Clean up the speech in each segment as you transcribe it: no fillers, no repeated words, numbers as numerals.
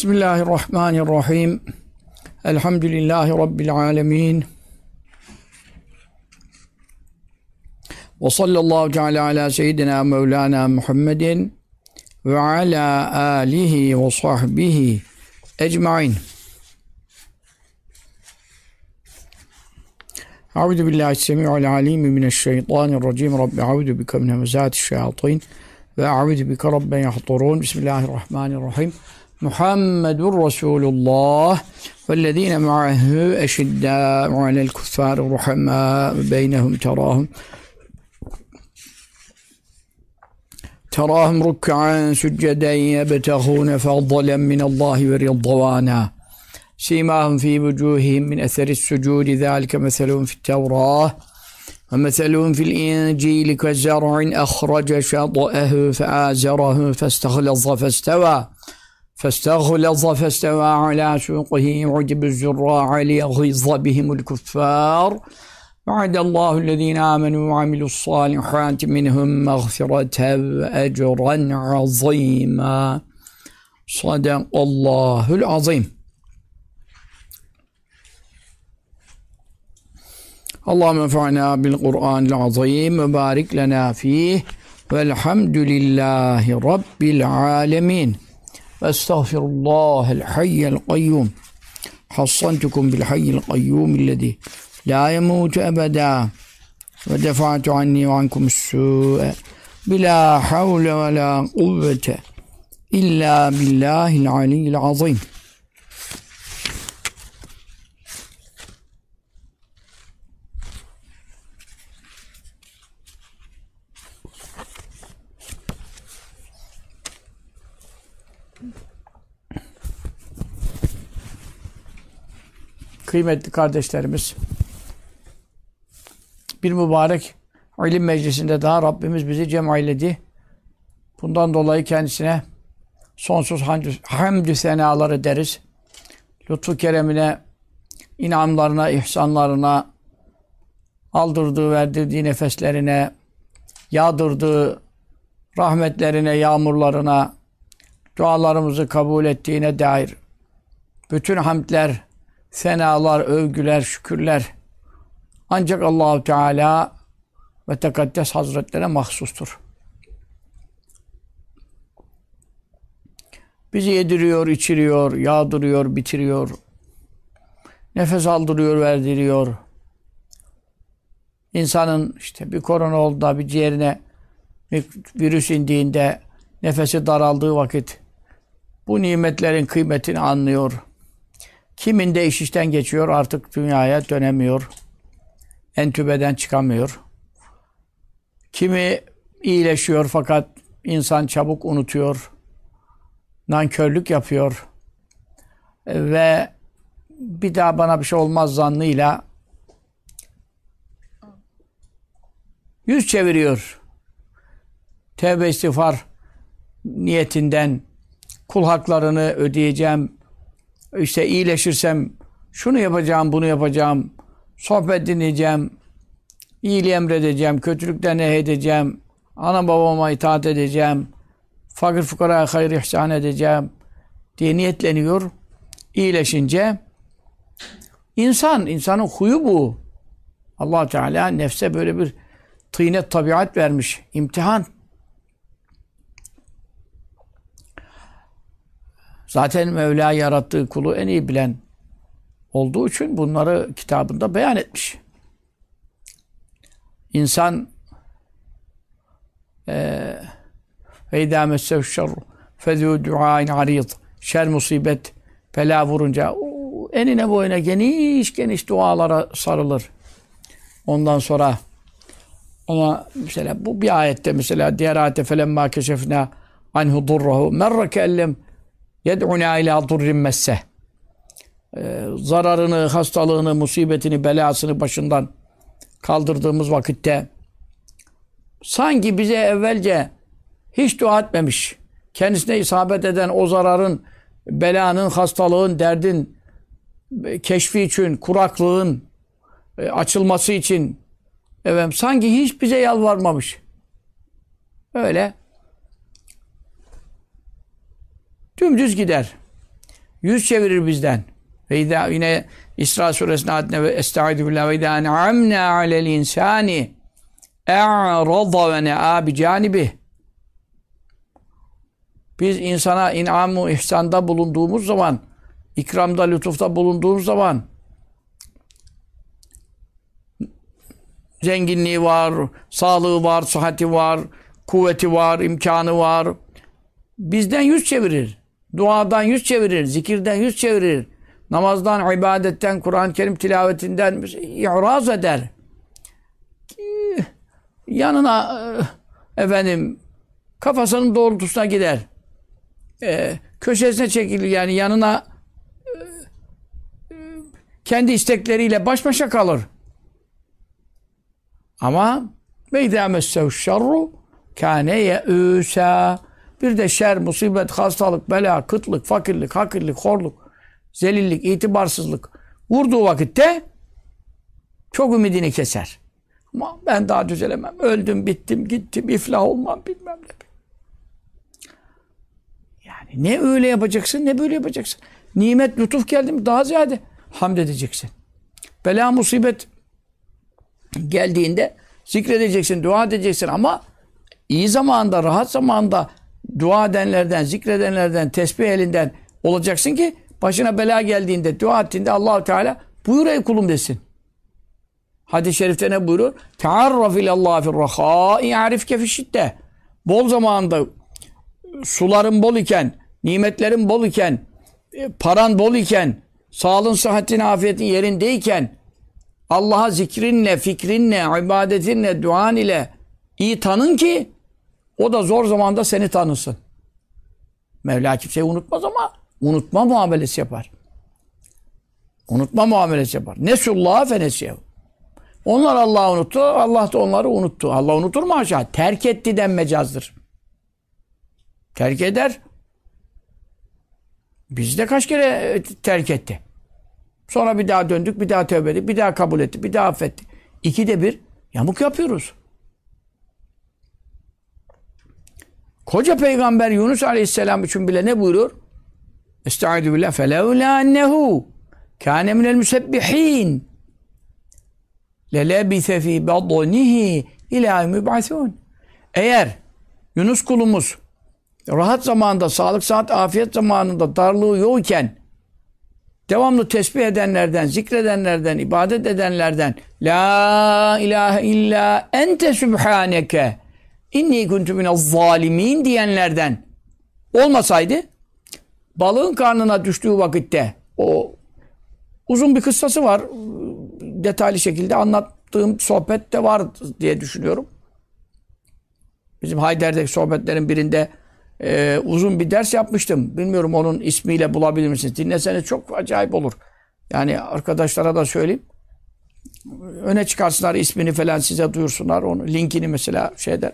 Bismillahirrahmanirrahim. Elhamdülillahi Rabbil alemin. Ve sallallahu teala ala seyyidina Mevlana Muhammedin ve ala alihi ve sahbihi ecmain. Euzu billahi s-semi'ul alim mineşşeytanirracim. Rabbi euzu bike min hemezati'ş-şeyatin ve euzu bike rabben yahdurun. Bismillahirrahmanirrahim. Muhammedur Resulullah vellezine ma'ahu eşiddâ'u alel kuffâri ruhamâ'u beynehum terâhum ruk'an sücceden yebtehûne fadlen minallâhi ve ridvâna sîmâhum fî vücûhihim min eseris sucûdi zâlike meselûhum fi't-Tevrâh ve meselûhum fil-İncîli kezzer'in ehrace şat'ahu feâzerahu festehlezze فاستغلظ على سوقه يعجب الزراع ليغيظ بهم الكفار وعد الله الذين آمنوا وعملوا الصالحات منهم مغفرة وأجرا عظيما صدق الله العظيم. اللهم انفعنا بالقرآن العظيم وبارك لنا فيه والحمد لله رب العالمين. Estağfirullahel hayyel kayyum. Hassantukum bil hayyil kayyum illezî la yemutu ebedâ ve defa'tu anni ve ankumus-sû'e bilâ havle ve lâ kuvvete illâ billâhil aliyyil azîm. Kıymetli kardeşlerimiz, bir mübarek ilim meclisinde daha Rabbimiz bizi cem eyledi. Bundan dolayı kendisine sonsuz hamdü senaları deriz. Lütfu keremine, inamlarına, ihsanlarına, aldırdığı, verdirdiği nefeslerine, yağdırdığı rahmetlerine, yağmurlarına, dualarımızı kabul ettiğine dair bütün hamdler, senalar, övgüler, şükürler ancak Allah-u Teala ve Tekaddes Hazretlerine mahsustur. Bizi yediriyor, içiriyor, yağdırıyor, bitiriyor. Nefes aldırıyor, verdiriyor. İnsanın işte bir korona oldu da bir ciğerine bir virüs indiğinde nefesi daraldığı vakit bu nimetlerin kıymetini anlıyor. Kiminde iş işten geçiyor, artık dünyaya dönemiyor. Entübeden çıkamıyor. Kimi iyileşiyor fakat insan çabuk unutuyor. Nankörlük yapıyor. Ve bir daha bana bir şey olmaz zannıyla yüz çeviriyor. Tevbe istiğfar niyetinden kul haklarını ödeyeceğim, İşte iyileşirsem şunu yapacağım, bunu yapacağım, sohbet dinleyeceğim, iyiliği emredeceğim, kötülükten nehyedeceğim, ana babama itaat edeceğim, fakir fukaraya hayır ihsan edeceğim diye niyetleniyor. İyileşince insanın huyu bu. Allah Teala nefse böyle bir tıynet tabiat vermiş, imtihan. Zaten Mevla yarattığı kulu en iyi bilen olduğu için bunları kitabında beyan etmiş. İnsan ve idâ messevşşerru fezû duâin arîd, şer musibet bela vurunca enine boyuna geniş dualara sarılır. Ondan sonra ona mesela bu bir ayette mesela diğer ayette felemmâ keşefnâ anhu durrahu merre keellem yed'una ilâ durrin messeh. Zararını, hastalığını, musibetini, belasını başından kaldırdığımız vakitte sanki bize evvelce hiç dua etmemiş, kendisine isabet eden o zararın, belanın, hastalığın, derdin keşfi için, kuraklığın açılması için sanki hiç bize yalvarmamış. Öyle dümdüz gider. yüz çevirir bizden. Ve yine İsra suresinin ayetinde ve estaizu billah ve idâ ne'amnâ alel insâni e'rada ve ne'a bi canibih. Biz insana in'am-ı ihsanda bulunduğumuz zaman, ikramda, lütufta bulunduğumuz zaman zenginliği var, sağlığı var, sıhhati var, kuvveti var, imkanı var. Bizden yüz çevirir. Duadan yüz çevirir. Zikirden yüz çevirir. Namazdan, ibadetten, Kur'an-ı Kerim tilavetinden i'raz eder. Yanına kafasının doğrultusuna gider. Köşesine çekilir, yani yanına kendi istekleriyle baş başa kalır. Ama ve izâ messehuşşerru kâne ye'ûsâ. Bir de şer, musibet, hastalık, bela, kıtlık, fakirlik, hakirlik, horluk, zelillik, itibarsızlık vurduğu vakitte çok ümidini keser. Ama ben daha düzelemem. Öldüm, bittim, gittim, iflah olmam, bilmem ne. Yani ne öyle yapacaksın, ne böyle yapacaksın. Nimet, lütuf geldi mi daha ziyade hamd edeceksin. Bela, musibet geldiğinde zikredeceksin, dua edeceksin ama iyi zamanda, rahat zamanda dua edenlerden, zikredenlerden, tesbih elinden olacaksın ki başına bela geldiğinde, dua ettiğinde Allah-u Teala buyur ey kulum desin. Hadis-i şerifte ne buyurur? Tearraf ilallah firrahâi ya'rifke fişşidde. Bol zamanında suların bol iken, nimetlerin bol iken, paran bol iken, sağlığın, sıhhatin, afiyetin yerindeyken Allah'a zikrinle, fikrinle, ibadetinle, duan ile iyi tanın ki o da zor zamanda seni tanısın. Mevla kimseyi unutmaz ama unutma muamelesi yapar. Unutma muamelesi yapar. Nesullâhe fenesiyehu. Onlar Allah'ı unuttu, Allah da onları unuttu. Allah unutur mu aşağı? Terk etti denmecazdır. Terk eder. Biz de kaç kere terk etti. Sonra bir daha döndük, bir daha tövbe ettik, bir daha kabul etti, bir daha affetti. İkide bir yamuk yapıyoruz. Koca peygamber Yunus Aleyhisselam için bile ne buyuruyor? Estaizu billah felevlâ ennehu kâne minel müsebbihîn lelebise fî badnihi ilâ müb'asûn. Eğer Yunus kulumuz rahat zamanda, sağlık, sıhhat, afiyet zamanında, darlığı yokken devamlı tesbih edenlerden, zikredenlerden, ibadet edenlerden La ilahe illa ente sübhaneke inni kuntu minez-zalimin diyenlerden olmasaydı balığın karnına düştüğü vakitte o uzun bir kıssası var. Detaylı şekilde anlattığım sohbet de var diye düşünüyorum. Bizim Hayder'deki sohbetlerin birinde uzun bir ders yapmıştım. Bilmiyorum onun ismiyle bulabilir misiniz? Dinleseniz çok acayip olur. Yani arkadaşlara da söyleyeyim. Öne çıkarsınlar ismini falan size duyursunlar. Onu linkini mesela şeyden.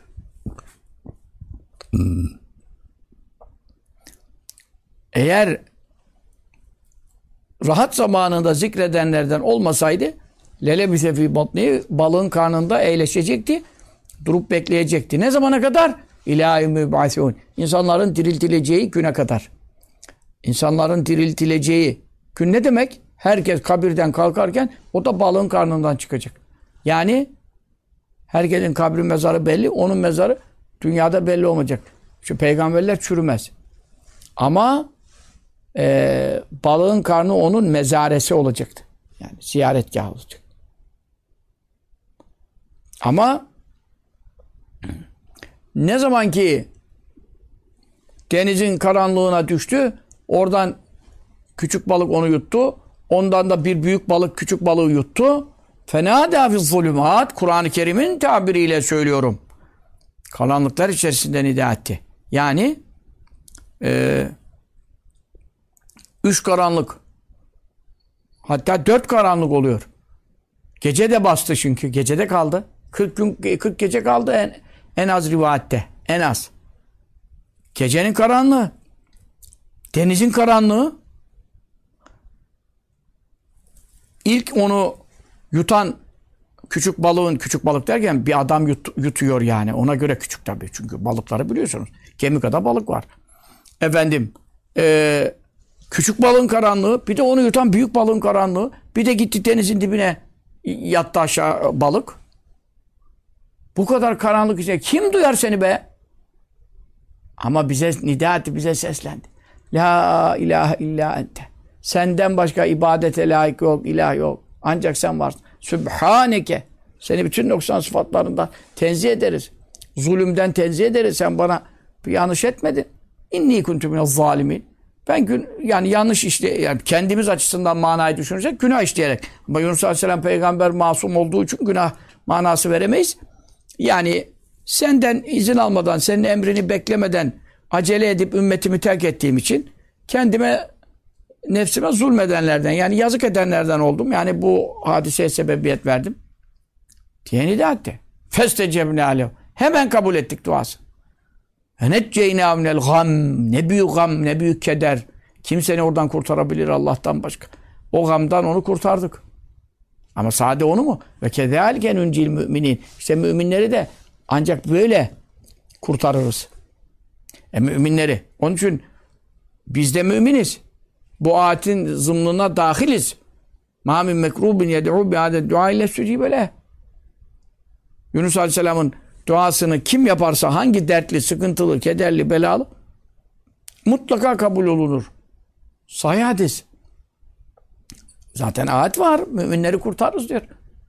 Eğer rahat zamanında zikredenlerden olmasaydı lelebise fî batni balığın karnında eğleşecekti. Durup bekleyecekti. Ne zamana kadar? İlâ müb'asûn. İnsanların diriltileceği güne kadar. İnsanların diriltileceği gün ne demek? Herkes kabirden kalkarken o da balığın karnından çıkacak. Yani herkesin kabri mezarı belli. Onun mezarı dünyada belli olmayacak. Şu peygamberler çürümez. Ama balığın karnı onun mezaresi olacaktı. Yani ziyaretgahı olacak. Ama ne zaman ki denizin karanlığına düştü, oradan küçük balık onu yuttu. Ondan da bir büyük balık küçük balığı yuttu. Fenâdâ fiz-zulümât, Kur'an-ı Kerim'in tabiriyle söylüyorum. Karanlıklar içerisinde nida etti. Yani 3 karanlık, hatta 4 karanlık oluyor. Gece de bastı çünkü. Gecede kaldı. 40 gece kaldı en az rivayette. En az. Gecenin karanlığı. Denizin karanlığı. İlk onu yutan küçük balığın, küçük balık derken bir adam yutuyor yani. Ona göre küçük tabii. Çünkü balıkları biliyorsunuz. Kemik kadar balık var. Efendim, Küçük balığın karanlığı, bir de onu yutan büyük balığın karanlığı, bir de gitti denizin dibine yattı aşağı balık. Bu kadar karanlık içinde kim duyar seni be? Ama bize nida etti, bize seslendi. La ilahe illa ente. Senden başka ibadete layık yok, ilah yok. Ancak sen varsın. Sübhaneke. Seni bütün noksan sıfatlarından tenzih ederiz. Zulümden tenzih ederiz. Sen bana bir yanlış etmedin. İnni kuntu minez zalimin. Ben yani yanlış yani kendimiz açısından manayı düşünürsek günah işleyerek. Ama Yunus Aleyhisselam peygamber masum olduğu için günah manası veremeyiz. Yani senden izin almadan, senin emrini beklemeden acele edip ümmetimi terk ettiğim için kendime, nefsime zulmedenlerden, yani yazık edenlerden oldum. Yani bu hadiseye sebebiyet verdim diye nida etti. Festecebne alev. Hemen kabul ettik duası. Enetceyna minel gam. Ne büyük gam, ne büyük keder. Kim seni oradan kurtarabilir Allah'tan başka? O gamdan onu kurtardık. Ama sade onu mu? Ve kezâlike nuncil müminin. İşte müminleri de ancak böyle kurtarırız. Müminleri. Onun için biz de müminiz. Bu ayetin zımnına dahiliz. Mâ min mekrûbin yed'û bi'âdet duâ ile sücîbe. Yunus Aleyhisselam'ın duasını kim yaparsa, hangi dertli, sıkıntılı, kederli, belalı mutlaka kabul olunur. Sahih hadis. Zaten ayet var. Müminleri kurtarırız diyor.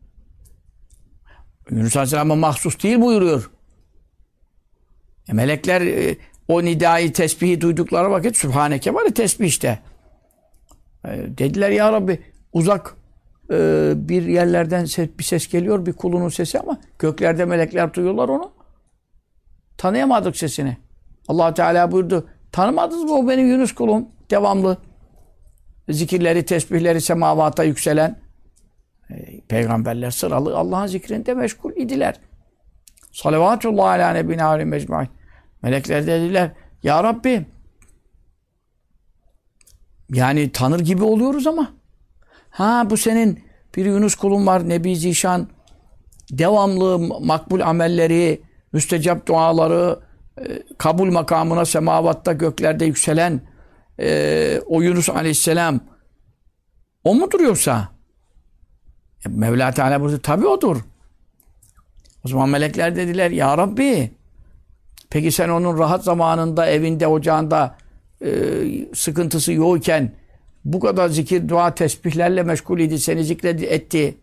Yunus Aleyhisselam'a mahsus değil buyuruyor. Melekler o nidayı, tesbihi duydukları vakit Sübhaneke var ya tesbih işte. Dediler ya Rabbi uzak bir yerlerden bir ses geliyor, bir kulunun sesi ama göklerde melekler duyuyorlar onu. Tanıyamadık sesini. Allah Teala buyurdu. Tanımadınız mı o benim Yunus kulum? Devamlı zikirleri, tesbihleri semavata yükselen peygamberler sıralı Allah'ın zikrinde meşgul idiler. Salavatullah ala nebina aleyhi mecmu'in. Melekler dediler ya Rabbi yani tanır gibi oluyoruz ama bu senin bir Yunus kulun var, Nebi Zişan, devamlı makbul amelleri, müstecap duaları, kabul makamına semavatta, göklerde yükselen o Yunus Aleyhisselam o mudur yoksa? Mevla Teala burada tabii odur. O zaman melekler dediler ya Rabbi peki sen onun rahat zamanında, evinde, ocağında sıkıntısı yokken bu kadar zikir, dua, tesbihlerle meşgul idi, seni zikretti.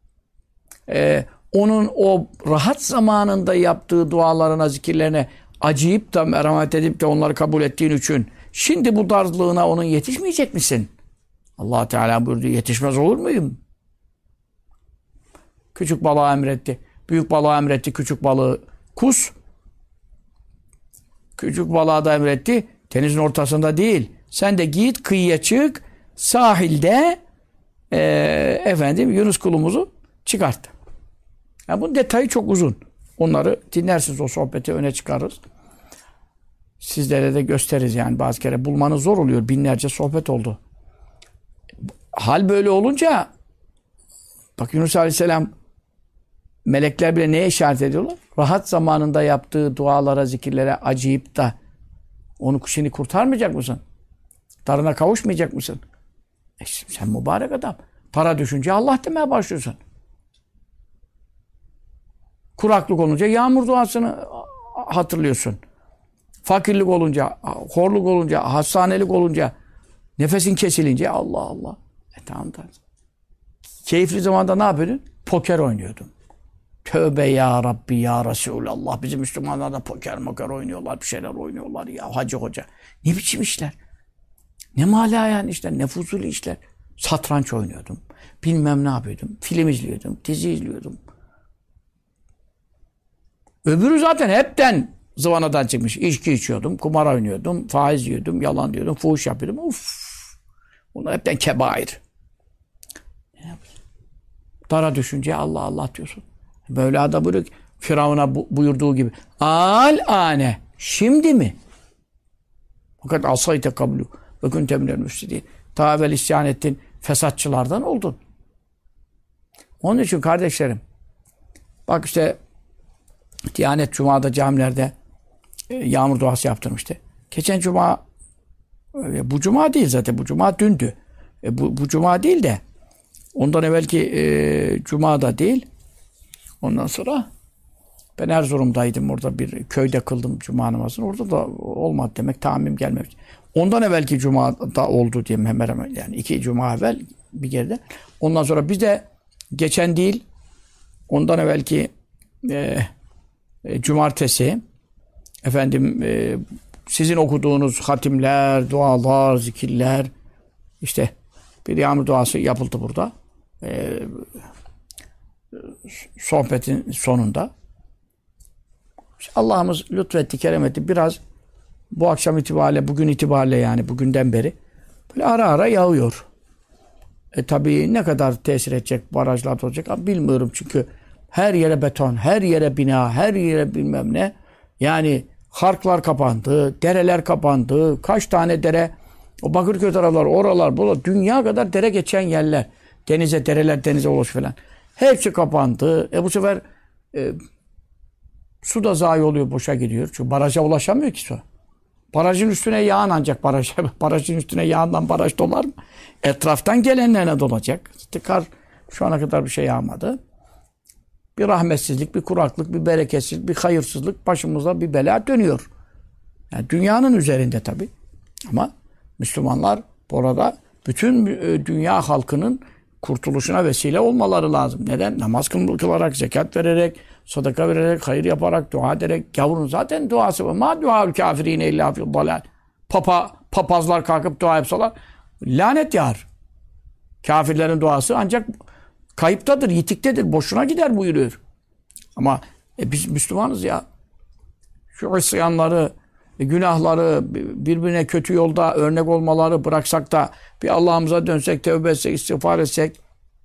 Onun o rahat zamanında yaptığı dualarına, zikirlerine acıyıp da merhamet edip de onları kabul ettiğin için şimdi bu darlığına onun yetişmeyecek misin? Allah Teala buyurdu, yetişmez olur muyum? Küçük balığa emretti. Büyük balığa emretti, küçük balığı kus. Küçük balığa da emretti. Denizin ortasında değil. Sen de git kıyıya çık. Sahilde Yunus kulumuzu çıkarttı. Yani bunun detayı çok uzun. Onları dinlersiniz, o sohbeti öne çıkarırız. Sizlere de gösteririz yani bazı kere. Bulmanız zor oluyor. Binlerce sohbet oldu. Hal böyle olunca bak Yunus Aleyhisselam melekler bile neye işaret ediyorlar? Rahat zamanında yaptığı dualara, zikirlere acıyıp da onu şimdi kurtarmayacak mısın? Darına kavuşmayacak mısın? Sen mübarek adam. Para düşünce Allah demeye başlıyorsun. Kuraklık olunca yağmur duasını hatırlıyorsun. Fakirlik olunca, horluk olunca, hastanelik olunca, nefesin kesilince Allah Allah. Tamam. Keyifli zamanda ne yapıyordun? Poker oynuyordum. Tövbe ya Rabbi ya Resulallah. Bizim Müslümanlar da poker oynuyorlar, bir şeyler oynuyorlar ya hacı hoca. Ne biçim işler? Ne malayan işler, ne fuzuli işler. Satranç oynuyordum. Bilmem ne yapıyordum. Film izliyordum, dizi izliyordum. Öbürü zaten hepten zıvanadan çıkmış. İçki içiyordum, kumar oynuyordum, faiz yiyordum, yalan diyordum, fuhuş yapıyordum. Bunlar hepten kebair. Dara düşünce Allah Allah diyorsun. Böyle adam buyuruyor ki, Firavun'a buyurduğu gibi. Al-ane. Şimdi mi? Fakat asayte kablu. Ve kunte minel müfsidin. Daha evvel isyan ettin. Fesatçılardan oldun. Onun için kardeşlerim, bak işte Diyanet Cuma'da camilerde yağmur duası yaptırmıştı. Geçen Cuma Bu cuma değil zaten. Bu cuma dündü. Bu cuma değil de ondan evvelki cuma da değil. Ondan sonra ben Erzurum'daydım. Orada bir köyde kıldım cuma namazını. Orada da olmadı demek. Tamim gelmemiş. Ondan evvelki cumada oldu diyeyim hemen hemen. Yani 2 cuma evvel bir geride. Ondan sonra biz de geçen değil ondan evvelki cumartesi efendim sizin okuduğunuz hatimler, dualar, zikirler işte bir yağmur duası yapıldı burada. Sohbetin sonunda. İşte Allah'ımız lütfetti, kerem etti. Biraz bu akşam itibariyle, bugün itibariyle yani bugünden beri böyle ara ara yağıyor. Tabii ne kadar tesir edecek, barajlar olacak bilmiyorum çünkü her yere beton, her yere bina, her yere bilmem ne. Yani harklar kapandı, dereler kapandı. Kaç tane dere, o Bakırköy tarafları, oralar, buralar, dünya kadar dere geçen yerler. Denize, dereler denize ulaş falan. Hepsi kapandı. Bu sefer su da zayi oluyor, boşa gidiyor. Çünkü baraja ulaşamıyor ki su. Barajın üstüne yağan ancak baraj. Barajın üstüne yağından baraj dolar mı? Etraftan gelenlerine dolacak. İşte kar şu ana kadar bir şey yağmadı. Bir rahmetsizlik, bir kuraklık, bir bereketsizlik, bir hayırsızlık başımıza bir bela dönüyor. Yani dünyanın üzerinde tabii. Ama Müslümanlar burada bütün dünya halkının kurtuluşuna vesile olmaları lazım. Neden? Namaz kılarak, zekat vererek, sadaka vererek, hayır yaparak, dua ederek. Gavurun zaten duası var. Ma duaül kafirine illa fil dalal. Papazlar kalkıp dua yapsalar lanet yağar. Kafirlerin duası ancak kayıptadır, yitiktedir. Boşuna gider buyuruyor. Ama biz Müslümanız ya. Şu isyanları, günahları, birbirine kötü yolda örnek olmaları bıraksak da bir Allah'ımıza dönsek, tevbe etsek, istiğfar etsek,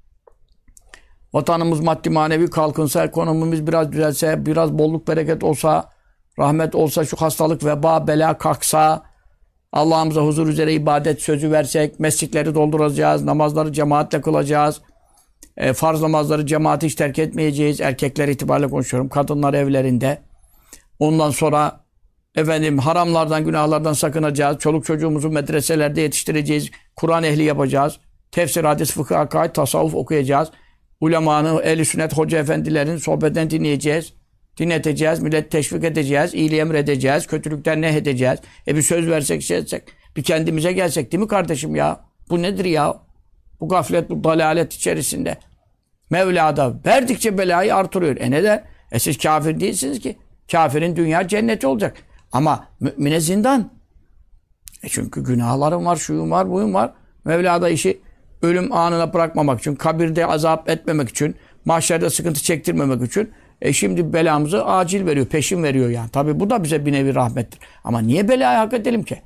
vatanımız maddi manevi kalkınsa, ekonomimiz biraz düzelse, biraz bolluk bereket olsa, rahmet olsa, şu hastalık, veba, bela kalksa, Allah'ımıza huzur üzere ibadet sözü versek, mescitleri dolduracağız, namazları cemaatle kılacağız, farz namazları cemaati hiç terk etmeyeceğiz. Erkekler itibariyle konuşuyorum. Kadınlar evlerinde. Ondan sonra efendim haramlardan, günahlardan sakınacağız. Çoluk çocuğumuzu medreselerde yetiştireceğiz. Kur'an ehli yapacağız. Tefsir, hadis, fıkıh, akaid, tasavvuf okuyacağız. Ulemanın, ehl-i sünnet, hoca efendilerin sohbetten dinleyeceğiz. Dinleteceğiz. Millet teşvik edeceğiz. İyiliği emredeceğiz. Kötülükten nehyedeceğiz. Bir söz versek, şey etsek. Bir kendimize gelsek değil mi kardeşim ya? Bu nedir ya? Bu gaflet, bu dalalet içerisinde. Mevla'da verdikçe belayı artırıyor. Neden? Siz kafir değilsiniz ki. Kafirin dünya cenneti olacak. Ama mümine zindan. Çünkü günahlarım var, şuyum var, buyum var. Mevla'da işi ölüm anına bırakmamak için, kabirde azap etmemek için, mahşerde sıkıntı çektirmemek için şimdi belamızı acil veriyor, peşin veriyor yani. Tabi bu da bize bir nevi rahmettir. Ama niye belayı hak edelim ki?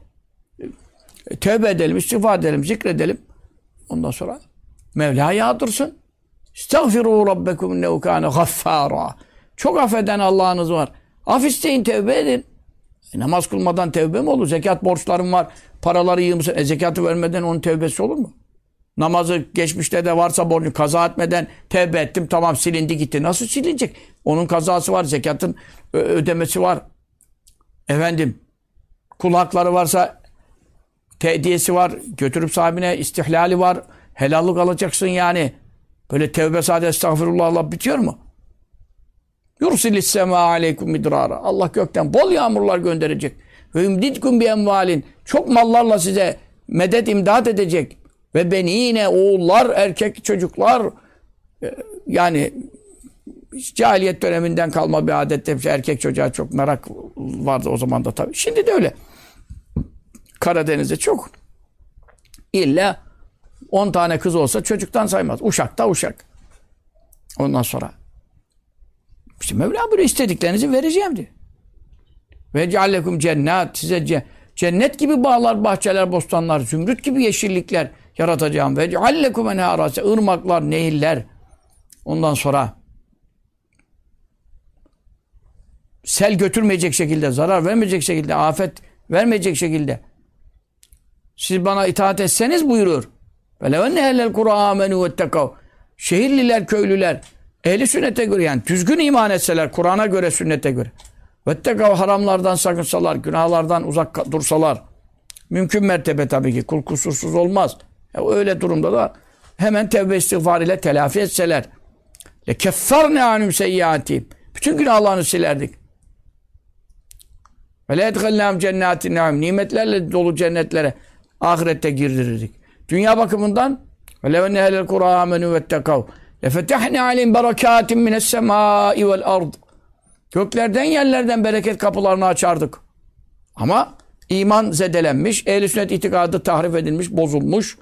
Tövbe edelim, istiğfar edelim, zikredelim. Ondan sonra Mevla yağdırsın. Estağfiru rabbekum innehu kâne gaffâra. Çok affeden Allah'ınız var. Af isteyin, tevbe edin. Namaz kılmadan tevbe mi olur? Zekat borçlarım var. Paraları yığmışsın. Zekatı vermeden onun tevbesi olur mu? Namazı geçmişte de varsa borcu kaza etmeden tevbe ettim. Tamam silindi gitti. Nasıl silinecek? Onun kazası var. Zekatın ödemesi var. Efendim kul hakları varsa tediyesi var. Götürüp sahibine istihlali var. Helallik alacaksın yani. Böyle tevbe sadece estağfirullah Allah bitiyor mu? Yursilis sema aleykum midrara. Allah gökten bol yağmurlar gönderecek. Ve yumdidkum bi emvalin. Çok mallarla size medet imdad edecek. Ve benine oğullar, erkek çocuklar. Yani cahiliyet döneminden kalma bir adette erkek çocuğa çok merak vardı o zaman da tabii. Şimdi de öyle. Karadeniz'de çok. İlla 10 tane kız olsa çocuktan saymaz. Uşak da uşak. Ondan sonra İşte Mevla böyle istediklerinizi vereceğim diyor. Ve ceallekum cennet, size cennet gibi bağlar, bahçeler, bostanlar, zümrüt gibi yeşillikler yaratacağım. Ve ceallekum enhârâse, ırmaklar, nehirler. Ondan sonra sel götürmeyecek şekilde, zarar vermeyecek şekilde, afet vermeyecek şekilde siz bana itaat etseniz buyuruyor. Ve levenne ehlel kurâ âmenû vettekâv. Şehirliler, köylüler ehli sünnete göre yani düzgün iman etseler, Kur'an'a göre, sünnete göre. Vettekâv, haramlardan sakınsalar, günahlardan uzak dursalar. Mümkün mertebe tabii ki. Kul kusursuz olmaz. Öyle durumda da hemen tevbe istiğfar ile telafi etseler. لَكَفَّرْنَا عَنُمْ سَيِّئَاتِهِمْ Bütün günahlarını silerdik. وَلَيَدْخَلْنَاهُمْ جَنَّاتِ النَّعِيمِ Nimetlerle dolu cennetlere ahirette girdirirdik. Dünya bakımından وَلَوْ اَنَّ اَهْلَ الْقُرَى آمَنُوا وَاتَّقَوْا لَفَتَحْنَا عَلَيْهِمْ بَرَكَاتٍ مِنَ السَّمَاءِ وَالْأَرْضِ Göklerden yerlerden bereket kapılarını açardık. Ama iman zedelenmiş, ehl-i sünnet itikadı tahrif edilmiş, bozulmuş.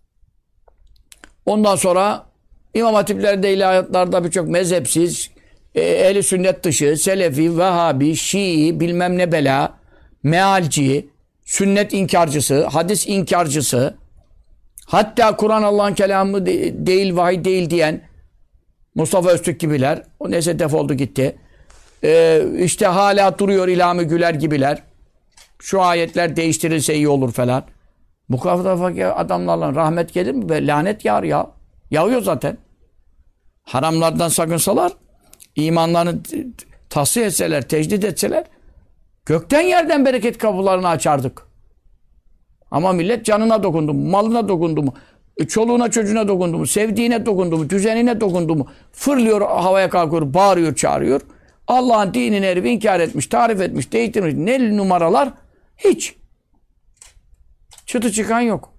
Ondan sonra İmam Hatiplerde, ilahiyatlarda birçok mezhepsiz, ehl-i sünnet dışı, Selefi, Vehhabi, Şii, bilmem ne bela, mealci, sünnet inkarcısı, hadis inkarcısı, hatta Kur'an Allah'ın kelamı değil, vahiy değil diyen Mustafa Öztürk gibiler. O neyse defoldu gitti. İşte hala duruyor İlhami Güler gibiler. Şu ayetler değiştirilse iyi olur falan. Bu kadar adamlarla rahmet gelir mi? Be? Lanet yağar ya. Yağıyor zaten. Haramlardan sakınsalar, imanlarını tahsih etseler, tecdit etseler, gökten yerden bereket kapılarını açardık. Ama millet canına dokundu mu, malına dokundu mu, çoluğuna çocuğuna dokundu mu, sevdiğine dokundu mu, düzenine dokundu mu, fırlıyor, havaya kalkıyor, bağırıyor, çağırıyor. Allah'ın dinini herifi inkar etmiş, tarif etmiş, değiştirmiş. Ne numaralar? Hiç. Çıtı çıkan yok.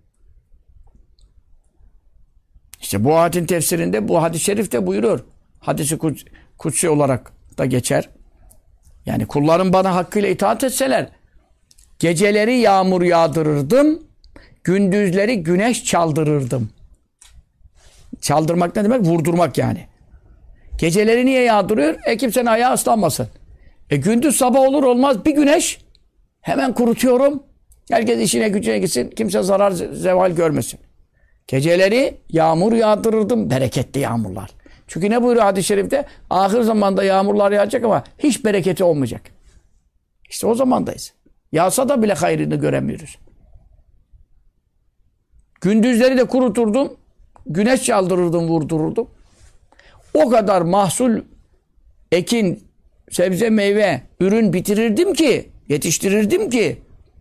İşte bu ayetin tefsirinde, bu hadis-i şerifte buyuruyor. Hadis-i kutsi olarak da geçer. Yani kullarım bana hakkıyla itaat etseler, geceleri yağmur yağdırırdım, gündüzleri güneş çaldırırdım. Çaldırmak ne demek? Vurdurmak yani. Geceleri niye yağdırıyor? Kimsenin ayağı ıslanmasın. Gündüz sabah olur olmaz bir güneş, hemen kurutuyorum. Herkes işine gücüne gitsin, kimse zarar zeval görmesin. Geceleri yağmur yağdırırdım, bereketli yağmurlar. Çünkü ne buyuruyor hadis-i şerifte? Ahir zamanda yağmurlar yağacak ama hiç bereketi olmayacak. İşte o zamandayız. Yağsa da bile hayrını göremiyoruz. Gündüzleri de kuruturdum, güneş çaldırırdım, vurdururdum. O kadar mahsul, ekin, sebze, meyve, ürün bitirirdim ki, yetiştirirdim ki,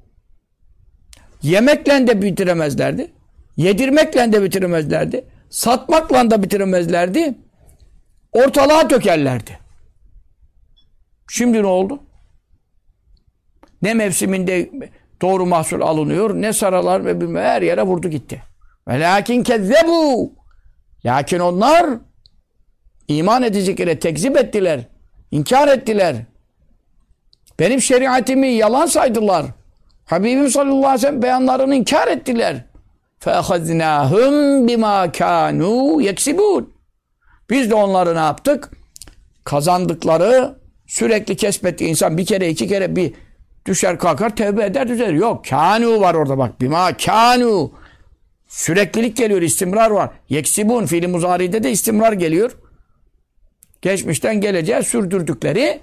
yemekle de bitiremezlerdi. Yedirmekle de bitiremezlerdi. Satmakla da bitiremezlerdi. Ortalığa dökerlerdi. Şimdi ne oldu? Ne mevsiminde doğru mahsul alınıyor, ne saralar ve bilmem her yere vurdu gitti. Velakin kezzebu. Lakin onlar iman edecekleri tekzip ettiler. İnkar ettiler. Benim şeriatimi yalan saydılar. Habibim sallallahu aleyhi ve sellem beyanlarını inkar ettiler. فَاَخَذْنَاهُمْ بِمَا كَانُوا يَكْسِبُونَ Biz de onları ne yaptık? Kazandıkları sürekli kesbettiği insan bir kere iki kere bir düşer kalkar tevbe eder düzelir. Yok, kânû var orada bak. Bima kânû. Süreklilik geliyor, istimrar var. Yeksibun fiili muzari'de de istimrar geliyor. Geçmişten geleceğe sürdürdükleri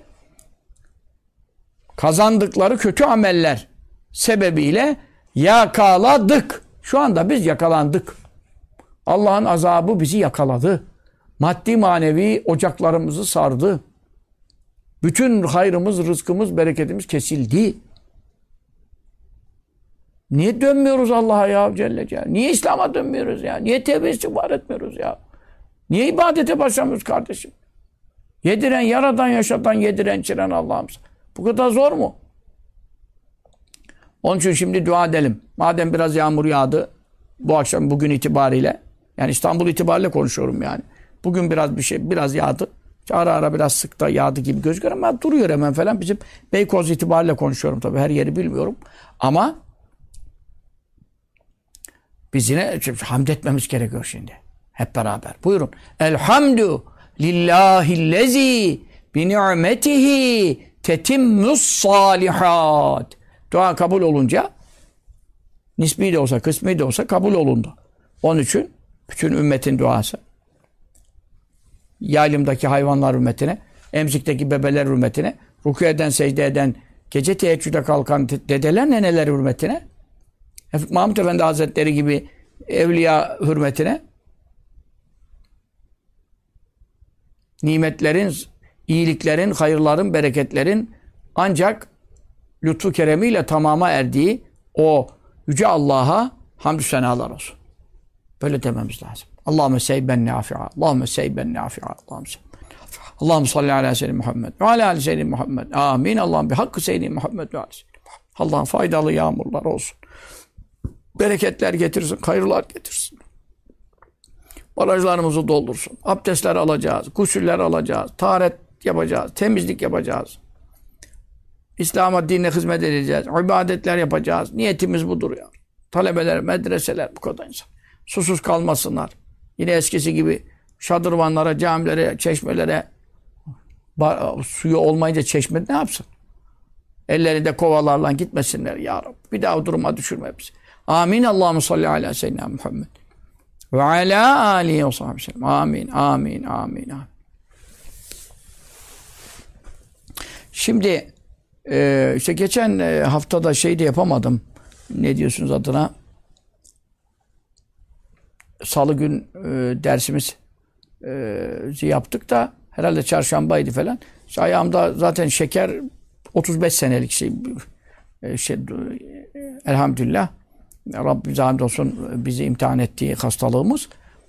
kazandıkları kötü ameller sebebiyle yakaladık. Şu anda biz yakalandık. Allah'ın azabı bizi yakaladı. Maddi manevi ocaklarımızı sardı. Bütün hayrımız, rızkımız, bereketimiz kesildi. Niye dönmüyoruz Allah'a ya Celle Celaluhu? Niye İslam'a dönmüyoruz ya? Niye tevbe istiğfar etmiyoruz ya? Niye ibadete başlamıyoruz kardeşim? Yediren, yaradan, yaşatan, yediren, içiren Allah'ımız. Bu kadar zor mu? Onun için şimdi dua edelim. Madem biraz yağmur yağdı bu akşam, bugün itibariyle, yani İstanbul itibariyle konuşuyorum yani. Bugün biraz yağdı. Ara ara biraz sık da yağdı gibi gözüküyor ama duruyor hemen falan. Bizim Beykoz itibariyle konuşuyorum tabii. Her yeri bilmiyorum. Ama biz yine hamd etmemiz gerekiyor şimdi. Hep beraber. Buyurun. Elhamdü lillahillezî bi ni'metihi tetimmus salihat. Dua kabul olunca nisbi de olsa, kısmi de olsa kabul olundu. Onun için bütün ümmetin duası, yaylımdaki hayvanlar hürmetine, emzikteki bebeler hürmetine, rükû eden, secde eden, gece teheccüde kalkan dedeler, neneler hürmetine, Mahmud Efendi Hazretleri gibi evliya hürmetine, nimetlerin, iyiliklerin, hayırların, bereketlerin ancak lütfu keremiyle tamama erdiği O yüce Allah'a hamdü senalar olsun. Böyle dememiz lazım. Allahümme seyben nafi'a. Allahümme seyben nafi'a. Allahümme salli ala seyyidina Muhammed ve ala ali seyyidina Muhammed. Amin. Allah'ım bir hakkı seyyidina Muhammed ve ala seyyidina Muhammed. Allah'ın faydalı yağmurlar olsun. Bereketler getirsin, hayırlar getirsin. Barajlarımızı doldursun. Abdestler alacağız, gusüller alacağız, taharet yapacağız, temizlik yapacağız. İslam'a, dinle hizmet edeceğiz, ibadetler yapacağız. Niyetimiz budur ya. Talebeler, medreseler, bu kadar insan. Susuz kalmasınlar. Yine eskisi gibi şadırvanlara, camilere, çeşmelere suyu olmayınca çeşme ne yapsın? Ellerinde kovalarla gitmesinler ya Rabbi. Bir daha o duruma düşürme bizi. Amin. Allahümme salli ala seyyidina Muhammed. Ve ala alihi ve sahbihi. Amin, amin, amin, amin. Şimdi işte geçen haftada şey de yapamadım. Ne diyorsunuz adına? Salı gün dersimiz yaptık da herhalde çarşambaydı falan. İşte ayağımda zaten şeker 35 senelik şey elhamdülillah. Rabbimize hamdolsun bizi imtihan ettiği hastalığımız.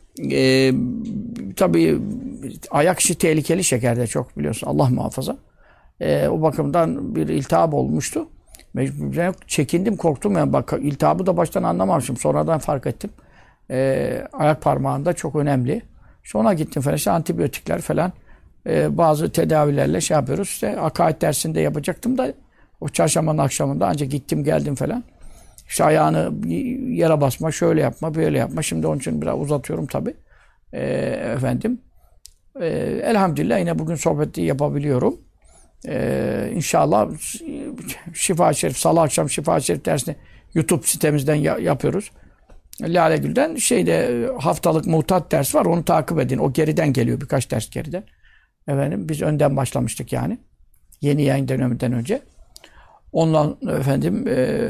Tabii ayak işi tehlikeli şekerde çok biliyorsun. Allah muhafaza. O bakımdan bir iltihap olmuştu. Çekindim, korktum. Yani bak, iltihabı da baştan anlamamışım. Sonradan fark ettim. Ayak parmağında çok önemli. Sonra gittim falan. İşte antibiyotikler falan. Bazı tedavilerle şey yapıyoruz. İşte akaid dersinde yapacaktım da o çarşambanın akşamında ancak gittim geldim falan. İşte ayağını yere basma, şöyle yapma, böyle yapma. Şimdi onun için biraz uzatıyorum tabii. Efendim. Elhamdülillah yine bugün sohbeti yapabiliyorum. İnşallah Şifa-i Şerif, Salı akşam Şifa-i Şerif dersini YouTube sitemizden yapıyoruz. Lale Gül'den haftalık muhtat ders var. Onu takip edin. O geriden geliyor. Birkaç ders geriden. Efendim biz önden başlamıştık yani. Yeni yayın döneminden önce. Ondan efendim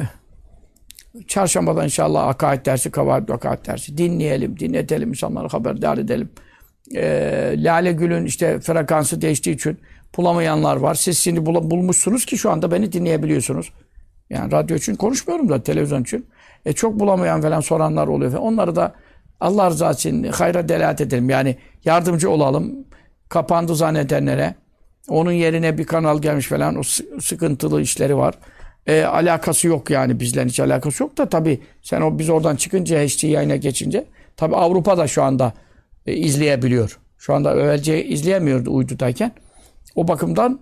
çarşambadan inşallah akaid dersi, kavaid akaid dersi dinleyelim, dinletelim, insanları haberdar edelim. Lale Gül'ün işte frekansı değiştiği için bulamayanlar var. Siz şimdi bulmuşsunuz ki şu anda beni dinleyebiliyorsunuz. Yani radyo için konuşmuyorum da televizyon için. Çok bulamayan falan soranlar oluyor falan. Onları da Allah rızası için hayra delalet edelim. Yani yardımcı olalım. Kapandı zannedenlere. Onun yerine bir kanal gelmiş falan. O sıkıntılı işleri var. Alakası yok yani, bizden hiç alakası yok da tabii biz oradan çıkınca HD yayına geçince tabii Avrupa'da şu anda izleyebiliyor. Şu anda evvelce izleyemiyordu uydudayken. O bakımdan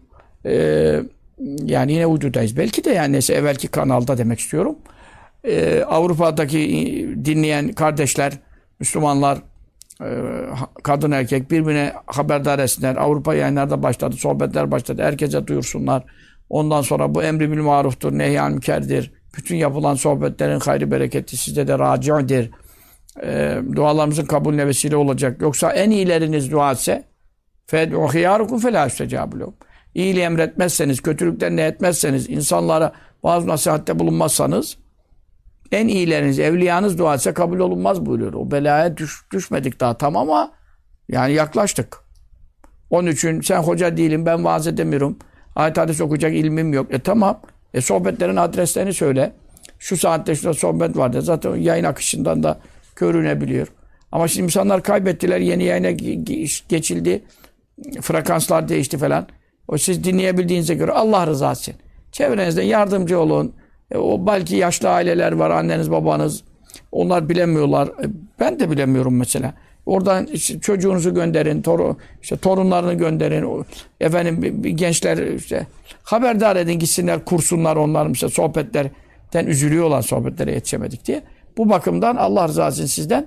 yani yine uydudayız. Belki de yani neyse evvelki kanalda demek istiyorum. Avrupa'daki dinleyen kardeşler, Müslümanlar, kadın erkek birbirine haberdar etsinler. Avrupa yayınlarda başladı, sohbetler başladı. Herkese duyursunlar. Ondan sonra bu emri bil maruftur, nehyan münkerdir. Bütün yapılan sohbetlerin hayrı bereketi sizde de raci'dir. Dualarımızın kabulüne vesile olacak. Yoksa en iyileriniz dua etse fed'u hiyârukum felâ yüstecâbu lehum. İyiliği emretmezseniz, kötülükten ne etmezseniz, insanlara bazı nasihatte bulunmazsanız en iyileriniz, evliyanız dua etse kabul olunmaz buyuruyor. O belaya düşmedik daha tam ama yani yaklaştık. Onun için sen hoca değilim, ben vaaz edemiyorum. Ayet hadis okuyacak ilmim yok. Tamam. Sohbetlerin adreslerini söyle. Şu saatte şurada sohbet var diye. Zaten yayın akışından da görünebiliyor. Ama şimdi insanlar kaybettiler. Yeni yayına geçildi. Frekanslar değişti falan. O siz dinleyebildiğinize göre Allah rızası için çevrenizde yardımcı olun. O belki yaşlı aileler var. Anneniz, babanız. Onlar bilemiyorlar. Ben de bilemiyorum mesela. Oradan işte çocuğunuzu gönderin, torunlarını gönderin. Efendim gençler işte haberdar edin, gitsinler, kursunlar onlar mesela sohbetlerden üzülüyorlar, sohbetlere yetişemedik diye. Bu bakımdan Allah rızası için sizden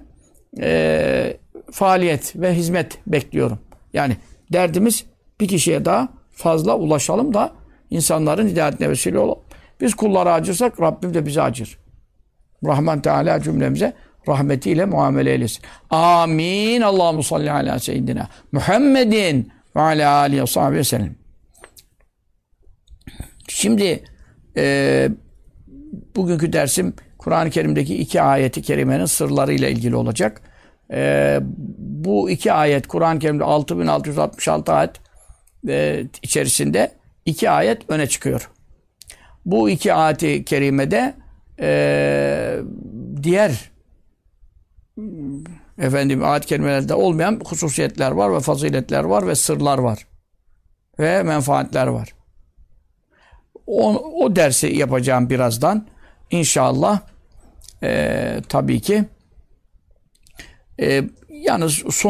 faaliyet ve hizmet bekliyorum. Yani derdimiz bir kişiye daha fazla ulaşalım da insanların hidayetine vesile olalım. Biz kullara acırsak Rabbim de bize acır. Rahman Teala cümlemize rahmetiyle muamele eylesin. Amin. Allahu salli ala seyyidina Muhammedin ve ala alihi ve sahbihi sellem. Şimdi bugünkü dersim Kur'an-ı Kerim'deki 2 ayeti kerimenin sırlarıyla ilgili olacak. Bu 2 ayet Kur'an-ı Kerim'de 6666 ayet içerisinde 2 ayet öne çıkıyor. Bu 2 ayeti kerimede diğer ayet-i kerimelerde olmayan hususiyetler var ve faziletler var ve sırlar var. Ve menfaatler var. O dersi yapacağım birazdan. İnşallah tabii ki yalnız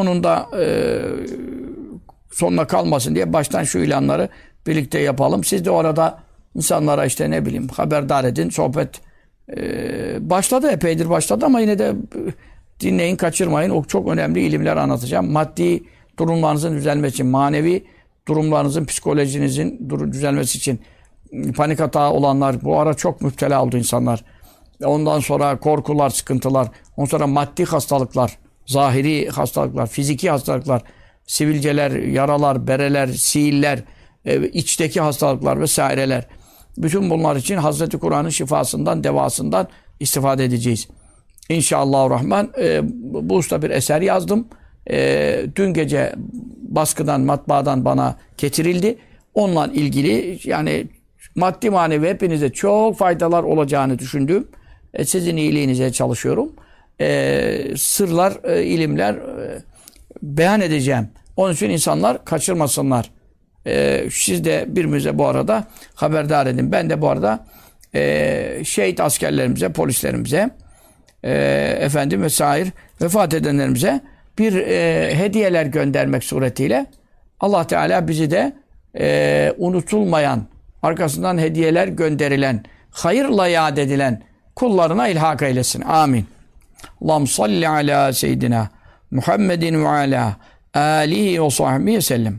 sonuna kalmasın diye baştan şu ilanları birlikte yapalım. Siz de orada insanlara işte ne bileyim haberdar edin. Sohbet başladı, epeydir başladı ama yine de dinleyin, kaçırmayın. O çok önemli ilimler anlatacağım. Maddi durumlarınızın düzelmesi için, manevi durumlarınızın, psikolojinizin düzelmesi için, panik hata olanlar, bu ara çok müptela oldu insanlar. Ondan sonra korkular, sıkıntılar, ondan sonra maddi hastalıklar, zahiri hastalıklar, fiziki hastalıklar, sivilceler, yaralar, bereler, siiller, içteki hastalıklar vesaireler. Bütün bunlar için Hazreti Kur'an'ın şifasından, devasından istifade edeceğiz. İnşallahurrahman bu usta bir eser yazdım. Dün gece baskıdan, matbaadan bana getirildi. Onunla ilgili yani maddi manevi hepinize çok faydalar olacağını düşündüğüm, sizin iyiliğinize çalışıyorum. Sırlar, ilimler beyan edeceğim. Onun için insanlar kaçırmasınlar. Siz de birbirimize bu arada haberdar edin. Ben de bu arada şehit askerlerimize, polislerimize, vesaire vefat edenlerimize bir hediyeler göndermek suretiyle Allah Teala bizi de unutulmayan, arkasından hediyeler gönderilen, hayırla yad edilen kullarına ilhak eylesin. Amin. Allahümme salli ala seyyidina Muhammedin ve ala alihi ve sahbihi sellem.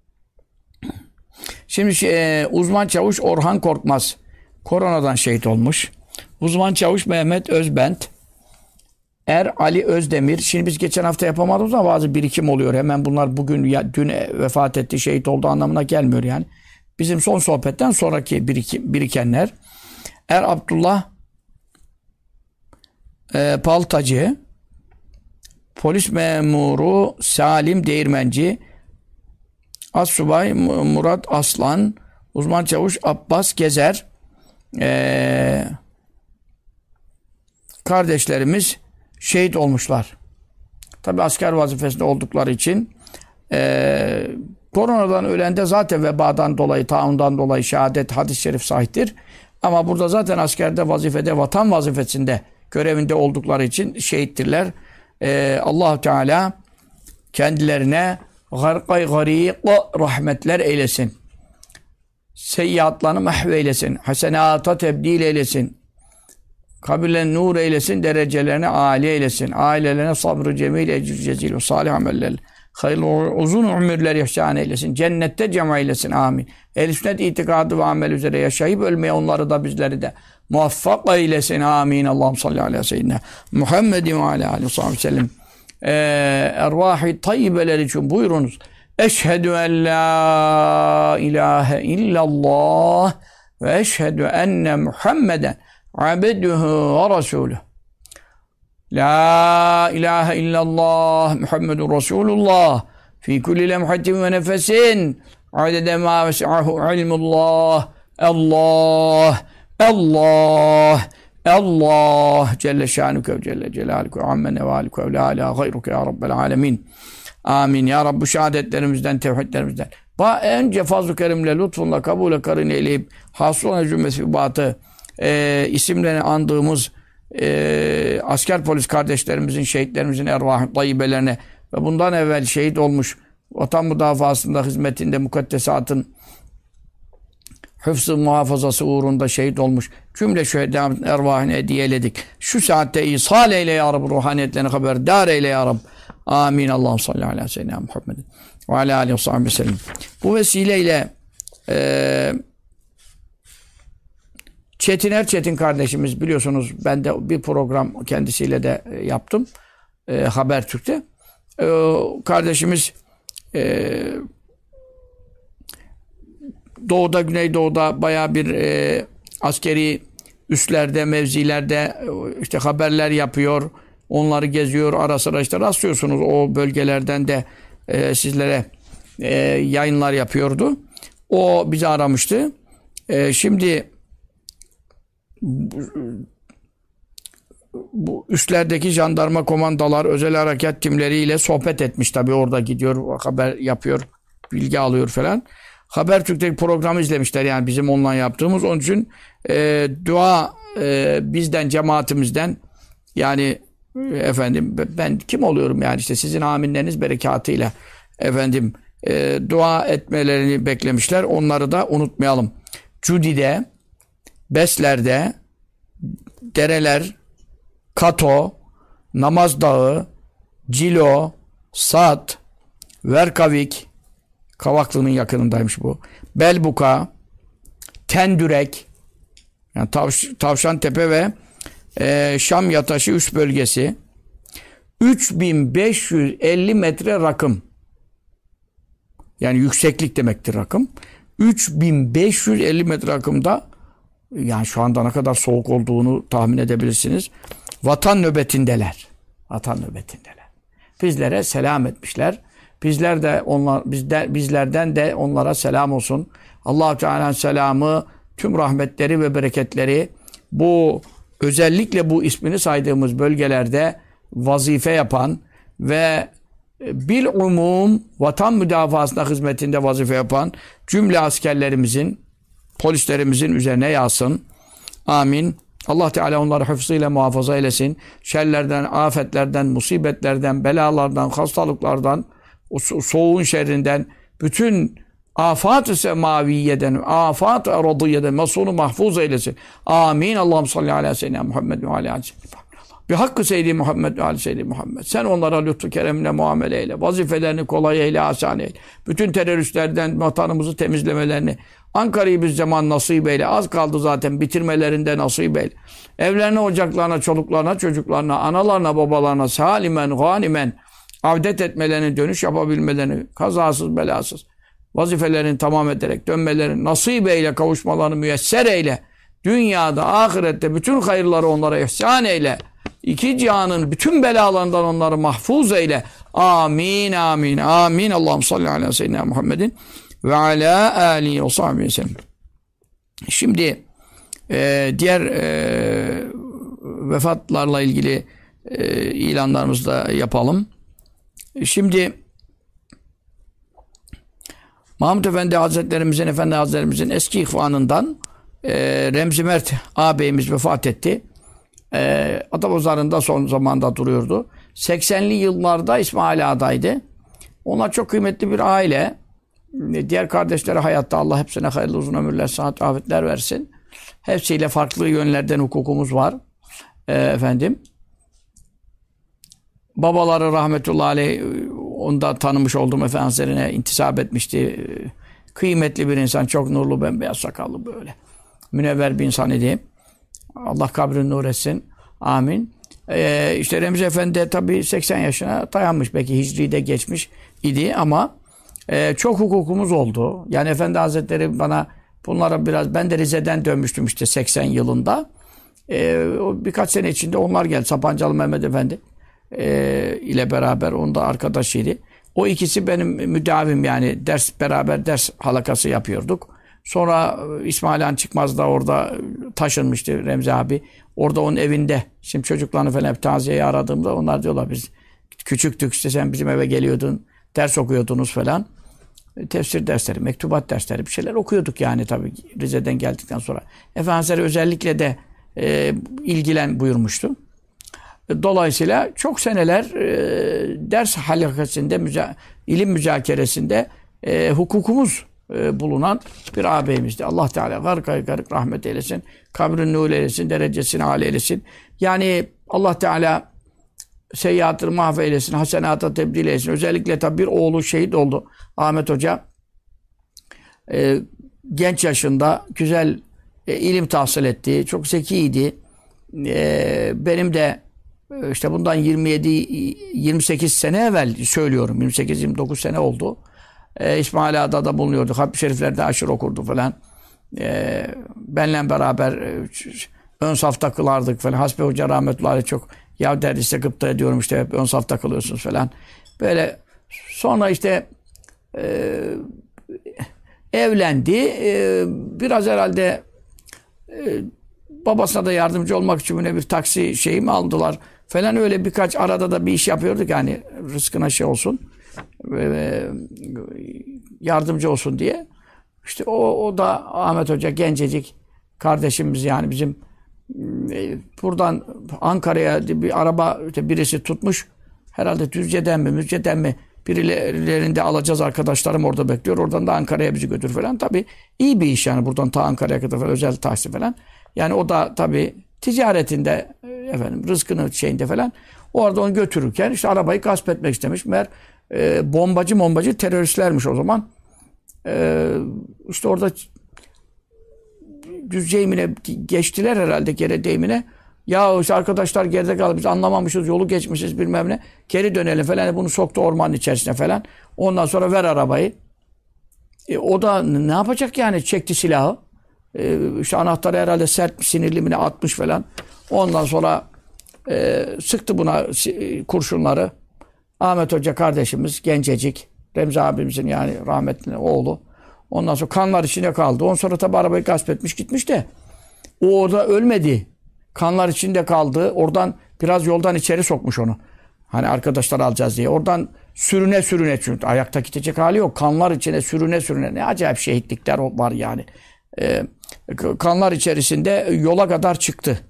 Şimdi uzman çavuş Orhan Korkmaz koronadan şehit olmuş. Uzman çavuş Mehmet Özbent, Ali Özdemir. Şimdi biz geçen hafta yapamadığımız ama bazı birikim oluyor. Hemen bunlar bugün dün vefat etti, şehit oldu anlamına gelmiyor yani. Bizim son sohbetten sonraki birikenler. Abdullah Paltacı, polis memuru Salim Değirmenci, Assubay Murat Aslan, uzman çavuş Abbas Gezer, kardeşlerimiz şehit olmuşlar. Tabi asker vazifesinde oldukları için koronadan ölen de zaten vebadan dolayı, taundan dolayı şehadet hadis-i şerif sahiptir. Ama burada zaten askerde vazifede, vatan vazifesinde görevinde oldukları için şehittirler. Allah Teala kendilerine garkay garik rahmetler eylesin. Seyyiatlarını mahveylesin. Hasenata tebdil eylesin. Kabirlerini nur eylesin. Derecelerini âli eylesin. Ailelerine sabrı cemil, ecr cezil ve salih ameller. Hayırlı uzun ömürler yaşayan eylesin. Cennette cem eylesin. Amin. Ehl-i sünnet itikadı ve amel üzere yaşayıp ölmeye onları da bizleri de muvaffak eylesin. Amin. Allah'ım salli ala seyyidina Muhammedin ve ala aleyhi ve sellem. Ervah-i tayyibeler için buyurunuz. Eşhedü en la ilahe illallah ve eşhedü enne Muhammeden abduhu ve resuluh. La ilahe illallah Muhammedun Resulullah fi kulli lemhatin ve nefesin adede ma ves'ahu ilmullah. Allah Allah Celle şanuke ve Celle celaluke ve amme nevaluke ve la ilahe gayruke ya Rabbel alemin. Amin. Ya Rabbi şehadetlerimizden, tevhidlerimizden. Önce fazl-ı kerimle, lütfunla, kabule karin eyleyip hasıl olan cümlesi batı isimlerini andığımız asker polis kardeşlerimizin, şehitlerimizin ervah-ı tayyibelerine ve bundan evvel şehit olmuş vatan müdafasında, hizmetinde, mukaddesatın hıfzı muhafazası uğrunda şehit olmuş cümle şühedanın ervahine hediye eyledik. Şu saatte ishal eyle ya Rabbi, ruhaniyetlerini haberdar eyle ya Rabbi. Amin. Allah'ım salli ala seyyidina Muhammedin ve ala aleyhi ve sahbihi sellem. Bu vesileyle Çetin Erçetin kardeşimiz, biliyorsunuz ben de bir program kendisiyle de yaptım Habertürk'te. Kardeşimiz Doğu'da, Güneydoğu'da bayağı bir askeri üslerde, mevzilerde işte haberler yapıyor. Onları geziyor. Ara sıra işte rastlıyorsunuz. O bölgelerden de sizlere yayınlar yapıyordu. O bizi aramıştı. Şimdi bu üstlerdeki jandarma komandalar, özel harekat timleriyle sohbet etmiş. Tabii orada gidiyor, haber yapıyor, bilgi alıyor falan. Habertürk'teki programı izlemişler yani bizim onunla yaptığımız. Onun için dua bizden, cemaatimizden yani efendim ben kim oluyorum yani işte sizin aminleriniz berekatıyla efendim dua etmelerini beklemişler. Onları da unutmayalım. Cudi'de, Besler'de, Dereler, Kato, Namaz Dağı, Cilo, Sat, Verkavik, Kavaklı'nın yakınındaymış bu. Belbuka, Tendürek, yani Tavşantepe ve Şam Yataşı üst bölgesi. 3550 metre rakım. Yani yükseklik demektir rakım. 3550 metre rakımda yani şu anda ne kadar soğuk olduğunu tahmin edebilirsiniz. Vatan nöbetindeler. Vatan nöbetindeler. Bizlere selam etmişler. Bizlerden de onlara selam olsun. Allah-u Teala'nın selamı, tüm rahmetleri ve bereketleri bu özellikle bu ismini saydığımız bölgelerde vazife yapan ve bilumum vatan müdafasına hizmetinde vazife yapan cümle askerlerimizin, polislerimizin üzerine yağsın. Amin. Allah Teala onları hıfzıyla muhafaza eylesin. Şerlerden, afetlerden, musibetlerden, belalardan, hastalıklardan, soğuğun şerrinden, bütün afat-ı semaviyeden, afat-ı eradiyeden masunu mahfuz eylesin. Amin. Allah'ım salli ala seyyidina Muhammed ve ala seyyidina bi hakkı seyyidi Muhammed ve ala seyyidi Muhammed. Sen onlara lütfu keremle muamele eyle. Vazifelerini kolay eyle, asan eyle. Bütün teröristlerden vatanımızı temizlemelerini Ankara'yı bir zaman nasip eyle. Az kaldı zaten bitirmelerinde nasip eyle. Evlerine, ocaklarına, çoluklarına, çocuklarına, analarına, babalarına salimen, ganimen avdet etmelerini, dönüş yapabilmelerini, kazasız, belasız vazifelerini tamam ederek dönmelerini nasip eyle, kavuşmalarını müyesser eyle. Dünyada, ahirette bütün hayırları onlara ihsan eyle. İki cihanın bütün belalarından onları mahfuz eyle. Amin, amin, amin. Allah'ım salli ala seyyidina Muhammedin ve ala alihi ve sahbihi ve sellem. Şimdi diğer vefatlarla ilgili ilanlarımızı da yapalım. Şimdi Mahmud Efendi Hazretlerimizin, Efendi Hazretlerimizin eski ihvanından Remzi Mert ağabeyimiz vefat etti. Atapazarı'nda son zamanda duruyordu. 80'li yıllarda İsmail Ağa'daydı. Onlar çok kıymetli bir aile. Diğer kardeşleri hayatta, Allah hepsine hayırlı uzun ömürler, sıhhat, afiyetler versin. Hepsiyle farklı yönlerden hukukumuz var. Efendim. Babaları rahmetullahi aleyh, onda tanımış olduğum efendilerine intisap etmişti. Kıymetli bir insan, çok nurlu, bembeyaz sakallı böyle. Münevver bir insan idi. Allah kabrini nur etsin. Amin. İşte Remzi Efendi tabii 80 yaşına dayanmış. Belki Hicri'de geçmiş idi ama çok hukukumuz oldu. Yani Efendi Hazretleri bana bunlara biraz, ben de Rize'den dönmüştüm işte 80 yılında. Birkaç sene içinde onlar geldi. Sapancalı Mehmet Efendi ile beraber, onun da arkadaşıydı. O ikisi benim müdavim, yani beraber ders halakası yapıyorduk. Sonra İsmail Han Çıkmaz da orada taşınmıştı Remzi abi. Orada onun evinde. Şimdi çocuklarını falan hep taziyeye aradığımda onlar diyorlar biz küçüktük işte, sen bizim eve geliyordun, ders okuyordunuz falan. Tefsir dersleri, mektubat dersleri bir şeyler okuyorduk yani tabii Rize'den geldikten sonra. Efendimiz özellikle de ilgilen buyurmuştu. Dolayısıyla çok seneler ders halakasında, ilim müzakeresinde hukukumuz bulunan bir ağabeyimizdi. Allah Teala garip rahmet eylesin. Kabrini nur eylesin, derecesini âli eylesin. Yani Allah Teala seyyiatını mahveylesin, hasenata tebdil eylesin. Özellikle tabi bir oğlu şehit oldu. Ahmet Hoca genç yaşında güzel ilim tahsil etti. Çok zekiydi. Benim de işte bundan 28 sene evvel söylüyorum. 28-29 sene oldu. İsmail Ağa'da bulunuyordu. Hatip-i Şerifler'de aşırı okurdu falan. Benle beraber ön safta kılardık falan. Hasbi Hoca rahmetullahi çok, ya derdi size gıpta ediyorum işte, hep ön safta kılıyorsunuz falan. Böyle sonra işte evlendi. Biraz herhalde babasına da yardımcı olmak için bir taksi şeyi mi aldılar falan, öyle birkaç arada da bir iş yapıyorduk yani rızkına şey olsun, yardımcı olsun diye. İşte o da Ahmet Hoca gencecik kardeşimiz yani bizim buradan Ankara'ya bir araba işte birisi tutmuş. Herhalde Düzce'den mi birilerinde alacağız, arkadaşlarım orada bekliyor. Oradan da Ankara'ya bizi götür falan. Tabii iyi bir iş yani buradan ta Ankara'ya kadar falan, özel taksi falan. Yani o da tabii ticaretinde rızkının şeyinde falan. Orada onu götürürken işte arabayı gasp etmek istemiş. Meğer bombacı teröristlermiş o zaman. İşte orada Düzce'ymine geçtiler herhalde, Geredeymine. Ya işte arkadaşlar geride kaldı, biz anlamamışız, yolu geçmişiz bilmem ne. Geri dönelim falan. Bunu soktu ormanın içerisine falan. Ondan sonra ver arabayı. O da ne yapacak yani? Çekti silahı. İşte anahtarı herhalde sert, sinirli mi ne atmış falan. Ondan sonra sıktı buna kurşunları. Ahmet Hoca kardeşimiz gencecik. Remzi abimizin yani rahmetli oğlu. Ondan sonra kanlar içinde kaldı. Ondan sonra tabi arabayı gasp etmiş gitmiş de. O orada ölmedi. Kanlar içinde kaldı. Oradan biraz yoldan içeri sokmuş onu. Hani arkadaşlar alacağız diye. Oradan sürüne çünkü ayakta gidecek hali yok. Kanlar içine sürüne. Ne acayip şehitlikler var yani. Kanlar içerisinde yola kadar çıktı.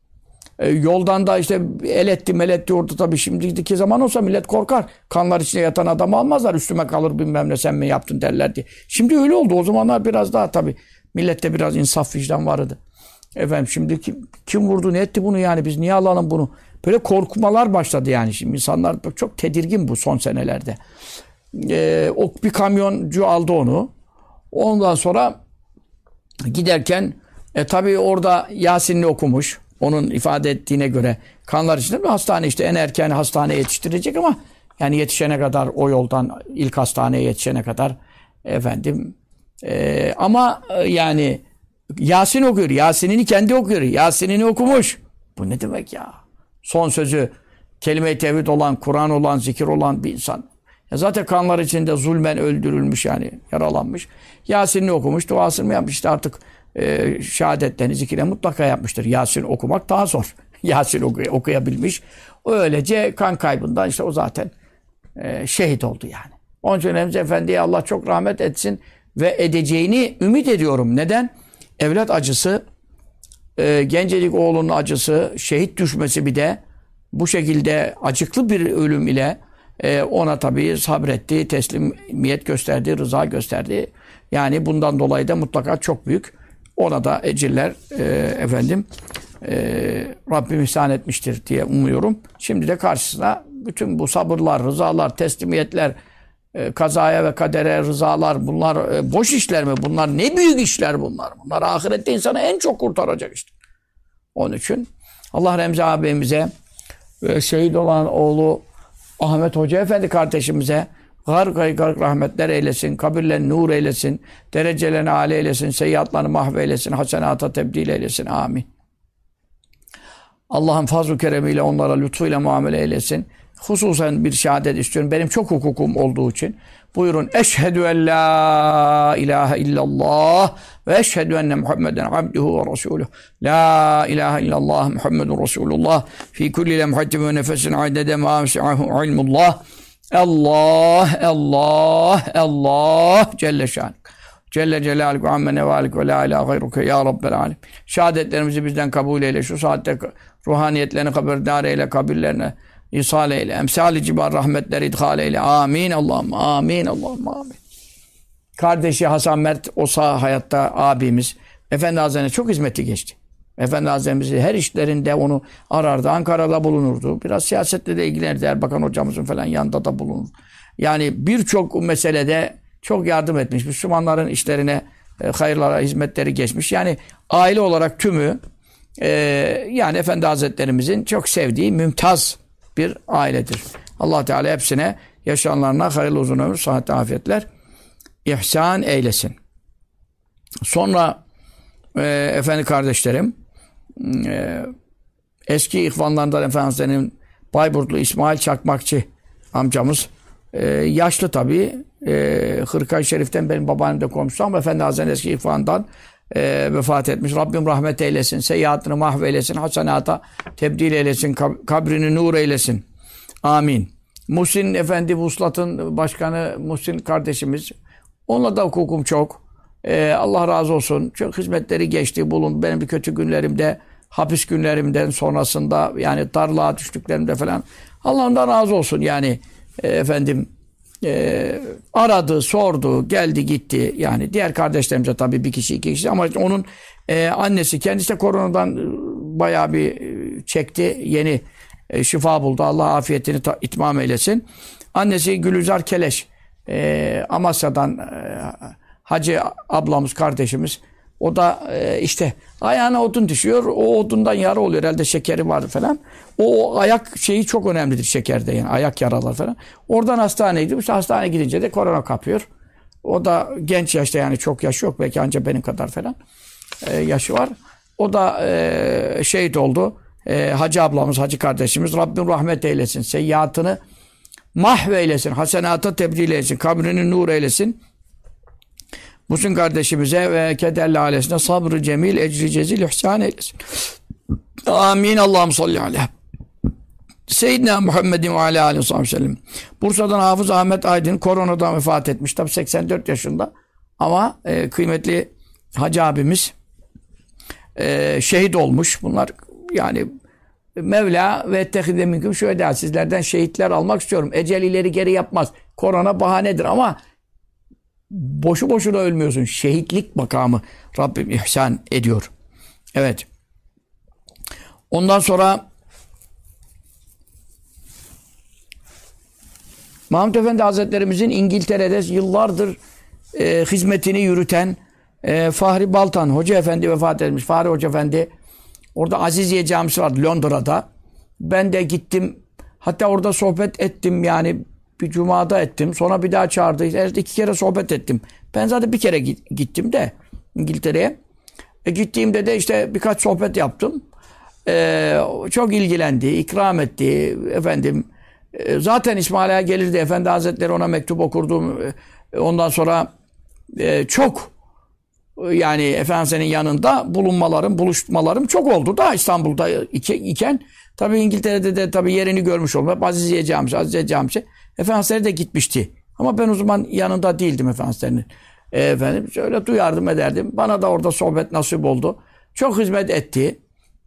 Yoldan da işte el etti orada tabii, şimdiki zaman olsa millet korkar. Kanlar içinde yatan adamı almazlar. Üstüme kalır bilmem ne, sen mi yaptın derler diye. Şimdi öyle oldu. O zamanlar biraz daha tabii millette biraz insaf vicdan vardı. Şimdi kim vurdu ne etti bunu yani, biz niye alalım bunu? Böyle korkmalar başladı yani. Şimdi insanlar çok tedirgin bu son senelerde. O bir kamyoncu aldı onu. Ondan sonra giderken tabii orada Yasin'ini okumuş. Onun ifade ettiğine göre kanlar içinde bir hastane, işte en erken hastaneye yetiştirecek ama yani yetişene kadar, o yoldan ilk hastaneye yetişene kadar ama yani Yasin okuyor. Yasin'ini kendi okuyor. Yasin'ini okumuş. Bu ne demek ya? Son sözü kelime-i tevhid olan, Kur'an olan, zikir olan bir insan. Ya zaten kanlar içinde zulmen öldürülmüş yani, yaralanmış. Yasin'ini okumuş, duasını mı yapmış? İşte artık şehadetlerini, zikirle mutlaka yapmıştır. Yasin okumak daha zor. Yasin okuyabilmiş. Öylece kan kaybından işte o zaten şehit oldu yani. Onun için Remzi Efendi'ye Allah çok rahmet etsin ve edeceğini ümit ediyorum. Neden? Evlat acısı, gencecik oğlunun acısı, şehit düşmesi, bir de bu şekilde acıklı bir ölüm ile ona tabii sabretti, teslimiyet gösterdi, rıza gösterdi. Yani bundan dolayı da mutlaka çok büyük, ona da ecirler Rabbim ihsan etmiştir diye umuyorum. Şimdi de karşısına bütün bu sabırlar, rızalar, teslimiyetler, kazaya ve kadere rızalar, bunlar boş işler mi? Bunlar ne büyük işler bunlar. Bunlar ahirette insanı en çok kurtaracak işte. Onun için Allah Remzi abimize, şehit olan oğlu Ahmet Hoca Efendi kardeşimize gark rahmetler eylesin, kabirlerini nur eylesin, derecelerini âli eylesin, seyyiatlarını mahveylesin, hasenata tebdil eylesin. Amin. Allah'ın fazl-ı keremiyle onlara lütfuyla muamele eylesin. Hususen bir şehadet istiyorum. Benim çok hukukum olduğu için. Buyurun. Eşhedü en la ilahe illallah ve eşhedü enne Muhammeden abduhu ve resuluh. La ilahe illallah Muhammedun Resulullah. Fi kulli lemhatim ve nefesin adede ma vesi'ahu ilmullah. Allah Celle şanik. Celle Celaluhu amme nevalik ve la ilahe gayruke ya Rabbel alem. Şehadetlerimizi bizden kabul eyle. Şu saatte ruhaniyetlerini haberdar eyle, kabirlerine İsal eyle, emsal-i cibar rahmetler idhal eyle. Amin Allah'ım, amin Allah'ım, amin. Kardeşi Hasan Mert, o sağ hayatta abimiz. Efendi Hazretleri'ne çok hizmeti geçti. Efendi Hazretlerimiz her işlerinde onu arardı. Ankara'da bulunurdu. Biraz siyasetle de ilgilenirdi. Erbakan hocamızın falan yanında da bulunur. Yani birçok meselede çok yardım etmiş. Müslümanların işlerine, hayırlara, hizmetleri geçmiş. Yani aile olarak tümü yani Efendi Hazretlerimizin çok sevdiği mümtaz bir ailedir. Allah Teala hepsine yaşayanlarına hayırlı uzun ömür, sıhhat, afiyetler ihsan eylesin. Sonra efendi kardeşlerim, eski ihvanlarından Efendimiz'in Bayburtlu İsmail Çakmakçı amcamız yaşlı tabii. Hırka-i Şerif'ten benim babaannem de komşusu ama Efendi Hazretleri'nin eski ihvanından vefat etmiş. Rabbim rahmet eylesin. Seyyiatını mahveylesin. Hasenata tebdil eylesin. Kabrini nur eylesin. Amin. Muhsin Efendi Vuslat'ın başkanı Muhsin kardeşimiz. Onunla da hukukum çok. Allah razı olsun. Çok hizmetleri geçti. Bulundu. Benim bir kötü günlerimde, hapis günlerimden sonrasında, yani darlığa düştüklerimde falan. Allah ondan razı olsun. Yani efendim aradı, sordu, geldi, gitti. Yani diğer kardeşlerimize tabii bir kişi, iki kişi, ama onun annesi kendisi de koronadan bayağı bir çekti. Yeni şifa buldu. Allah afiyetini itmam eylesin. Annesi Gülüzar Keleş. Amasya'dan Hacı ablamız, kardeşimiz. O da işte ayağına odun düşüyor. O odundan yara oluyor. Herhalde şekeri var falan. O ayak şeyi çok önemlidir şekerde, yani ayak yaralar falan. Oradan hastaneye gidiyor. İşte hastaneye gidince de korona kapıyor. O da genç yaşta, yani çok yaşı yok. Belki ancak benim kadar falan yaşı var. O da şehit oldu. Hacı ablamız, hacı kardeşimiz. Rabbim rahmet eylesin. Seyyiatını mahveylesin. Hasenata tebdil eylesin. Kabrini nur eylesin. Muhsin kardeşimize ve kederli ailesine sabrı cemil, ecri cezil, ihsan eylesin. Amin. Allah'ım salli aleyhi. Seyyidina Muhammedin ve aleyhi ve sellem. Bursa'dan Hafız Ahmet Aydın koronadan vefat etmiş. Tabi 84 yaşında. Ama kıymetli hacı abimiz şehit olmuş. Bunlar yani Mevla ve ettehide minkum şühedâ, sizlerden şehitler almak istiyorum. Ecel ileri geri yapmaz. Korona bahanedir ama boşu boşuna ölmüyorsun. Şehitlik makamı Rabbim ihsan ediyor. Evet. Ondan sonra Mahmud Efendi Hazretlerimizin İngiltere'de yıllardır hizmetini yürüten Fahri Baltan Hoca Efendi vefat etmiş. Fahri Hoca Efendi, orada Aziziye Camisi vardı Londra'da. Ben de gittim. Hatta orada sohbet ettim, yani bir cumada ettim. Sonra bir daha çağırdı. İki kere sohbet ettim. Ben zaten bir kere gittim de İngiltere'ye. Gittiğimde de işte birkaç sohbet yaptım. Çok ilgilendi, ikram etti. Efendim zaten İsmaila'ya gelirdi. Efendi Hazretleri ona mektup okurdum. Ondan sonra çok, yani Efendimiz'in yanında buluşmalarım çok oldu da İstanbul'da iken. Tabii İngiltere'de de tabii yerini görmüş oldum. Hep Aziziye Camisi. Efendimiz'e de gitmişti. Ama ben o zaman yanında değildim Efendimiz'in. Efendim şöyle duyardım ederdim. Bana da orada sohbet nasip oldu. Çok hizmet etti.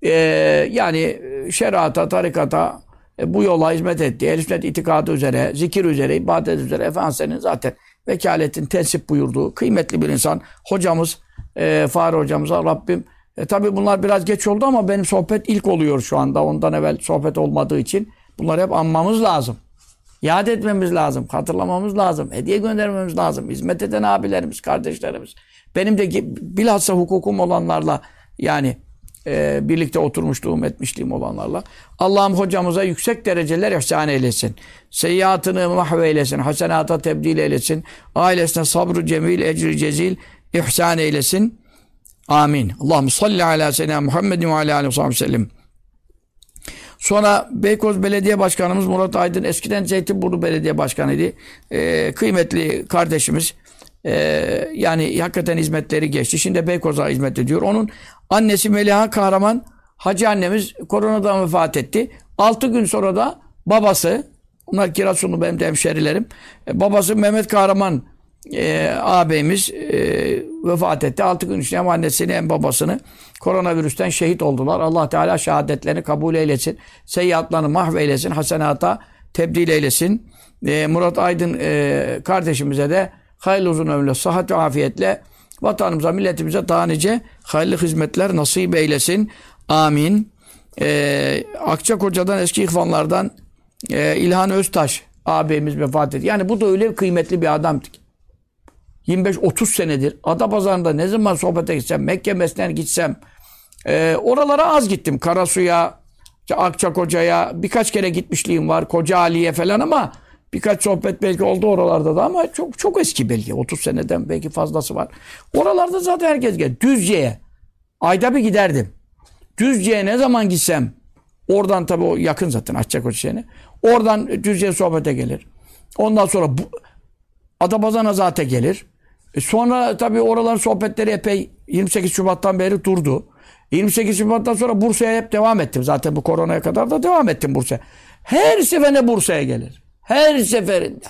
Yani şerata, tarikata, bu yola hizmet etti. Ehl-i sünnet itikadı üzere, zikir üzere, ibadet üzere Efendimiz'in zaten vekaletin tensip buyurduğu kıymetli bir insan. Hocamız, Fahri hocamıza Rabbim. Tabii bunlar biraz geç oldu ama benim sohbet ilk oluyor şu anda. Ondan evvel sohbet olmadığı için bunları hep anmamız lazım. Yad etmemiz lazım, hatırlamamız lazım, hediye göndermemiz lazım. Hizmet eden abilerimiz, kardeşlerimiz. Benim de bilhassa hukukum olanlarla, yani birlikte oturmuşluğum, etmişliğim olanlarla. Allah'ım hocamıza yüksek dereceler ihsan eylesin. Seyyiatını mahveylesin, hasenata tebdil eylesin. Ailesine sabrı cemil, ecri cezil ihsan eylesin. Amin. Allahümme salli ala seyyidina Muhammedin ve ala aleyhi ve sellem. Sonra Beykoz Belediye Başkanımız Murat Aydın, eskiden Zeytinburnu Belediye Başkanıydı. Kıymetli kardeşimiz. Yani hakikaten hizmetleri geçti. Şimdi Beykoz'a hizmet ediyor. Onun annesi Meliha Kahraman Hacı annemiz koronadan vefat etti. 6 gün sonra da babası, onlar Giresunlu benim de hemşerilerim. Babası Mehmet Kahraman ağabeyimiz vefat etti. 6 gün içinde hem annesini hem babasını koronavirüsten şehit oldular. Allah Teala şehadetlerini kabul eylesin. Seyyiatlarını mahveylesin. Hasenata tebdil eylesin. Murat Aydın kardeşimize de hayırlı uzun ömürle, sıhhat ve afiyetle vatanımıza, milletimize daha nice hayırlı hizmetler nasip eylesin. Amin. Akçakoca'dan eski ihvanlardan İlhan Öztaş ağabeyimiz vefat etti. Yani bu da öyle kıymetli bir adamdı. 25-30 senedir Adapazarı'nda ne zaman sohbete gitsem, Mekke Mesne'ne gitsem, oralara az gittim. Karasu'ya, Akçakoca'ya birkaç kere gitmişliğim var. Koca Ali'ye falan, ama birkaç sohbet belki oldu oralarda da, ama çok çok eski belki. 30 seneden belki fazlası var. Oralarda zaten herkes geldi. Düzce'ye ayda bir giderdim. Düzce'ye ne zaman gitsem, oradan tabii o yakın zaten Akçakoca. Oradan Düzce'ye sohbete gelir. Ondan sonra Adapazarı'na zaten gelir. Sonra tabii oraların sohbetleri epey 28 Şubat'tan beri durdu. 28 Şubat'tan sonra Bursa'ya hep devam ettim. Zaten bu koronaya kadar da devam ettim Bursa'ya. Her seferinde Bursa'ya gelir. Her seferinde.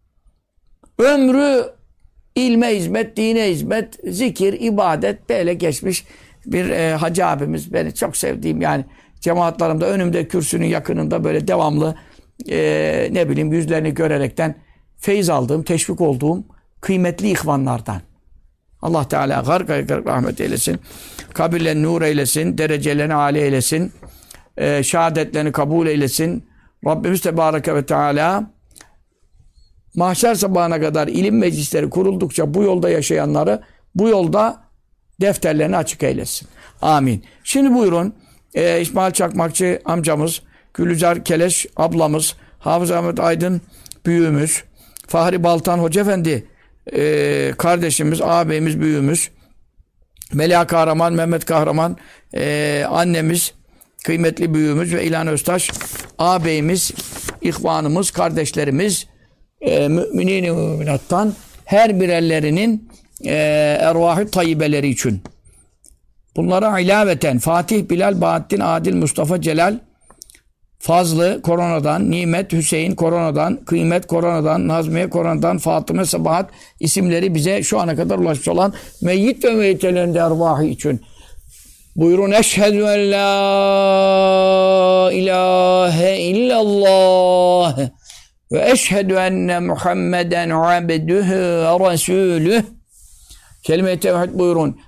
Ömrü ilme hizmet, dine hizmet, zikir, ibadet böyle geçmiş bir hacı abimiz. Beni çok sevdiğim yani cemaatlarımda önümde kürsünün yakınında böyle devamlı ne bileyim yüzlerini görerekten feyiz aldığım, teşvik olduğum kıymetli ihvanlardan. Allah Teala gark rahmet eylesin. Kabirlerini nur eylesin. Derecelerini âli eylesin. Şehadetlerini kabul eylesin. Rabbimiz Tebareke ve Teala mahşer sabahına kadar ilim meclisleri kuruldukça bu yolda yaşayanları bu yolda defterlerini açık eylesin. Amin. Şimdi buyurun İsmail Çakmakçı amcamız, Gülüzar Keleş ablamız, Hafız Ahmet Aydın büyüğümüz, Fahri Baltan Hoca Efendi kardeşimiz, ağabeyimiz, büyüğümüz, Melia Kahraman, Mehmet Kahraman, annemiz, kıymetli büyüğümüz ve İlhan Öztaş, ağabeyimiz, ihvanımız, kardeşlerimiz, müminin-i müminattan her birerlerinin ervah-ı tayyibeleri için. Bunlara ilaveten Fatih, Bilal, Bahattin, Adil, Mustafa, Celal, Fazlı koronadan, Nimet, Hüseyin koronadan, Kıymet koronadan, Nazmiye koronadan, Fatıma, Sabahat isimleri bize şu ana kadar ulaşmış olan meyyit ve meyyitelerin de ervahı için. Buyurun eşhedü en la ilahe illallah ve eşhedü enne Muhammeden abdühü ve resulüh. Kelime-i tevhid buyurun.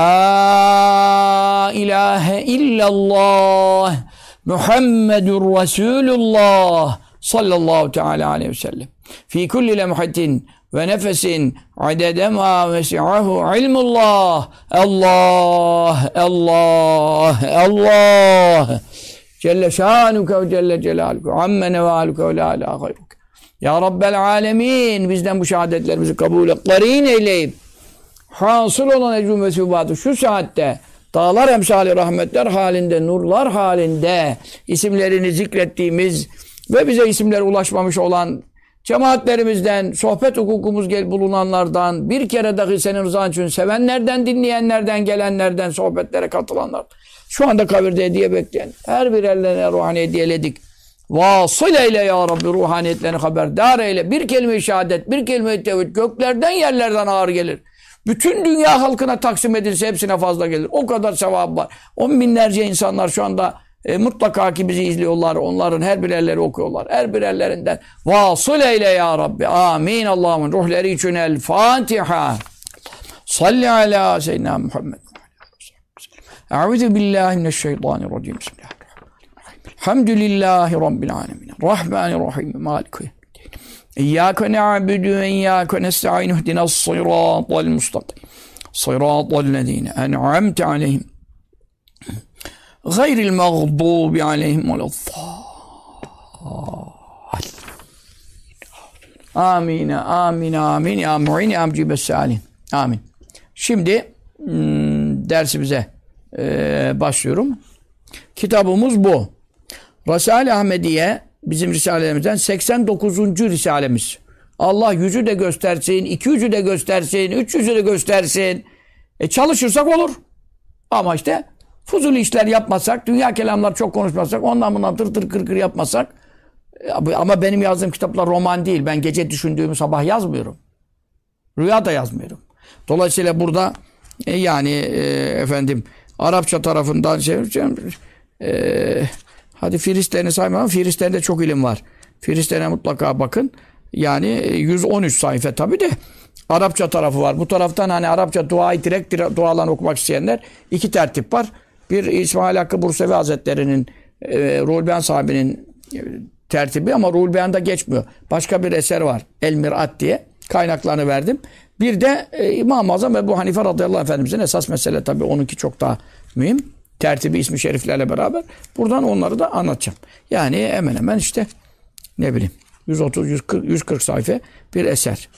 La ilahe illallah Muhammedur Resulullah sallallahu teala aleyhi ve sellem. Fi kulli lemhatin ve nefesin adede ma vesi'ahu ilmullah. Allah, Allah, Allah. Celle şanuke ve celle celaluke. Amme nevaluke ve la ilahe gayruk. Ya Rabbel alemin. Bizden bu şehadetlerimizi kabul et. Karin eyleyip hasıl olan ecrüm ve sübbatı şu saatte dağlar emsali rahmetler halinde, nurlar halinde isimlerini zikrettiğimiz ve bize isimleri ulaşmamış olan cemaatlerimizden, sohbet hukukumuz bulunanlardan, bir kere dahi senin rızan için sevenlerden, dinleyenlerden, gelenlerden, sohbetlere katılanlar, şu anda kabirde hediye bekleyen her bir ellerine ruhani hediyeledik. Vasıl eyle ya Rabbi, ruhaniyetlerini haberdar eyle. Bir kelime-i şehadet, bir kelime-i tevhid göklerden yerlerden ağır gelir. Bütün dünya halkına taksim edilse hepsine fazla gelir. O kadar sevap var. 10 binlerce insanlar şu anda mutlaka ki bizi izliyorlar. Onların her birerleri okuyorlar. Her birerlerinden vasıl eyle ya Rabbi. Amin. Allah'ın ruhları için el Fatiha. Salli ala seyyidina Muhammed. Eûzü billahi mineşşeytanirracim. Bismillahirrahmanirrahim. Elhamdülillahi Rabbil alemin. Rahmanirrahim. Maliki. İyyâke na'budu ve iyyâke nesta'in ihdinas sıratal mustakim. Sıratallezîne en'amte aleyhim. Gayril mağdûbi aleyhim veleddâllîn. Amin, amin, amin. Ya mu'in, ya mucibes sâlin. Amin. Şimdi dersimize başlıyorum. Kitabımız bu. Risale-i Ahmediye bizim Risale'lerimizden 89. Risalemiz. Allah yüzü de göstersin, iki yüzü de göstersin, üç yüzü de göstersin. Çalışırsak olur. Ama işte fuzuli işler yapmasak, dünya kelamlar çok konuşmasak, ondan bundan tır tır kır kır yapmasak. Ama benim yazdığım kitaplar roman değil. Ben gece düşündüğümü sabah yazmıyorum. Rüya da yazmıyorum. Dolayısıyla burada efendim Arapça tarafından hadi Firistin'i saymam. Firistin'de çok ilim var. Firistin'e mutlaka bakın. Yani 113 sayfa tabi de Arapça tarafı var. Bu taraftan hani Arapça duayı direkt dualarını okumak isteyenler iki tertip var. Bir İsmail Hakkı Bursevi Hazretleri'nin Ruhul Beyan sahibinin tertibi ama Ruhul Beyan'da geçmiyor. Başka bir eser var. El Mirat diye. Kaynaklarını verdim. Bir de İmam-ı Azam Ebu Hanife radıyallahu anh efendimizin esas mesele tabi onunki çok daha mühim. Tertibi ismi şeriflerle beraber. Buradan onları da anlatacağım. Yani hemen hemen işte ne bileyim 130-140 sayfa bir eser.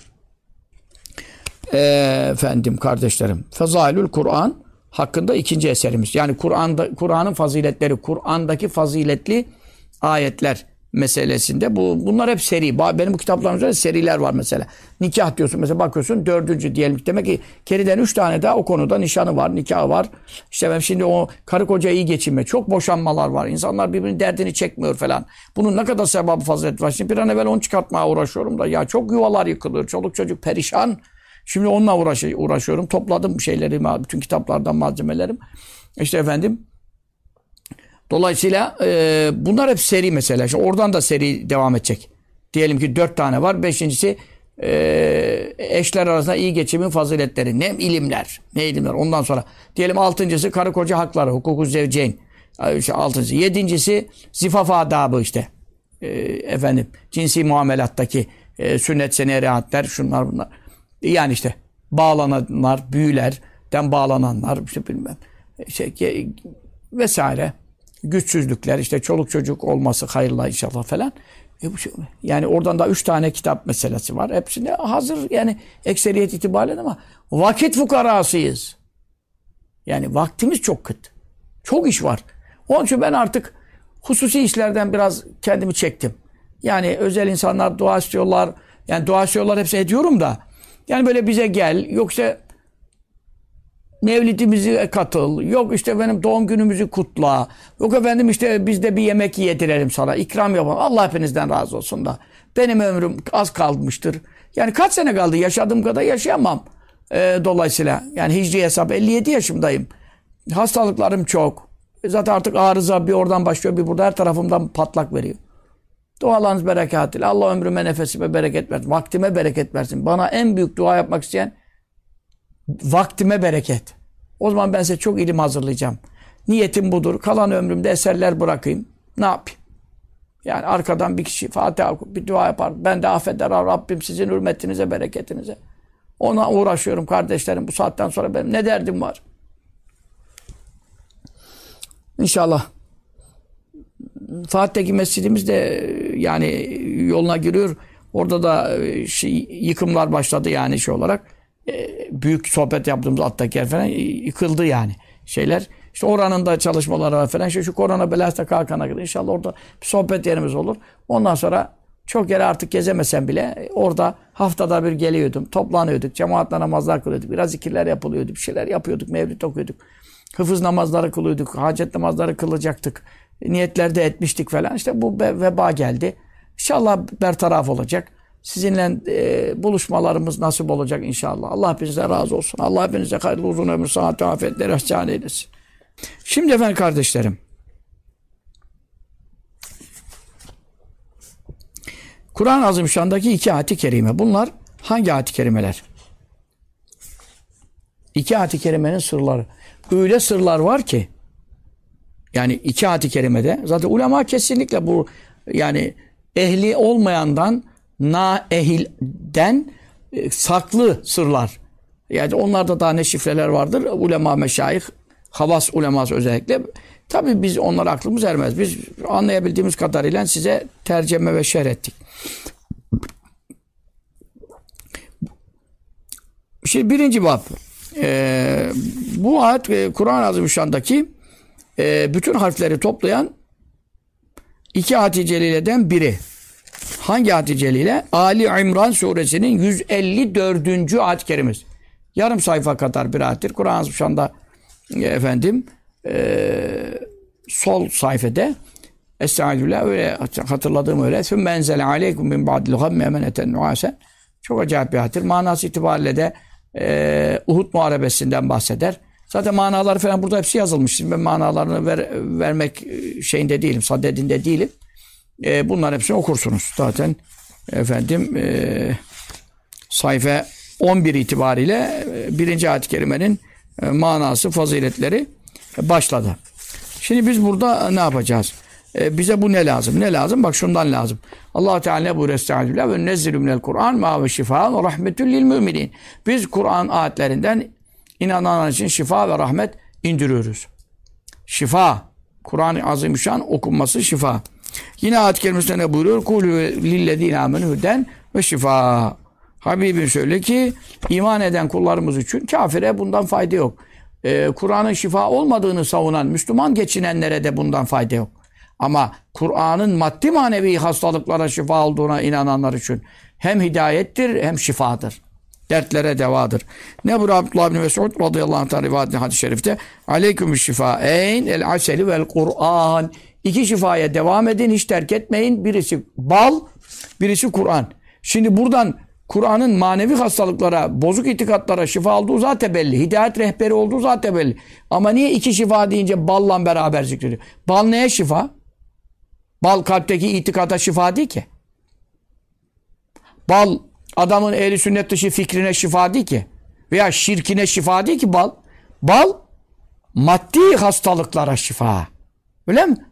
Efendim kardeşlerim. Fezailül Kur'an hakkında ikinci eserimiz. Yani Kur'an'ın faziletleri, Kur'an'daki faziletli ayetler meselesinde. Bunlar hep seri. Benim bu kitaplarımda seriler var mesela. Nikah diyorsun mesela, bakıyorsun 4. diyelim. Demek ki keriden 3 tane daha o konuda nişanı var, nikahı var. İşte ben şimdi o karı koca iyi geçinme. Çok boşanmalar var. İnsanlar birbirinin derdini çekmiyor falan. Bunun ne kadar sevabı fazilet var. Şimdi bir an evvel onu çıkartmaya uğraşıyorum da. Ya çok yuvalar yıkılıyor. Çoluk çocuk perişan. Şimdi onunla uğraşıyorum. Topladım şeyleri, bütün kitaplardan malzemelerim. İşte efendim. Dolayısıyla bunlar hep seri mesela. İşte oradan da seri devam edecek. Diyelim ki 4 tane var. 5.'si eşler arasında iyi geçimin faziletleri. Ne ilimler. Ne ilimler. Ondan sonra diyelim 6.'sı karı koca hakları. Hukuku zevceyn. İşte 6.'sı. 7.'si zifaf adabı işte. Efendim cinsi muamelattaki sünnet seneye riayetler, şunlar bunlar. Yani işte bağlananlar, büyülerden bağlananlar, işte bilmem vesaire. Güçsüzlükler, işte çoluk çocuk olması hayırlı inşallah falan. Yani oradan da 3 tane kitap meselesi var. Hepsinde hazır yani ekseriyet itibariyle, ama vakit fukarasıyız. Yani vaktimiz çok kıt. Çok iş var. Onun için ben artık hususi işlerden biraz kendimi çektim. Yani özel insanlar dua istiyorlar. Yani dua istiyorlar, hepsini ediyorum da. Yani böyle bize gel, yoksa mevlidimize katıl, yok işte benim doğum günümüzü kutla, yok efendim işte biz de bir yemek yedirelim sana, ikram yapalım. Allah hepinizden razı olsun da. Benim ömrüm az kalmıştır. Yani kaç sene kaldı? Yaşadığım kadar yaşayamam. Dolayısıyla yani hicri hesap 57 yaşımdayım. Hastalıklarım çok. Zaten artık arıza bir oradan başlıyor, bir burada, her tarafımdan patlak veriyor. Dualarınız berekatli. Allah ömrüme, nefesime bereket versin. Vaktime bereket versin. Bana en büyük dua yapmak isteyen, vaktime bereket. O zaman ben size çok ilim hazırlayacağım. Niyetim budur. Kalan ömrümde eserler bırakayım. Ne yapayım? Yani arkadan bir kişi Fatiha okur, bir dua yapar. Ben de affeder Rabbim sizin hürmetinize, bereketinize. Ona uğraşıyorum kardeşlerim. Bu saatten sonra benim ne derdim var? İnşallah. Fatih'teki mescidimiz de yani yoluna giriyor. Orada da yıkımlar başladı yani olarak. Büyük sohbet yaptığımız alttaki yer falan yıkıldı yani şeyler. İşte oranın da çalışmaları var falan. Şu korona belası da kalkana kadar inşallah orada bir sohbet yerimiz olur. Ondan sonra çok yere artık gezemesem bile orada haftada bir geliyordum. Toplanıyorduk. Cemaatle namazlar kılıyorduk. Biraz zikirler yapılıyordu. Bir şeyler yapıyorduk. Mevlid okuyorduk. Hıfız namazları kılıyorduk. Hacet namazları kılacaktık. Niyetler de etmiştik falan. İşte bu veba geldi. İnşallah bertaraf olacak. Sizinle buluşmalarımız nasip olacak inşallah. Allah hepinize razı olsun. Allah hepinize hayırlı uzun ömür, sıhhat, afiyetler ihsan eylesin. Şimdi efendim kardeşlerim, Kur'an-ı Azimüşşan'daki 2 ayet-i kerime. Bunlar hangi ayet-i kerimeler? 2 ayet-i kerimenin sırları. Öyle sırlar var ki, yani 2 ayet-i kerimede zaten ulema kesinlikle bu yani ehli olmayandan, naehilden saklı sırlar. Yani onlarda daha ne şifreler vardır. Ulema, meşayih, havas uleması özellikle. Tabii biz onlara aklımız ermez. Biz anlayabildiğimiz kadarıyla size tercüme ve şerh ettik. Şimdi 1. bab. Bu ayet Kur'an-ı Azimüşşan'daki bütün harfleri toplayan 2 ayet-i celileden biri. Hangi ayet-i celile? Ali İmran suresinin 154. ayet-i kerimesi. Yarım sayfa kadar bir ayettir. Kur'an-ı Azimüşşan'da efendim sol sayfede Estağfirullah, öyle hatırladığım öyle. Sümme enzele aleykum min ba'dil gamme emeneten nuasen. Çok acayip bir ayettir. Manası itibariyle de Uhud Muharebesi'nden bahseder. Zaten manaları falan burada hepsi yazılmış. Şimdi ben manalarını vermek şeyinde değilim, sadedinde değilim. Bunların hepsini okursunuz. Zaten efendim sayfa 11 itibariyle 1. ayet-i kerimenin manası, faziletleri başladı. Şimdi biz burada ne yapacağız? Bize bu ne lazım? Ne lazım? Bak şundan lazım. Allah Teala buyuruyor Estağfirullah ve nezzilu minel Kur'an ma ve şifa ve rahmetül lil müminin. Biz Kur'an ayetlerinden inananlar için şifa ve rahmet indiriyoruz. Şifa. Kur'an-ı Azimüşşan okunması şifa. Yine ayet-i kerimesinde ne buyuruyor? Kulü lillezine amenü huden ve şifa. Habibim söyle ki iman eden kullarımız için kafire bundan fayda yok. Kur'an'ın şifa olmadığını savunan Müslüman geçinenlere de bundan fayda yok. Ama Kur'an'ın maddi manevi hastalıklara şifa olduğuna inananlar için hem hidayettir hem şifadır. Dertlere devadır. Ne bu Abdullah bin Mesud radıyallahu anh'tan rivayet hadis-i şerifte aleyküm şifaeyn el aseli vel Kur'an. İki şifaya devam edin, hiç terk etmeyin. Birisi bal, birisi Kur'an. Şimdi buradan Kur'an'ın manevi hastalıklara, bozuk itikatlara şifa olduğu zaten belli. Hidayet rehberi olduğu zaten belli. Ama niye iki şifa deyince balla beraber zikrediyor? Bal neye şifa? Bal kalpteki itikata şifa değil ki. Bal adamın ehli sünnet dışı fikrine şifa değil ki. Veya şirkine şifa değil ki bal. Bal maddi hastalıklara şifa. Öyle mi?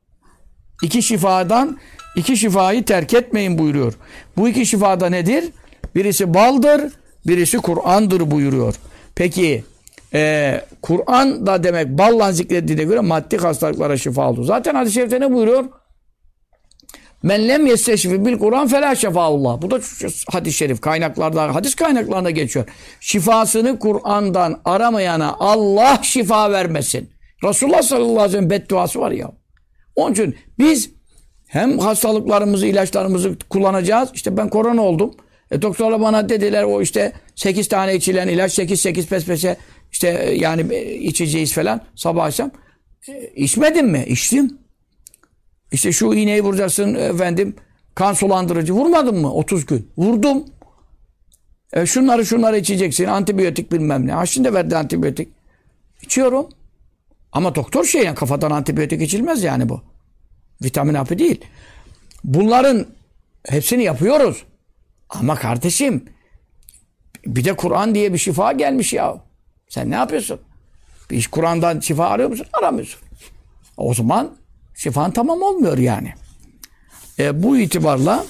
İki şifayı terk etmeyin buyuruyor. Bu iki şifada nedir? Birisi baldır, birisi Kur'an'dır buyuruyor. Peki Kur'an da demek balla zikredildiğine göre maddi hastalıklara şifa oldu. Zaten hadis-i şerifte ne buyuruyor? Men lem yesteşfi bil Kur'an felâ şefaullah. Bu da hadis-i şerif kaynaklarda, hadis kaynaklarında geçiyor. Şifasını Kur'an'dan aramayana Allah şifa vermesin. Resulullah sallallahu aleyhi ve sellem bedduası var ya. Onun için biz hem hastalıklarımızı, ilaçlarımızı kullanacağız. İşte ben korona oldum. Doktorlar bana dediler o işte 8 tane içilen ilaç 8 peş peşe işte yani içeceğiz falan sabah akşam. İçmedin mi? İçtim. İşte şu iğneyi vuracaksın efendim kan sulandırıcı. Vurmadın mı? 30 gün. Vurdum. Şunları içeceksin. Antibiyotik bilmem ne. Şimdi de verdi antibiyotik. İçiyorum. Ama doktor yani kafadan antibiyotik içilmez yani bu. Vitamin hapı değil. Bunların hepsini yapıyoruz. Ama kardeşim bir de Kur'an diye bir şifa gelmiş ya. Sen ne yapıyorsun? Bir Kur'an'dan şifa arıyor musun? Aramıyorsun. O zaman şifan tamam olmuyor yani. Bu itibarla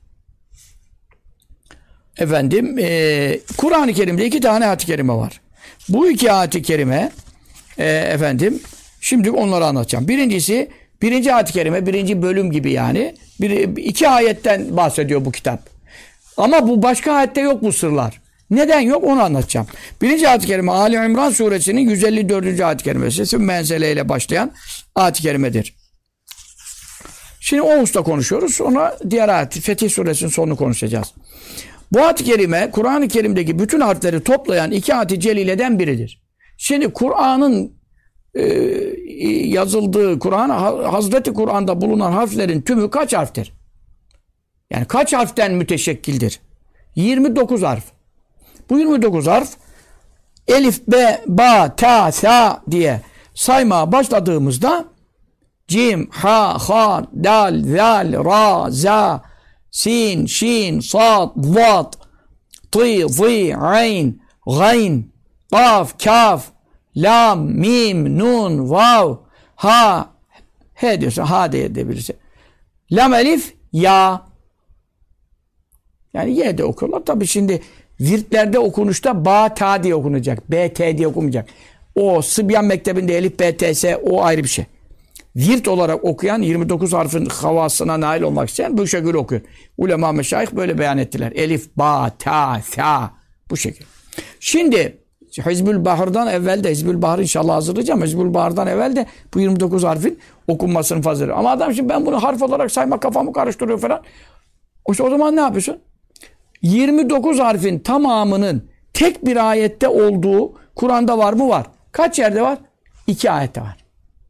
efendim Kur'an-ı Kerim'de 2 tane ayet-i kerime var. Bu 2 ayet-i kerime efendim şimdi onları anlatacağım. Birincisi 1. ayet-i kerime 1. bölüm gibi yani. 2 ayetten bahsediyor bu kitap. Ama bu başka ayette yok bu sırlar. Neden yok onu anlatacağım. 1. ayet-i kerime Ali İmran suresinin 154. ayet-i kerimesi. Sümmenzele ile başlayan ayet-i kerimedir. Şimdi o usta konuşuyoruz. Sonra diğer ayet, Fetih suresinin sonunu konuşacağız. Bu ayet-i kerime Kur'an-ı Kerim'deki bütün harfleri toplayan 2 ayet-i celileden biridir. Şimdi Kur'an'ın yazıldığı Hazreti Kur'an'da bulunan harflerin tümü kaç harftir? Yani kaç harften müteşekkildir? 29 harf. Bu 29 harf elif, be, ba, ta, sa diye saymaya başladığımızda cim, ha, ha, dal, zal, ra, za, sin, şin, sad, vat, tı, zı, ayn, gayn, kaf, kaf, lam, mim, nun, vav, ha, he diyorsun, ha diyebilirsin. Lam, elif, ya. Yani ye de okuyorlar. Tabii şimdi virtlerde okunuşta ba, ta diye okunacak. B, t diye okunmayacak. O Sıbyan Mektebi'nde elif, b, t, s o ayrı bir şey. Virt olarak okuyan 29 harfin havasına nail olmak isteyen bu şekilde okuyor. Ulema meşayih böyle beyan ettiler. Elif, ba, ta, sa bu şekilde. Şimdi Hizbül Bahar'dan evvel de Hizbül Bahar inşallah hazırlayacağım. Hizbül Bahar'dan evvel de bu 29 harfin okunmasını fazla ediyor. Ama adam şimdi ben bunu harf olarak saymak kafamı karıştırıyor falan. İşte o zaman ne yapıyorsun? 29 harfin tamamının tek bir ayette olduğu Kur'an'da var mı? Var. Kaç yerde var? 2 ayette var.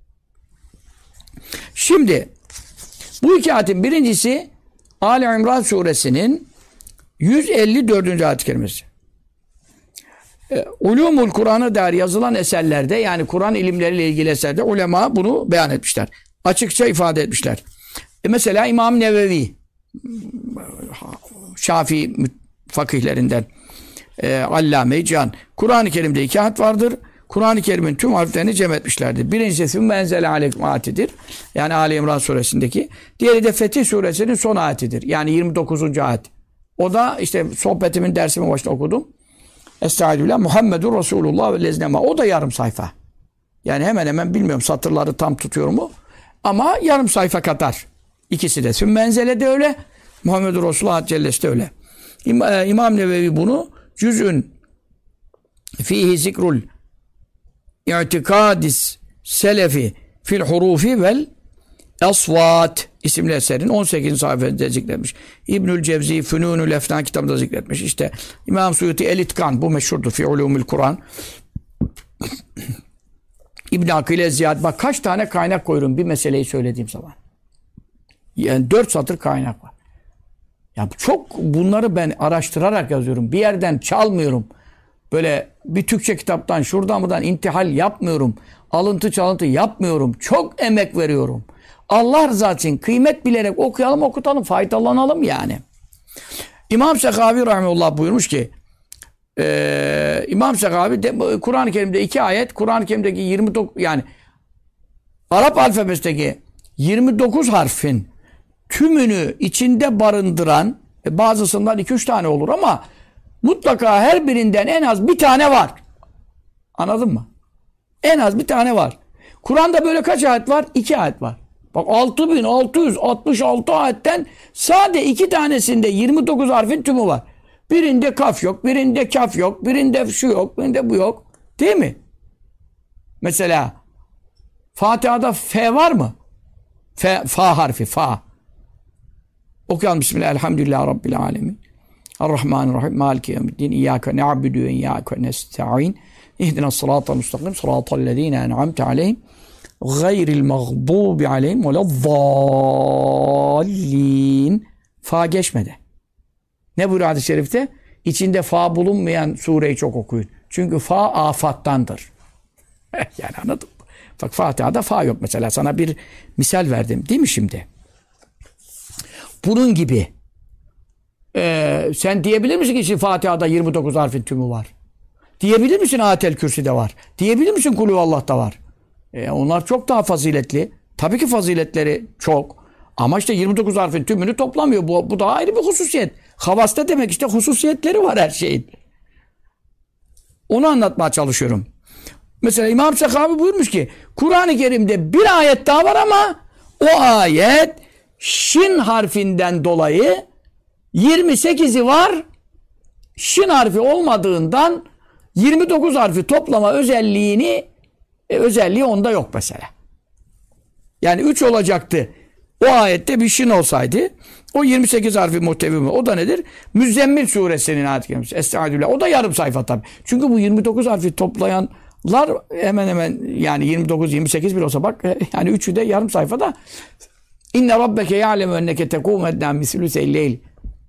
Şimdi bu 2 ayetin birincisi Ali İmran suresinin 154. ayet-i kerimesi. Ulumul Kur'an'a dair yazılan eserlerde yani Kur'an ilimleriyle ilgili eserde ulema bunu beyan etmişler. Açıkça ifade etmişler. Mesela İmam Nevevi Şafii fakihlerinden Allame-i Can Kur'an-ı Kerim'de 2 ayet vardır. Kur'an-ı Kerim'in tüm harflerini cem etmişlerdir. Birincisi Sümmenzele aleykum ayetidir. Yani Ali İmran suresindeki. Diğeri de Fetih suresinin son ayetidir. Yani 29. ayet. O da işte sohbetimin dersimin başında okudum. Estağfirullah Muhammedur Resulullah ve leznema. O da yarım sayfa. Yani hemen hemen bilmiyorum satırları tam tutuyor mu? Ama yarım sayfa kadar. İkisi de. Sümmenzele de öyle. Muhammedur Resulullah Cellesi de öyle. İmam Nevevi bunu cüz'ün fihi zikrul i'tikadis selefi fil hurufi vel Asvat isimli eserin 18. sayfasında zikretmiş. İbnül Cevzi Fünûnül Efnân kitabında zikretmiş. İşte İmam Suyuti El-İtkan, bu meşhurdur fi ulûmül Kur'an. İbn Akile Ziyad, bak kaç tane kaynak koyuyorum bir meseleyi söylediğim zaman. Yani 4 satır kaynak var. Ya çok bunları ben araştırarak yazıyorum. Bir yerden çalmıyorum. Böyle bir Türkçe kitaptan şuradan buradan intihal yapmıyorum. Alıntı çalıntı yapmıyorum. Çok emek veriyorum. Allah rızası için kıymet bilerek okuyalım, okutalım, faydalanalım yani. İmam Sekavi rahmetullah buyurmuş ki İmam Sekavi Kur'an-ı Kerim'de 2 ayet, Kur'an-ı Kerim'deki 29 yani Arap alfabesindeki 29 harfin tümünü içinde barındıran bazısından 2-3 tane olur ama mutlaka her birinden en az bir tane var. Anladın mı? En az bir tane var. Kur'an'da böyle kaç ayet var? 2 ayet var. Bak 6666 ayetten sade 2 tanesinde 29 harfin tümü var. Birinde kaf yok, birinde kaf yok, birinde şu yok, birinde bu yok. Değil mi? Mesela Fatiha'da F var mı? Fa harfi, fa. Okuyalım Bismillah, elhamdülillah Rabbil alemin. Errahmanirrahim, maliki yevmiddin, İyyâke ne'abudu ve İyyâke nesta'in. İhdina sıratal müstakim, sıratal lezîne en'amte aleyhim. Gayril mağdubi aleyhim ve lezzallin. Fa geçmedi. Ne buyuruyor hadis-i şerifte? İçinde fa bulunmayan sureyi çok okuyun. Çünkü fa afattandır. Yani anladın mı? Bak Fatiha'da fa yok mesela. Sana bir misal verdim. Değil mi şimdi? Bunun gibi. Sen diyebilir misin ki şimdi Fatiha'da 29 harfin tümü var? Diyebilir misin Ayetel Kürsi'de var? Diyebilir misin Kulüvallah'ta var? Onlar çok daha faziletli. Tabii ki faziletleri çok. Ama işte 29 harfin tümünü toplamıyor. Bu da ayrı bir hususiyet. Havasta demek işte hususiyetleri var her şeyin. Onu anlatmaya çalışıyorum. Mesela İmam Sekavi buyurmuş ki Kur'an-ı Kerim'de bir ayet daha var ama o ayet şin harfinden dolayı 28'i var. Şin harfi olmadığından 29 harfi toplama özelliği onda yok mesela. Yani 3 olacaktı. O ayette bir şin olsaydı o 28 harfi muhtevimi. O da nedir? Müzzemmil suresinin ayet-i kerimesi. Estağfirullah. O da yarım sayfa tabii. Çünkü bu 29 harfi toplayanlar hemen hemen yani 29-28 bile olsa bak yani üçü de yarım sayfada. İnne rabbeke ya'lemu enneke tekûm ednâ mislüseyl leyl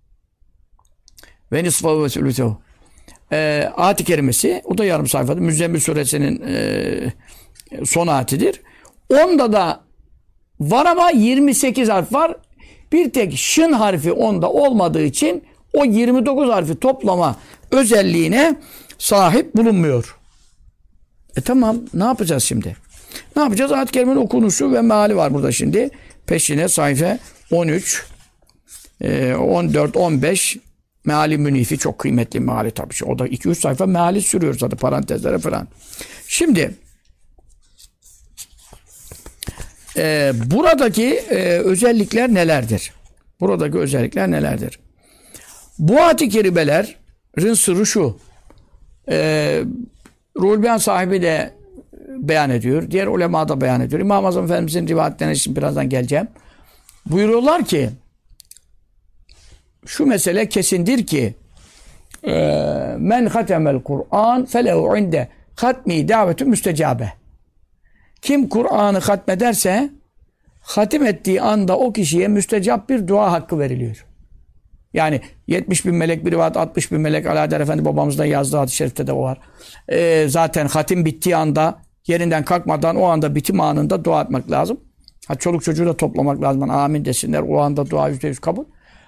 ve nisfahu ve sülüsehu. Ayet-i kerimesi o da yarım sayfada. Müzzemmil suresinin son ayetidir. Onda da var ama 28 harf var. Bir tek şın harfi onda olmadığı için o 29 harfi toplama özelliğine sahip bulunmuyor. Tamam, ne yapacağız şimdi? Ne yapacağız? Ayet-i kerimenin okunuşu ve meali var burada şimdi. Peşine sayfa 13, 14, 15 meali münifi, çok kıymetli meali tabii. O da 2-3 sayfa meali sürüyor zaten parantezlere falan. Şimdi buradaki özellikler nelerdir? Buradaki özellikler nelerdir? Bu ayet-i kerimelerin sırrı şu. Ruhul Beyan sahibi de beyan ediyor. Diğer ulema da beyan ediyor. İmam-ı Azam Efendimiz'in rivayetlerine için birazdan geleceğim. Buyuruyorlar ki şu mesele kesindir ki men hatemel Kur'an felehu inde hatmi davetü müstecabe. Kim Kur'an'ı hatmederse hatim ettiği anda o kişiye müstecap bir dua hakkı veriliyor. Yani 70 bin melek bir rivayet, 60 bin melek Alaeddin Efendi babamızdan yazdığı hadis-i şerifte de o var. Zaten hatim bittiği anda yerinden kalkmadan o anda bitim anında dua etmek lazım. Çoluk çocuğu da toplamak lazım. Amin desinler. O anda dua %100 kabul.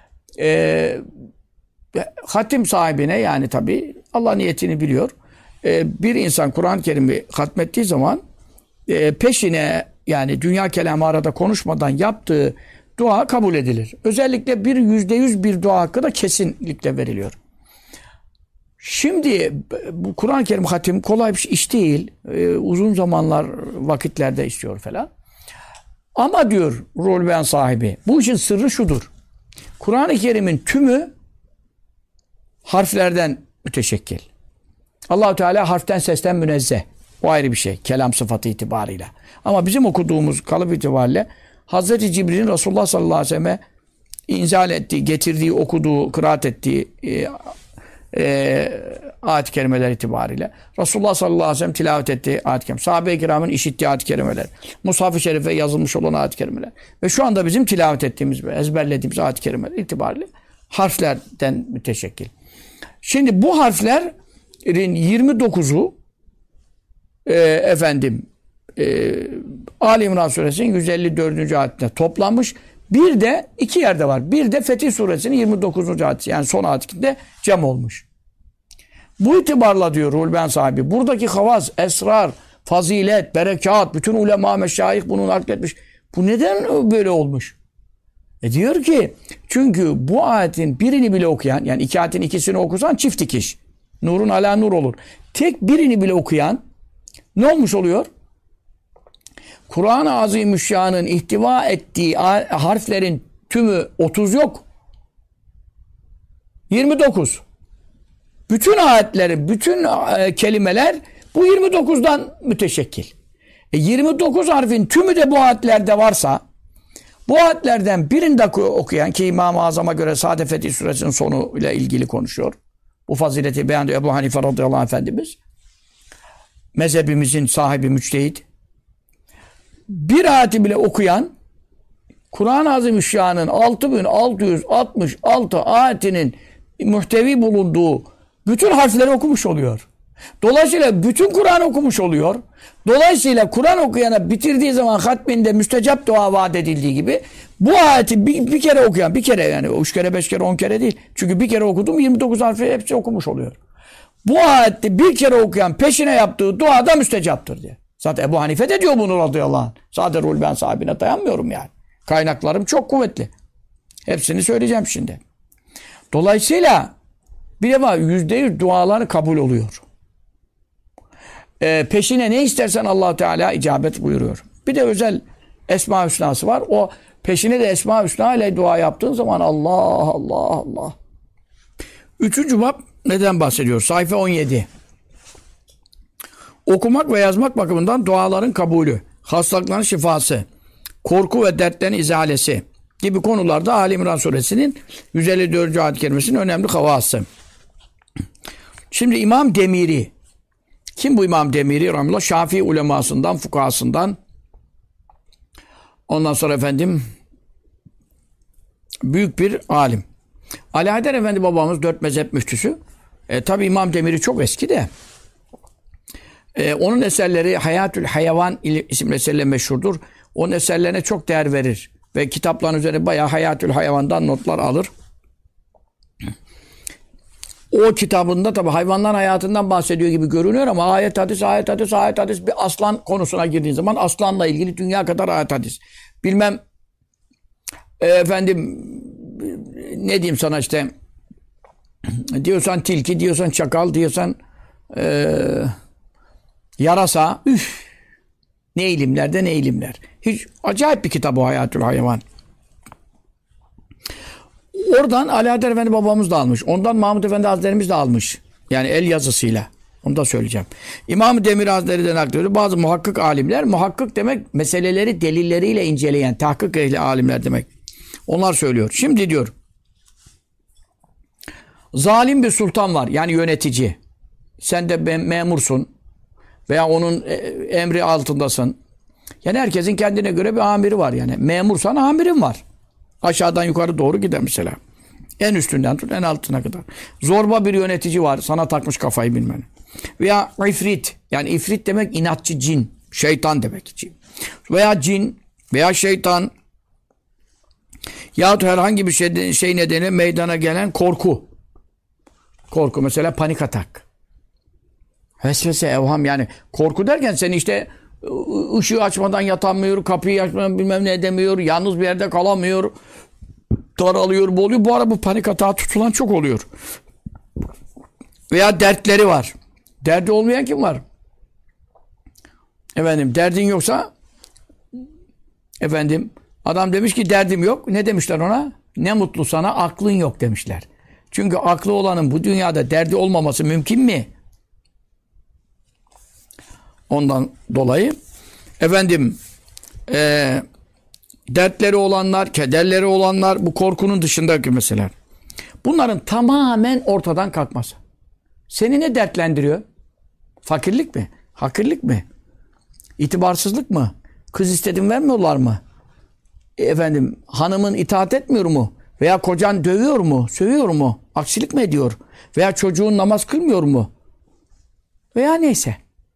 Hatim sahibine yani tabi Allah niyetini biliyor. Bir insan Kur'an-ı Kerim'i hatmettiği zaman peşine yani dünya kelamı arada konuşmadan yaptığı dua kabul edilir. Özellikle bir %100 bir dua hakkı da kesinlikle veriliyor. Şimdi bu Kur'an-ı Kerim hatim kolay bir iş değil. Uzun zamanlar vakitlerde istiyor falan. Ama diyor Ruhul Beyan sahibi, bu işin sırrı şudur. Kur'an-ı Kerim'in tümü harflerden müteşekkil. Allah-u Teala harften sesten münezzeh. O ayrı bir şey. Kelam sıfatı itibarıyla. Ama bizim okuduğumuz kalıp itibariyle Hazreti Cibril'in Resulullah sallallahu aleyhi ve selleme inzal ettiği, getirdiği, okuduğu, kıraat ettiği ayet-i kerimeler itibariyle. Resulullah sallallahu aleyhi ve sellem tilavet ettiği ayet-i kerimeler. Sahabe-i kiramın işittiği ayet-i kerimeler. Mushaf-ı Şerif'e yazılmış olan ayet-i kerimeler. Ve şu anda bizim tilavet ettiğimiz ve ezberlediğimiz ayet-i kerimeler itibariyle harflerden müteşekkil. Şimdi bu harflerin 29'u Ali İmran Suresinin 154. ayetinde toplanmış. Bir de iki yerde var. Bir de Fetih Suresinin 29. ayeti, yani son ayetinde cem olmuş. Bu itibarla diyor Ruhul Beyan sahibi, buradaki havas, esrar, fazilet, berekat, bütün ulema, meşayih bunu nakletmiş. Bu neden böyle olmuş? Diyor ki, çünkü bu ayetin birini bile okuyan, yani iki ayetin ikisini okusan çift dikiş. Nurun ala nur olur. Tek birini bile okuyan ne olmuş oluyor? Kur'an-ı Azimüşşan'ın ihtiva ettiği harflerin tümü 30 yok. 29. Bütün ayetleri, bütün kelimeler bu 29'dan müteşekkil. 29 harfin tümü de bu ayetlerde varsa, bu ayetlerden birini de okuyan, ki İmam-ı Azam'a göre Sade Fetih Suresinin sonu ile ilgili konuşuyor. Bu fazileti beyan ediyor Ebu Hanife radıyallahu anh Efendimiz. Mezhebimizin sahibi müçtehid. Bir ayeti bile okuyan, Kur'an-ı Azimüşşan'ın 6666 ayetinin muhtevi bulunduğu bütün harfleri okumuş oluyor. Dolayısıyla bütün Kur'an okumuş oluyor. Dolayısıyla Kur'an okuyana bitirdiği zaman hatminde müstecap dua vaat edildiği gibi bu ayeti bir kere okuyan, bir kere, yani 3 kere, 5 kere, 10 kere değil. Çünkü bir kere okudum 29 harfi hepsi okumuş oluyor. Bu ayette bir kere okuyan peşine yaptığı dua da müstecaptır diye. Zaten Ebu Hanife de diyor bunu radıyallahu anh. Sadece Ruhul Beyan sahibine dayanmıyorum yani. Kaynaklarım çok kuvvetli. Hepsini söyleyeceğim şimdi. Dolayısıyla bir defa %100 dualar kabul oluyor. Peşine ne istersen Allah Teala icabet buyuruyor. Bir de özel Esma-ı Hüsna'sı var. O peşine de Esma-ı Hüsna ile dua yaptığın zaman Allah Allah Allah. 3. bab neden bahsediyor? Sayfa 17. Okumak ve yazmak bakımından duaların kabulü, hastalıkların şifası, korku ve dertlerin izalesi gibi konularda Ali İmran Suresinin 154. ayet-i kerimesinin önemli havası. Şimdi İmam Demiri, kim bu İmam Demiri? Rahmetullah Şafii ulemasından, fukahasından. Ondan sonra büyük bir alim. Ali Haydar Efendi babamız 4 mezhep müftüsü. Tabi İmam Demiri çok eski de. Onun eserleri Hayatül Hayvan isimli eserle meşhurdur. Onun eserlerine çok değer verir. Ve kitapların üzerine bayağı Hayatül Hayvan'dan notlar alır. O kitabında tabi hayvanların hayatından bahsediyor gibi görünüyor ama ayet hadis, ayet hadis, ayet hadis, bir aslan konusuna girdiğin zaman aslanla ilgili dünya kadar ayet hadis. Bilmem ne diyeyim sana işte, diyorsan tilki, diyorsan çakal, diyorsan yarasa, ne ilimlerde ne ilimler. Hiç acayip bir kitap o Hayatül Hayvan. Oradan Ali Haydar Efendi babamız da almış. Ondan Mahmud Efendi Hazretlerimiz de almış. Yani el yazısıyla. Onu da söyleyeceğim. İmam-ı Demir Hazretleri'den naklediyor. Bazı muhakkik alimler, muhakkik demek meseleleri delilleriyle inceleyen, tahkik ehli alimler demek. Onlar söylüyor. Şimdi diyor, zalim bir sultan var. Yani yönetici. Sen de memursun. Veya onun emri altındasın. Yani herkesin kendine göre bir amiri var yani. Memursan amirin var. Aşağıdan yukarı doğru gider mesela. En üstünden tut en altına kadar. Zorba bir yönetici var. Sana takmış kafayı bilmem. Veya ifrit. Yani ifrit demek inatçı cin. Şeytan demek. Cin. Veya cin veya şeytan. Yahut herhangi bir şey nedeniyle meydana gelen korku. Korku mesela panik atak. Vesvese, evham, yani korku derken sen işte ışığı açmadan yatamıyor, kapıyı açmadan bilmem ne edemiyor, yalnız bir yerde kalamıyor, daralıyor, boğuluyor. Bu ara bu panik atağa tutulan çok oluyor. Veya dertleri var. Derdi olmayan kim var? Derdin yoksa adam demiş ki derdim yok. Ne demişler ona? Ne mutlu sana, aklın yok demişler. Çünkü aklı olanın bu dünyada derdi olmaması mümkün mi? Ondan dolayı dertleri olanlar, kederleri olanlar, bu korkunun dışındaki meseleler. Bunların tamamen ortadan kalkması. Seni ne dertlendiriyor? Fakirlik mi? Hakirlik mi? İtibarsızlık mı? Kız istedim vermiyorlar mı? Hanımın itaat etmiyor mu? Veya kocan dövüyor mu? Sövüyor mu? Aksilik mi ediyor? Veya çocuğun namaz kılmıyor mu? Veya neyse.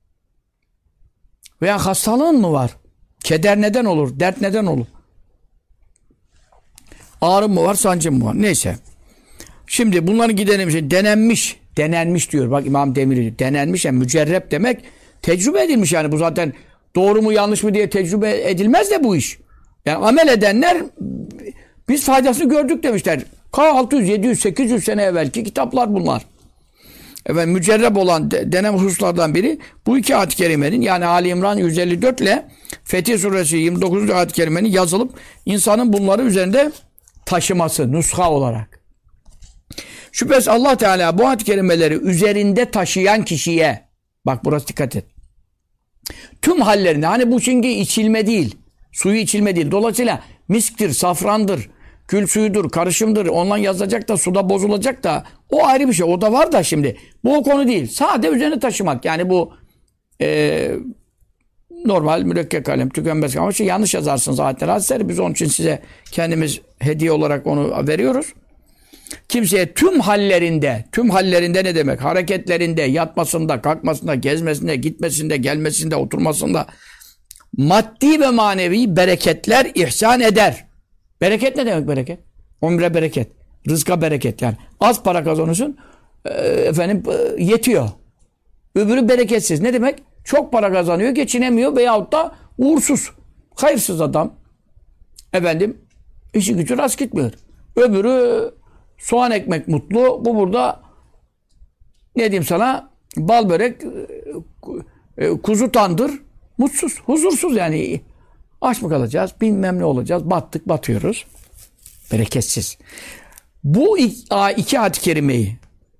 Veya hastalığın mı var? Keder neden olur? Dert neden olur? Ağrım mı var? Sancım mı var? Neyse. Şimdi bunların giderilmiş, denenmiş diyor. Bak İmam Demiri diyor. Denenmiş yani mücerrep demek tecrübe edilmiş yani. Bu zaten doğru mu yanlış mı diye tecrübe edilmez de bu iş. Yani amel edenler biz faydasını gördük demişler. 600, 700, 800 sene evvelki kitaplar bunlar. Mücerreb olan deneme hususlardan biri bu iki ayet-i kerimenin yani Ali İmran 154 ile Fetih Suresi 29. ayet-i kerimenin yazılıp insanın bunları üzerinde taşıması, nuska olarak. Şüphesiz Allah Teala bu ayet-i kerimeleri üzerinde taşıyan kişiye, bak burası dikkat et. Tüm hallerini, hani bu çünkü içilme değil, suyu içilme değil. Dolayısıyla misktir, safrandır, kül suyudur, karışımdır. Ondan yazacak da suda bozulacak da o ayrı bir şey. O da var da şimdi. Bu o konu değil. Sade üzerine taşımak. Yani bu normal mürekkep kalem, tükenmez ama yanlış yazarsınız ayetler, hadisleri. Biz onun için size kendimiz hediye olarak onu veriyoruz. Kimseye tüm hallerinde ne demek? Hareketlerinde, yatmasında, kalkmasında, gezmesinde, gitmesinde, gelmesinde, oturmasında maddi ve manevi bereketler ihsan eder. Bereket ne demek bereket? Umre bereket, rızka bereket yani. Az para kazanıyorsun, yetiyor. Öbürü bereketsiz. Ne demek? Çok para kazanıyor, geçinemiyor veyahut da uğursuz, hayırsız adam. İşi gücü rast gitmiyor. Öbürü soğan ekmek mutlu. Bu burada ne diyeyim sana? Bal börek, kuzu tandır, mutsuz, huzursuz yani. Aç mı kalacağız? Bilmem ne olacağız. Battık, batıyoruz. Bereketsiz. Bu iki ayet-i kerimeyi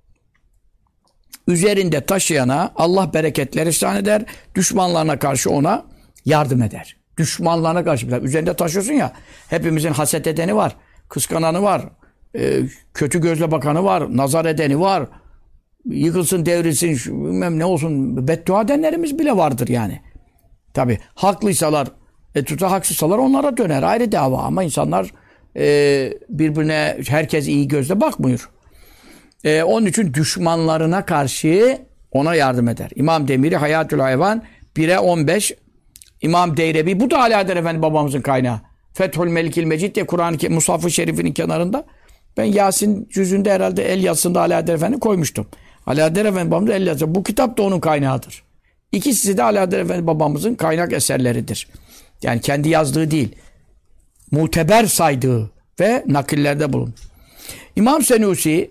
üzerinde taşıyana Allah bereketler ihsan eder. Düşmanlarına karşı ona yardım eder. Düşmanlarına karşı. Üzerinde taşıyorsun ya, hepimizin haset edeni var. Kıskananı var. Kötü gözle bakanı var. Nazar edeni var. Yıkılsın, devrilsin, bilmem ne olsun. Beddua edenlerimiz bile vardır yani. Tabi haklıysalar haksızsalar onlara döner. Ayrı dava ama insanlar birbirine herkes iyi gözle bakmıyor. Onun için düşmanlarına karşı ona yardım eder. İmam Demiri Hayatül Hayvan 1'e 15. İmam Deyrebi, bu da Ali Adel Efendi babamızın kaynağı. Fethül Melikil Mecid diye Kur'an-ı Musaf-ı Şerif'in kenarında. Ben Yasin cüzünde herhalde el yazısında Ali Adel Efendi koymuştum. Ali Adel Efendi babamız el yazısı. Bu kitap da onun kaynağıdır. İkisi de Ali Adel Efendi babamızın kaynak eserleridir. Yani kendi yazdığı değil. Muteber saydığı ve nakillerde bulun. İmam Senusi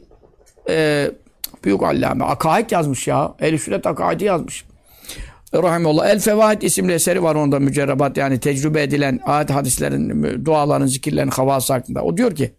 büyük allame. Akaid yazmış ya. El-i Sünnet Akaid'i yazmış. Rahimullah. El Fevaid isimli eseri var onda, mücerrebat yani tecrübe edilen ayet hadislerin, duaların, zikirlerin havası hakkında. O diyor ki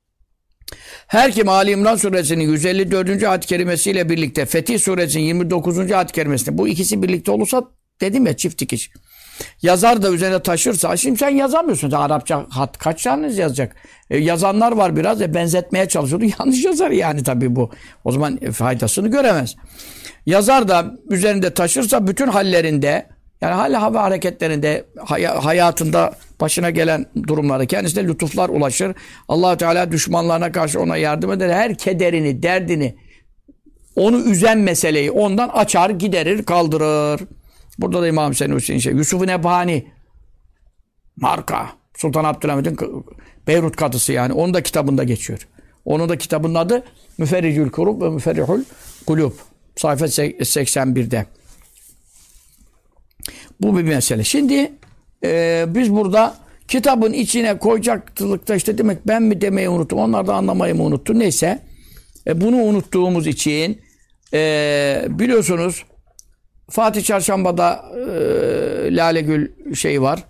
her kim Ali İmran suresinin 154. ayet-i kerimesiyle birlikte Fetih suresinin 29. ayet-i kerimesinde, bu ikisi birlikte olursa dedim ya, çift dikiş. Yazar da üzerine taşırsa, şimdi sen yazamıyorsun. Arapça hat kaç tane yazacak? Yazanlar var biraz, benzetmeye çalışıyordu. Yanlış yazar yani tabii bu. O zaman faydasını göremez. Yazar da üzerinde taşırsa bütün hallerinde, yani hal ve hareketlerinde, hayatında başına gelen durumlara kendisine lütuflar ulaşır. Allah Teala düşmanlarına karşı ona yardım eder. Her kederini, derdini, onu üzen meseleyi ondan açar, giderir, kaldırır. Burada da İmam Senusi'nin Yusuf-u Nebhani marka Sultan Abdülhamid'in Beyrut kadısı yani. Onun da kitabında geçiyor. Onun da kitabının adı Müferricül Kurub ve Müferrihul Kulub. Sayfa 81'de. Bu bir mesele. Şimdi biz burada kitabın içine koyacaklıkta işte demek ben mi demeyi unuttum. Onlar da anlamayı mı unuttu. Neyse. Bunu unuttuğumuz için biliyorsunuz Fatih Çarşamba'da Lale Gül var.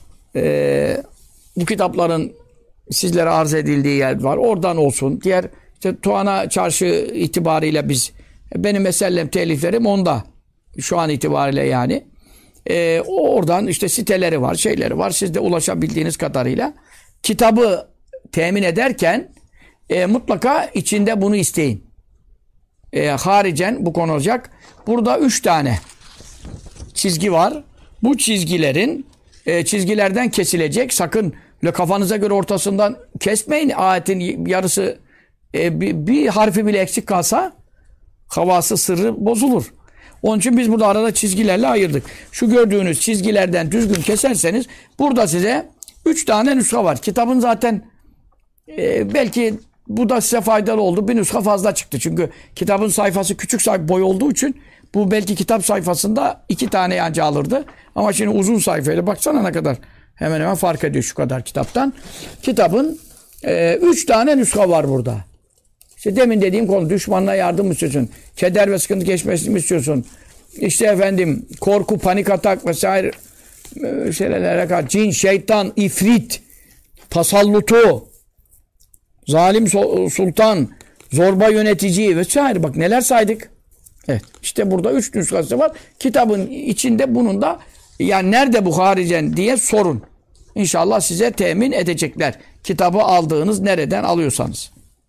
Bu kitapların sizlere arz edildiği yer var. Oradan olsun. Diğer işte Tuana Çarşı itibariyle benim mesellem teliflerim onda. Şu an itibariyle yani. Oradan işte siteleri var, şeyleri var. Siz de ulaşabildiğiniz kadarıyla. Kitabı temin ederken mutlaka içinde bunu isteyin. Haricen bu konu olacak. Burada 3 tane çizgi var. Bu çizgilerin çizgilerden kesilecek. Sakın kafanıza göre ortasından kesmeyin. Ayetin yarısı bir harfi bile eksik kalsa havası sırrı bozulur. Onun için biz burada arada çizgilerle ayırdık. Şu gördüğünüz çizgilerden düzgün keserseniz burada size 3 tane nüsha var. Kitabın zaten belki bu da size faydalı oldu. Bir nüsha fazla çıktı. Çünkü kitabın sayfası küçük sayfa boy olduğu için bu belki kitap sayfasında 2 tane yancı alırdı. Ama şimdi uzun sayfayla baksana ne kadar hemen hemen fark ediyor şu kadar kitaptan. Kitabın 3 tane nüsha var burada. İşte demin dediğim konu düşmanına yardım istiyorsun. Keder ve sıkıntı geçmesini mi istiyorsun? İşte efendim korku, panik atak vesaire şeylere karşı cin, şeytan, ifrit, tasallutu, zalim sultan, zorba yönetici vesaire. Bak neler saydık. Evet. İşte burada 3 nüshası var. Kitabın içinde bunun da yani nerede bu haricen diye sorun. İnşallah size temin edecekler. Kitabı aldığınız nereden alıyorsanız.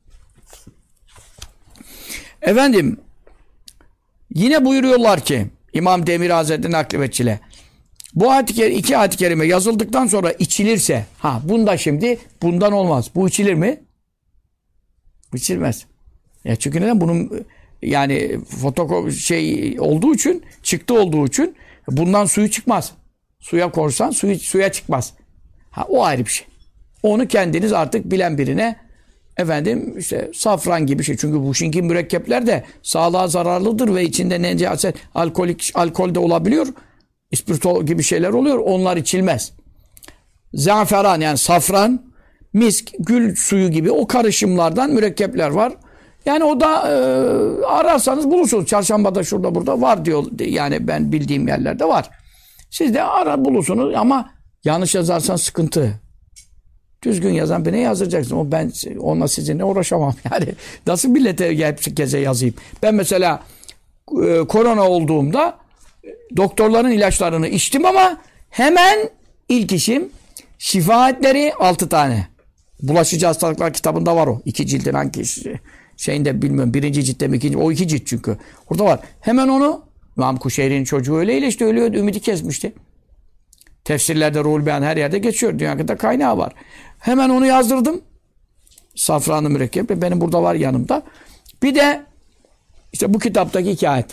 Efendim yine buyuruyorlar ki İmam Demir Hazretleri nakli bu iki ayet-i kerime yazıldıktan sonra içilirse bunda şimdi bundan olmaz. Bu içilir mi? İçilmez. Çünkü neden? Bunun yani olduğu için çıktı olduğu için bundan suyu çıkmaz. Suya korsan suya çıkmaz. O ayrı bir şey. Onu kendiniz artık bilen birine efendim işte safran gibi şey. Çünkü bu şinki mürekkepler de sağlığa zararlıdır ve içinde necaset, alkol de olabiliyor. İspirto gibi şeyler oluyor. Onlar içilmez. Zaferan yani safran, misk, gül suyu gibi o karışımlardan mürekkepler var. Yani o da ararsanız bulursunuz. Çarşambada şurada burada var diyor. Yani ben bildiğim yerlerde var. Siz de bulursunuz ama yanlış yazarsan sıkıntı. Düzgün yazan birine yazdıracaksın. Ben onunla sizinle uğraşamam. Yani nasıl millete herkese yazayım? Ben mesela korona olduğumda doktorların ilaçlarını içtim ama hemen ilk işim şifaatleri 6 tane. Bulaşıcı hastalıklar kitabında var o. 2 cildin hangi şeyinde bilmiyorum. 1. ciltte mi 2. O 2 cilt çünkü. Orada var. Hemen onu İmam Kuşeyri'nin çocuğu öyle işte ölüyordu. Ümidi kesmişti. Tefsirlerde Ruhul Beyan her yerde geçiyor. Dünyada kaynağı var. Hemen onu yazdırdım. Safranlı mürekkep. Benim burada var yanımda. Bir de işte bu kitaptaki 2 ayet.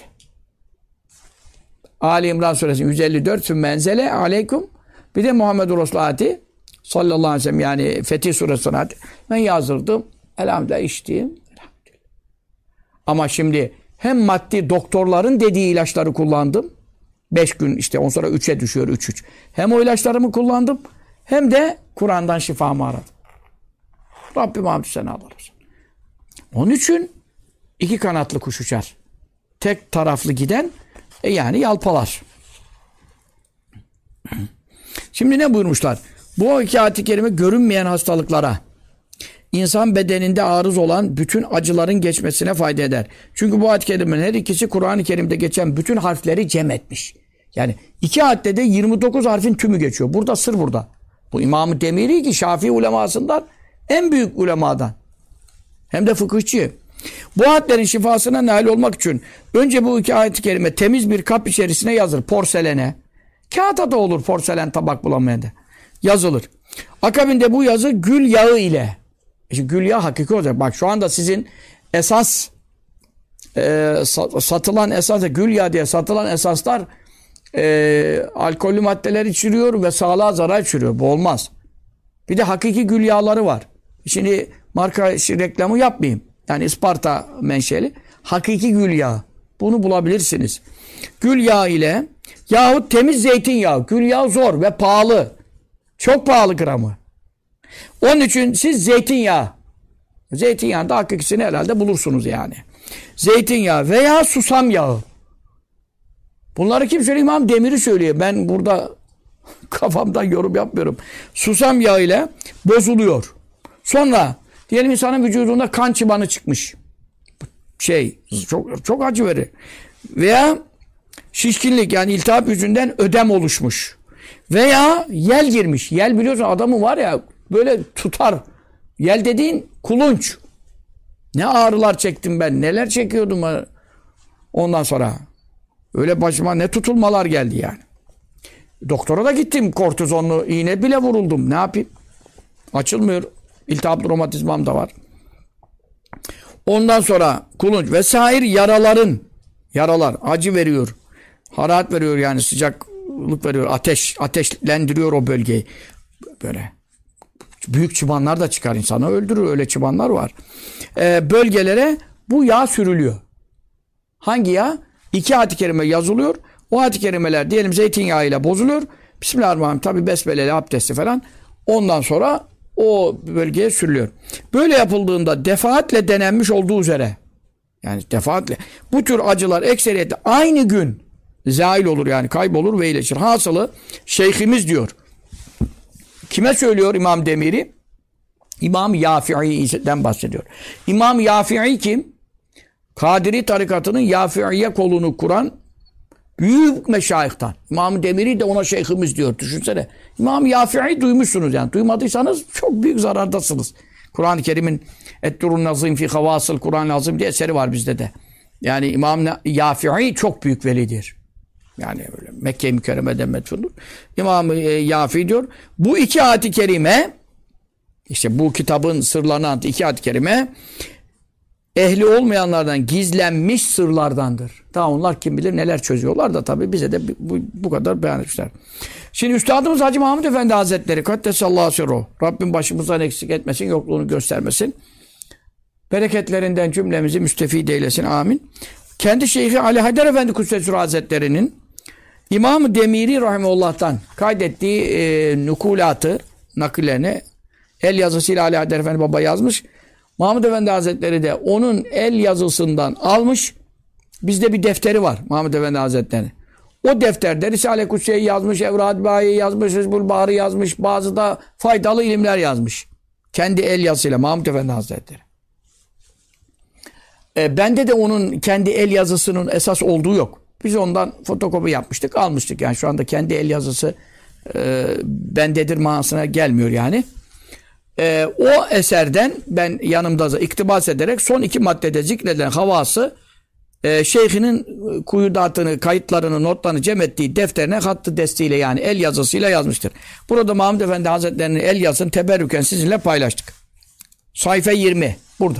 Ali İmran suresi 154 Sümmenzele aleykum. Bir de Muhammedur Resulullah ayeti sallallahu aleyhi ve sellem yani Fetih suresi ayeti. Ben yazdırdım. Elhamdülillah içtim. Elhamdülillah. Ama şimdi hem maddi doktorların dediği ilaçları kullandım. 5 gün işte on sonra 3'e düşüyor 3. Hem o ilaçlarımı kullandım hem de Kur'an'dan şifamı aradım. Rabbim hamdü sena Allah olsun. Onun için 2 kanatlı kuş uçar. Tek taraflı giden yani yalpalar. Şimdi ne buyurmuşlar? Bu 2 ayet-i kerime görünmeyen hastalıklara, insan bedeninde arız olan bütün acıların geçmesine fayda eder. Çünkü bu ayet-i kerimenin her ikisi Kur'an-ı Kerim'de geçen bütün harfleri cem etmiş. Yani 2 ayette de 29 harfin tümü geçiyor. Burada sır burada. Bu İmam-ı Demiri ki Şafii ulemasından en büyük ulemadan. Hem de fıkıhçı. Bu ayetlerin şifasına nail olmak için önce bu 2 ayet-i kerime temiz bir kap içerisine yazılır. Porselene. Kağıta da olur porselen tabak bulamayan da. Yazılır. Akabinde bu yazı gül yağı ile. İşte gül yağı hakiki olacak. Bak şu anda sizin esas satılan esas gül yağı diye satılan esaslar alkollü maddeler içeriyor ve sağlığa zarar içeriyor. Bu olmaz. Bir de hakiki gül yağları var. Şimdi marka reklamı yapmayayım. Yani Isparta menşeli. Hakiki gül yağı. Bunu bulabilirsiniz. Gül yağı ile yahut temiz zeytinyağı. Gül yağı zor ve pahalı. Çok pahalı gramı. Onun için siz zeytinyağı. Zeytinyağında hakikisini herhalde bulursunuz yani. Zeytinyağı veya susam yağı. Bunları kim söylüyor? İmam Demiri söylüyor. Ben burada kafamdan yorum yapmıyorum. Susam yağı ile bozuluyor. Sonra diyelim insanın vücudunda kan çıbanı çıkmış. Çok acı verir. Veya Şişkinlik yani iltihap yüzünden ödem oluşmuş. Veya yel girmiş. Yel biliyorsun adamı var ya böyle tutar. Yel dediğin kulunç. Ne ağrılar çektim ben. Neler çekiyordum ondan sonra. Öyle başıma ne tutulmalar geldi yani. Doktora da gittim. Kortizonlu iğne bile vuruldum. Ne yapayım? Açılmıyor. İltihaplı romatizmam da var. Ondan sonra kulunç vesaire yaralar acı veriyor. Hararet veriyor yani sıcaklık veriyor. Ateşlendiriyor o bölgeyi. Böyle büyük çıbanlar da çıkar insanı öldürür. Öyle çıbanlar var. Bölgelere bu yağ sürülüyor. Hangi yağ? 2 ayet-i kerime yazılıyor. O ayet-i kerimeler diyelim zeytinyağıyla bozuluyor. Bismillahirrahmanirrahim tabi besmeleyle abdesti falan. Ondan sonra o bölgeye sürülüyor. Böyle yapıldığında defaatle denenmiş olduğu üzere yani defaatle bu tür acılar ekseriyetle aynı gün zail olur yani kaybolur ve iyileşir. Hasılı şeyhimiz diyor. Kime söylüyor İmam Demiri? İmam Yafi'i'den bahsediyor. İmam Yafii kim? Kadiri tarikatının Yafi'iye kolunu kuran büyük meşayihtan. İmam Demiri de ona şeyhimiz diyor. Düşünsene. İmam Yafi'i duymuşsunuz yani. Duymadıysanız çok büyük zarardasınız. Kur'an-ı Kerim'in Eddurun Nazim fi Havasıl Kur'an-ı Azim diye eseri var bizde de. Yani İmam Yafi'i çok büyük velidir. Yani öyle Mekke-i Mükerreme'den metfundur. İmam Yafi diyor. Bu 2 ayet-i kerime işte bu kitabın sırlarını anlattığı 2 ayet-i kerime ehli olmayanlardan gizlenmiş sırlardandır. Daha onlar kim bilir neler çözüyorlar da tabii bize de bu kadar beyan etmişler. Şimdi Üstadımız Hacı Mahmud Efendi Hazretleri Kaddesallahu sirruh. Rabbim başımızdan eksik etmesin, yokluğunu göstermesin. Bereketlerinden cümlemizi müstefid eylesin. Amin. Kendi Şeyhi Ali Haydar Efendi Kudsesur Hazretleri'nin İmam-ı Demiri Rahimullah'tan kaydettiği nukulatı, nakillerini el yazısıyla Ali Haydar Efendi Baba yazmış. Mahmud Efendi Hazretleri de onun el yazısından almış. Bizde bir defteri var Mahmud Efendi Hazretleri. O defterde Risale-i Kutsiye'yi yazmış, Evrad-ı Bahi'yi yazmış, Hizbul Bahar'ı yazmış, bazı da faydalı ilimler yazmış. Kendi el yazısıyla Mahmud Efendi Hazretleri. Bende de onun kendi el yazısının esas olduğu yok. Biz ondan fotokopi yapmıştık, almıştık. Yani şu anda kendi el yazısı bendedir manasına gelmiyor yani. O eserden ben yanımda iktibas ederek son 2 maddede zikredilen havası şeyhinin kuyudatını, kayıtlarını, notlarını cem ettiği defterine hattı destiyle yani el yazısıyla yazmıştır. Burada Mahmud Efendi Hazretleri'nin el yazısını teberrüken sizinle paylaştık. Sayfa 20 burada.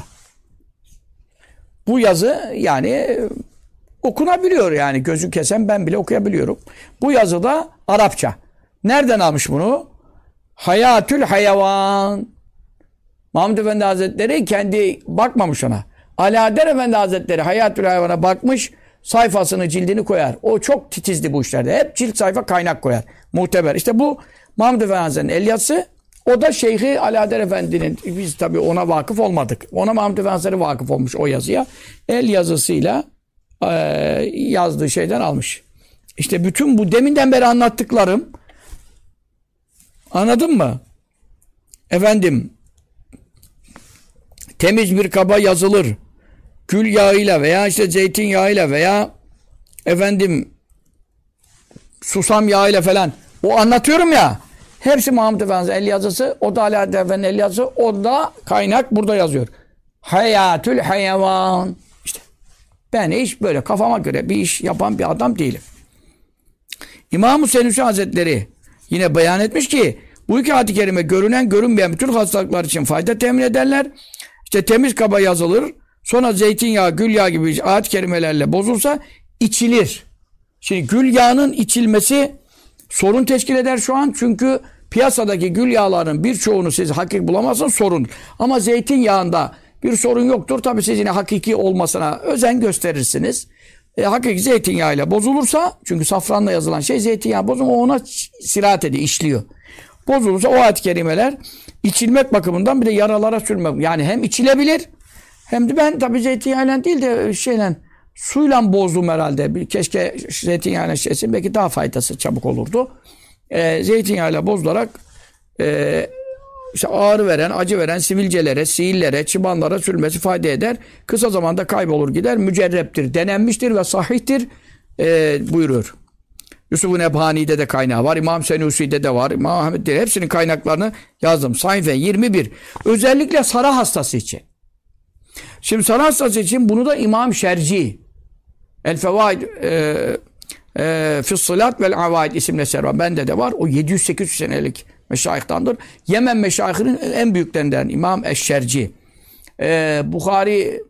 Bu yazı yani okunabiliyor yani gözü kesen ben bile okuyabiliyorum. Bu yazı da Arapça. Nereden almış bunu? Hayatül Hayvan. Mahmud Efendi Hazretleri kendi bakmamış ona. Ali Haydar Efendi Hazretleri Hayatül Hayvan'a bakmış, sayfasını, cildini koyar. O çok titizdi bu işlerde. Hep cilt sayfa kaynak koyar. Muhteber. İşte bu Mahmud Efendi Hazretleri'nin el yazısı. O da Şeyhi Ali Haydar Efendi'nin, biz tabii ona vakıf olmadık. Ona Mahmud Efendi Hazretleri vakıf olmuş o yazıya. El yazısıyla yazdığı şeyden almış. İşte bütün bu deminden beri anlattıklarım, anladın mı? Efendim, temiz bir kaba yazılır. Gül yağıyla veya işte zeytinyağıyla veya efendim susam yağıyla falan. O anlatıyorum ya. Hepsi Mahmud Efendi'nin el yazısı. O da Ali Efendi'nin el yazısı. O da kaynak burada yazıyor. Hayatül hayvan. İşte ben hiç böyle kafama göre bir iş yapan bir adam değilim. İmam-ı Senüsi Hazretleri yine beyan etmiş ki bu 2 ayet-i kerime görünen görünmeyen bütün hastalıklar için fayda temin ederler. İşte temiz kaba yazılır. Sonra zeytinyağı, gül yağı gibi ayet-i kerimelerle bozulsa içilir. Şimdi gül yağının içilmesi sorun teşkil eder şu an. Çünkü piyasadaki gül yağlarının birçoğunu siz hakiki bulamazsınız, sorun. Ama zeytinyağında bir sorun yoktur. Tabii siz yine hakiki olmasına özen gösterirsiniz. Hakiki zeytinyağıyla bozulursa, çünkü safranla yazılan şey zeytinyağı bozulur, ona sirayet ediyor, işliyor. Bozulursa o ayet-i kerimeler içilmek bakımından bir de yaralara sürmek. Yani hem içilebilir hem de ben tabii zeytinyağıyla değil de suyla bozdum herhalde. Keşke zeytinyağıyla şeysin, belki daha faydası çabuk olurdu. Zeytinyağıyla bozularak işte ağrı veren, acı veren sivilcelere, siillere, çıbanlara sürmesi fayda eder. Kısa zamanda kaybolur gider. Mücerreptir, denenmiştir ve sahihtir. buyuruyor. Yusuf-u Nebhani'de de kaynağı var. İmam Senusi'de de var. İmam Ahmet'de hepsinin kaynaklarını yazdım. Sayfa 21. Özellikle Sara hastası için. Şimdi Sara hastası için bunu da İmam Şerci El Fevaid Fissalat vel Avaid isimli eser var. Bende de var. O 700-800 senelik meşayihtandır. Yemen meşayihinin en büyüklerinden İmam Eşşerci. Bukhari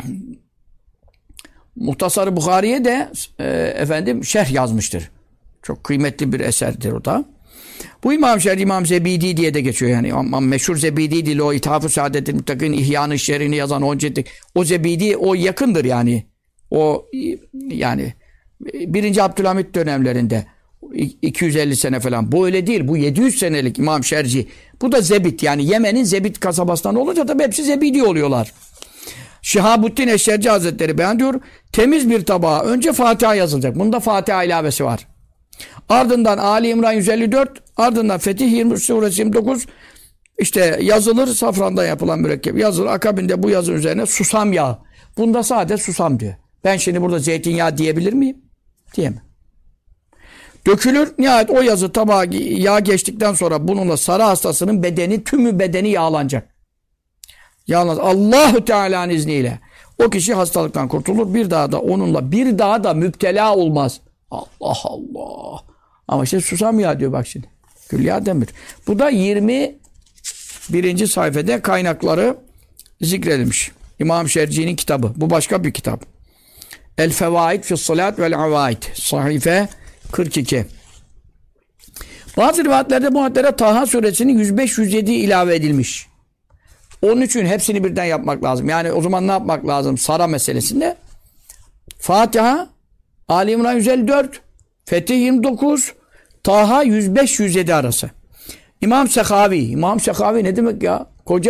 Muhtasar-ı Bukhari'ye de şerh yazmıştır. Çok kıymetli bir eserdir o da. Bu İmam Şer'i İmam Zebidi diye de geçiyor yani. Ama meşhur Zebidi değil o İthaf-ı Saadet-i Muttakin İhya-ı Şer'ini yazan o ciltlik. O Zebidi o yakındır yani. O yani 1. Abdülhamit dönemlerinde 250 sene falan. Bu öyle değil. Bu 700 senelik İmam Şerci. Bu da Zebit yani Yemen'in Zebit kasabasından olunca tabii hepsi Zebidi oluyorlar. Şihabuddin Eşşerci Hazretleri beyan diyor. Temiz bir tabağa önce Fatiha yazılacak. Bunda Fatiha ilavesi var. Ardından Ali İmran 154, ardından Fetih 23 suresi 29 işte yazılır, safrandan yapılan mürekkep yazılır. Akabinde bu yazın üzerine susam yağı. Bunda sadece susam diyor. Ben şimdi burada zeytinyağı diyebilir miyim? Diyemem. Dökülür. Nihayet o yazı tabağa yağ geçtikten sonra bununla sarı hastasının bedeni, tümü bedeni yağlanacak. Yalnız Allahu Teala'nın izniyle o kişi hastalıktan kurtulur. Bir daha da müptela olmaz. Allah Allah. Ama işte susam yağı diyor bak şimdi. Gülyâ demir. Bu da 21. sayfada kaynakları zikredilmiş. İmam Şerci'nin kitabı. Bu başka bir kitap. El Fevaid Fissalat vel Avaid. Sahife 42. Bazı rivayetlerde bu haddelere Taha suresinin 105-107 ilave edilmiş. Onun için hepsini birden yapmak lazım. Yani o zaman ne yapmak lazım? Sara meselesinde. Fatiha, Ali İmran 154, Fetih 29, Taha 105-107 arası. İmam Sekavi ne demek ya? Koca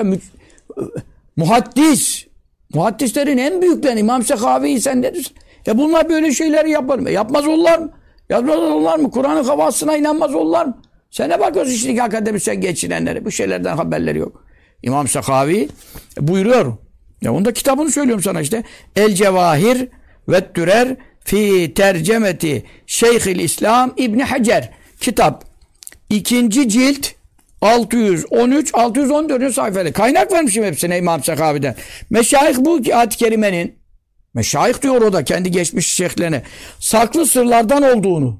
muhaddis. Muhaddislerin en büyükleri İmam Sekavi sen ne diyorsun? Ya bunlar böyle şeyleri yapar mı? Yapmaz olurlar mı? Yapmaz olurlar mı? Kur'an'ın havasına inanmaz olurlar mı? Sen ne bakıyorsun şimdi akademisyen geçinenlere? Bu şeylerden haberleri yok. İmam Sekavi buyuruyor. Ya onun da kitabını söylüyorum sana işte. El Cevahir ve Dürer fi tercemeti Şeyhül İslam İbni Hacer. Kitap. 2. cilt 613-614. sayfada. Kaynak vermişim hepsine İmam Sekavi'den. Meşayih bu ayet-i kerimenin meşayih diyor o da kendi geçmiş şeyhlerine saklı sırlardan olduğunu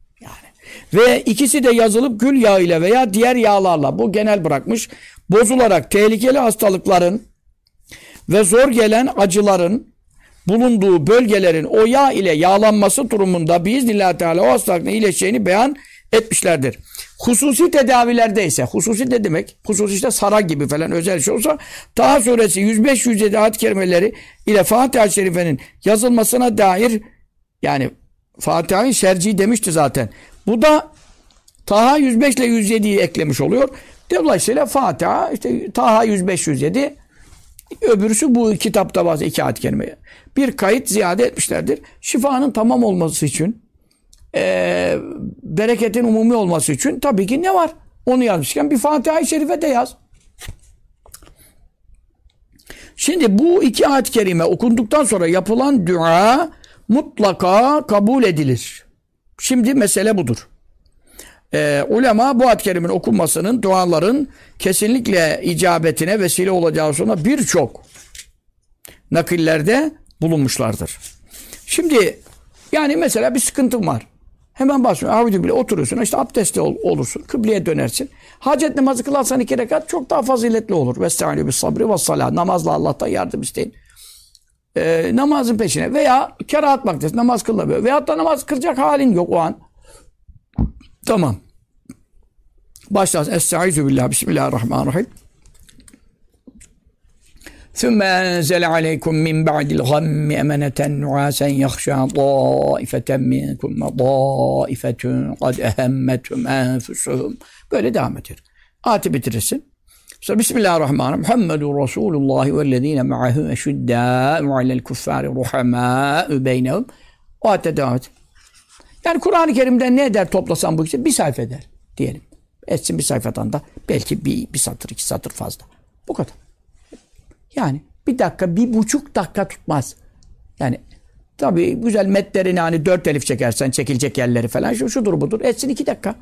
ve ikisi de yazılıp gül yağı ile veya diğer yağlarla bu genel bırakmış bozularak tehlikeli hastalıkların ve zor gelen acıların bulunduğu bölgelerin o yağ ile yağlanması durumunda biiznillahü teala o hastalıkla iyileşeceğini beyan etmişlerdir. Hususi tedavilerde ise hususi ne demek? Hususi işte sara gibi falan özel şey olsa Taha suresi 105-107 ayet-i kerimeleri ile Fatiha-i Şerife'nin yazılmasına dair yani Fatiha-i Şerci demişti zaten. Bu da Taha 105 ile 107'yi eklemiş oluyor. Dolayısıyla Fatiha, işte Taha 105-107, öbürüsü bu kitapta bazı 2 ayet-i kerimeye. Bir kayıt ziyade etmişlerdir. Şifanın tamam olması için, bereketin umumi olması için tabii ki ne var? Onu yazmışken bir Fatiha-i Şerife de yaz. Şimdi bu 2 ayet-i kerime okunduktan sonra yapılan dua mutlaka kabul edilir. Şimdi mesele budur. Ulema bu ayet-i kerimenin okunmasının duaların kesinlikle icabetine vesile olacağı sonra birçok nakillerde bulunmuşlardır. Şimdi yani mesela bir sıkıntın var. Hemen başlıyorsun. Avcı bile oturuyorsun. İşte abdestli olursun. Kıbleye dönersin. Hacet namazı kılarsan 2 rekat çok daha faziletli olur. Vestaizu bis sabri ve salah. Namazla Allah'tan yardım isteyin. Namazın peşine veya kerahat vakti namaz kılınabiliyor. Veyahut da namaz kılacak halin yok o an. Tamam. Başlarsın. Estaizu billah. Bismillahirrahmanirrahim. ثُمَّ أَنْزَلَ عَلَيْكُمْ مِنْ بَعْدِ الْغَمِّ أَمَنَةً نُعَاسًا يَخْشَى طَائِفَةً مِنْكُمْ وَطَائِفَةٌ قَدْ أَهَمَّتْهُمْ أَنْفُسُهُمْ. Böyle devam eder. Ayeti bitirirsin. Sonra Bismillahirrahmanirrahim. Muhammedun Resulullah vellezine ma'ahu eşuddâ'u alel kuffâri ruhamâ'u beynehum. O ayette devam et. Yani Kur'an-ı Kerim'den ne eder toplasan bu işte? Bir sayfa eder diyelim. Etsin bir sayfadan da belki bir satır, 2 satır fazla. Bu kadar. Yani 1 dakika, 1,5 dakika tutmaz. Yani Tabii güzel metlerini hani 4 elif çekersen çekilecek yerleri falan şudur budur. Etsin 2 dakika.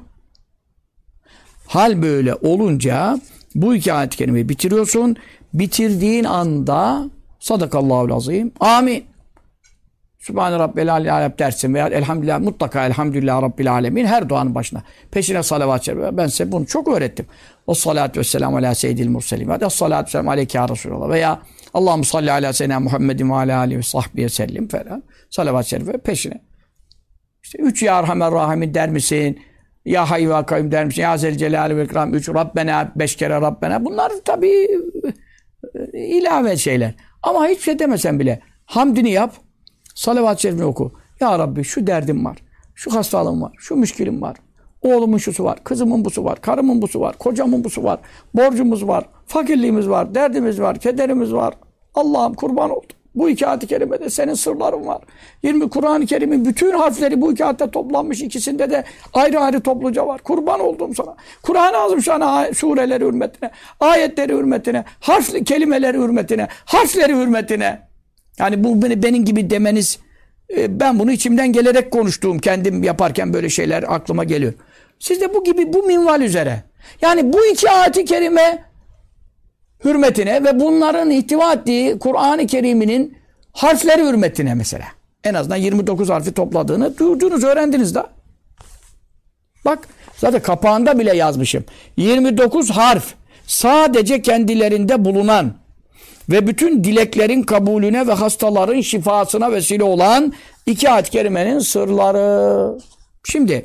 Hal böyle olunca bu 2 ayet-i kerimeyi bitiriyorsun. Bitirdiğin anda sadakallahul azim. Amin. Sübhane Rabbel Aleyh dersin veya elhamdülillah, mutlaka elhamdülillah Rabbil Alemin her duanın başına. Peşine salavat çevir. Ben size bunu çok öğrettim. O salatu vesselamu ala seyyidil murselim. Ve salatu vesselamu aleyke ya Resulallah. Veya Allahümme salli ala seyyidina Muhammedin ve ala alihi ve sahbihi sellim falan. Salavat çevir peşine. İşte 3 ya Erhamer Rahimin der misin? Ya Hayy ve Kayyum der misin? Ya Zelcelal ve İkram 3. Rabbena 5 kere Rabbena. Bunlar tabii ilave şeyler. Ama hiçbir şey demesen bile hamdini yap. Salavat-ı şerifini oku. Ya Rabbi şu derdim var. Şu hastalığım var. Şu müşkilim var. Oğlumun şusu var. Kızımın busu var. Karımın busu var. Kocamın busu var. Borcumuz var. Fakirliğimiz var. Derdimiz var. Kederimiz var. Allah'ım kurban oldum. Bu 2 ayet-i kerimede senin sırların var. 20 Kur'an-ı Kerim'in bütün harfleri bu 2 ayette toplanmış. İkisinde de ayrı ayrı topluca var. Kurban oldum sana. Kur'an-ı Azimüşşan sureleri hürmetine, ayetleri hürmetine, kelimeleri hürmetine, harfleri hürmetine. Yani bu benim gibi demeniz, ben bunu içimden gelerek konuştuğum, kendim yaparken böyle şeyler aklıma geliyor. Siz de bu gibi bu minval üzere. Yani bu 2 ayet-i kerime hürmetine ve bunların ihtiva ettiği Kur'an-ı Kerim'inin harfleri hürmetine mesela. En azından 29 harfi topladığını duydunuz, öğrendiniz de. Bak zaten kapağında bile yazmışım. 29 harf sadece kendilerinde bulunan ve bütün dileklerin kabulüne ve hastaların şifasına vesile olan 2 ayet-i kerimenin sırları. Şimdi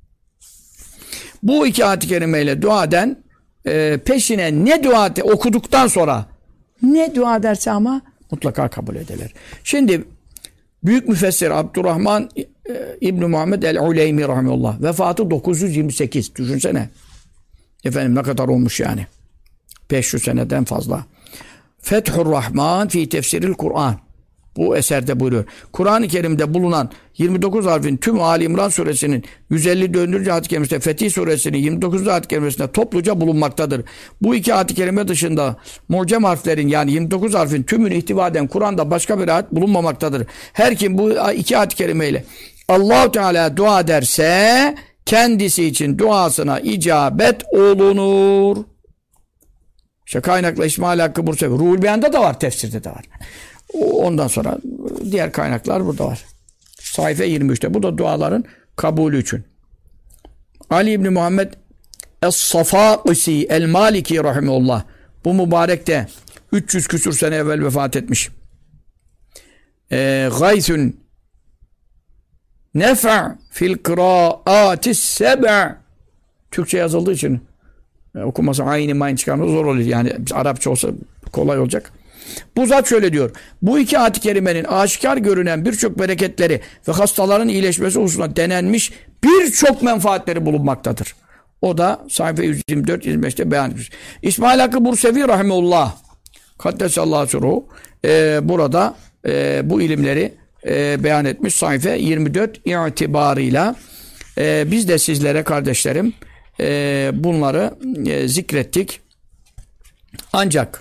bu 2 ayet-i kerimeyle dua eden peşine ne dua okuduktan sonra ne dua ederse ama mutlaka kabul ederler. Şimdi büyük müfessir Abdurrahman İbn Muhammed el-Uleymi rahmetullah vefatı 928. Düşünsene. Efendim ne kadar olmuş yani. 500 seneden fazla. Fethur Rahman fi tefsiril Kur'an. Bu eserde buyuruyor. Kur'an-ı Kerim'de bulunan 29 harfin tüm Ali İmran suresinin 154. ayet-i kerimesinde, Fetih suresinin 29. ayet-i kerimesinde topluca bulunmaktadır. Bu 2 ayet-i kerime dışında mucem harflerin yani 29 harfin tümünü ihtiva eden Kur'an'da başka bir ayet bulunmamaktadır. Her kim bu 2 ayet-i kerimeyle Allah-u Teala dua ederse kendisi için duasına icabet olunur. İşte kaynakla İsmail Hakkı Bursevi. Ruhul Beyan'da da var, tefsirde de var. Ondan sonra diğer kaynaklar burada var. Sayfa 23'te. Bu da duaların kabulü için. Ali İbni Muhammed Es-Safâisi El-Maliki rahimehullah. Bu mübarek de 300 küsur sene evvel vefat etmiş. Gaythun nef'a fil kıraatis seb'a. Türkçe yazıldığı için okuması aynı çıkarması zor olur. Yani Arapça olsa kolay olacak. Bu zat şöyle diyor. Bu 2 ayet-i kerimenin aşikar görünen birçok bereketleri ve hastaların iyileşmesi hususunda denenmiş birçok menfaatleri bulunmaktadır. O da sayfa 124-125'te beyan etmiş. İsmail Hakkı Bursevi rahimehullah Kaddesallahu sürruhu burada bu ilimleri beyan etmiş sayfa 24 itibarıyla. Biz de sizlere kardeşlerim bunları zikrettik. Ancak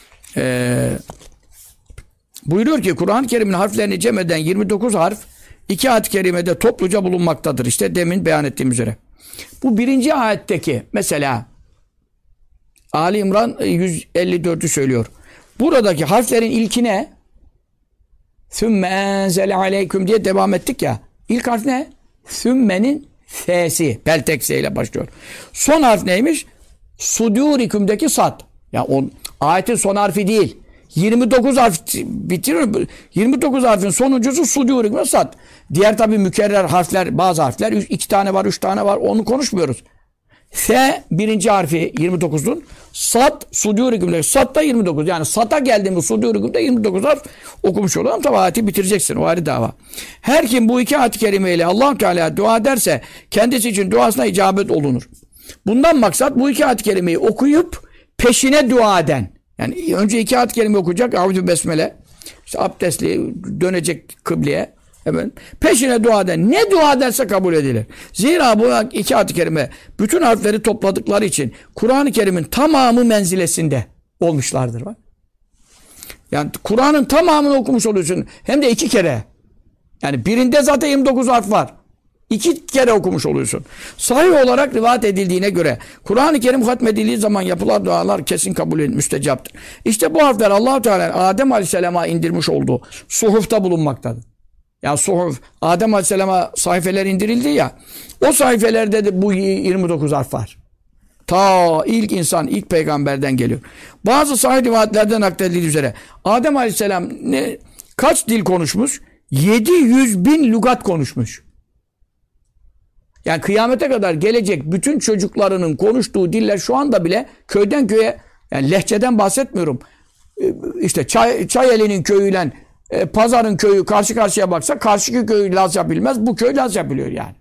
buyuruyor ki Kur'an-ı Kerim'in harflerini cem eden 29 harf 2 ayet-i kerimede topluca bulunmaktadır. İşte demin beyan ettiğim üzere. Bu 1. ayetteki mesela Ali İmran 154'ü söylüyor. Buradaki harflerin ilkine Sümme enzele aleyküm diye devam ettik ya. İlk harf ne? Sümmenin F'si. Peltekse ile başlıyor. Son harf neymiş? Sudûriküm'deki sad. Ya o ayetin son harfi değil. 29 harf bitiriyor. 29 harfin sonuncusu sudûriküm sad. Diğer tabii mükerrer harfler, bazı harfler 2 tane var, 3 tane var. Onu konuşmuyoruz. F 1. harfi 29'un. Sad sudûriküm'deki sad da 29. Yani sad'a geldiğinde sudûriküm'de 29 harf okumuş oluyor. Tabii ayeti bitireceksin. O ayrı dava. Her kim bu 2 ayet-i kerimeyle Allah-u Teala dua ederse kendisi için duasına icabet olunur. Bundan maksat bu 2 ayet-i kerimeyi okuyup peşine dua eden. Yani önce 2 ayet-i kerime okuyacak. Avdü besmele. İşte abdestli dönecek kıbleye. Evet. Peşine dua eden. Ne dua ederse kabul edilir. Zira bu 2 ayet-i kerime bütün harfleri topladıkları için Kur'an-ı Kerim'in tamamı menzilesinde olmuşlardır. Bak. Yani Kur'an'ın tamamını okumuş oluyorsun. Hem de 2 kere. Yani birinde zaten 29 harf var. 2 kere okumuş oluyorsun. Sahih olarak rivayet edildiğine göre Kur'an-ı Kerim hatmedildiği zaman yapılan dualar kesin kabul edilir, müstecaptır. İşte bu harfler Allah-u Teala Adem Aleyhisselam'a indirmiş olduğu suhufta bulunmaktadır. Yani suhuf, Adem Aleyhisselam'a sayfeler indirildi ya, o sayfelerde de bu 29 harf var. Ta ilk insan, ilk peygamberden geliyor. Bazı sahih rivayetlerden nakledildiği üzere Adem Aleyhisselam kaç dil konuşmuş? 700 bin lügat konuşmuş. Yani kıyamete kadar gelecek bütün çocuklarının konuştuğu diller şu anda bile köyden köye, yani lehçeden bahsetmiyorum. İşte Çayeli'nin köyüyle Pazar'ın köyü karşı karşıya baksa karşıki köy Lazca bilmez, bu köy Lazca biliyor yani.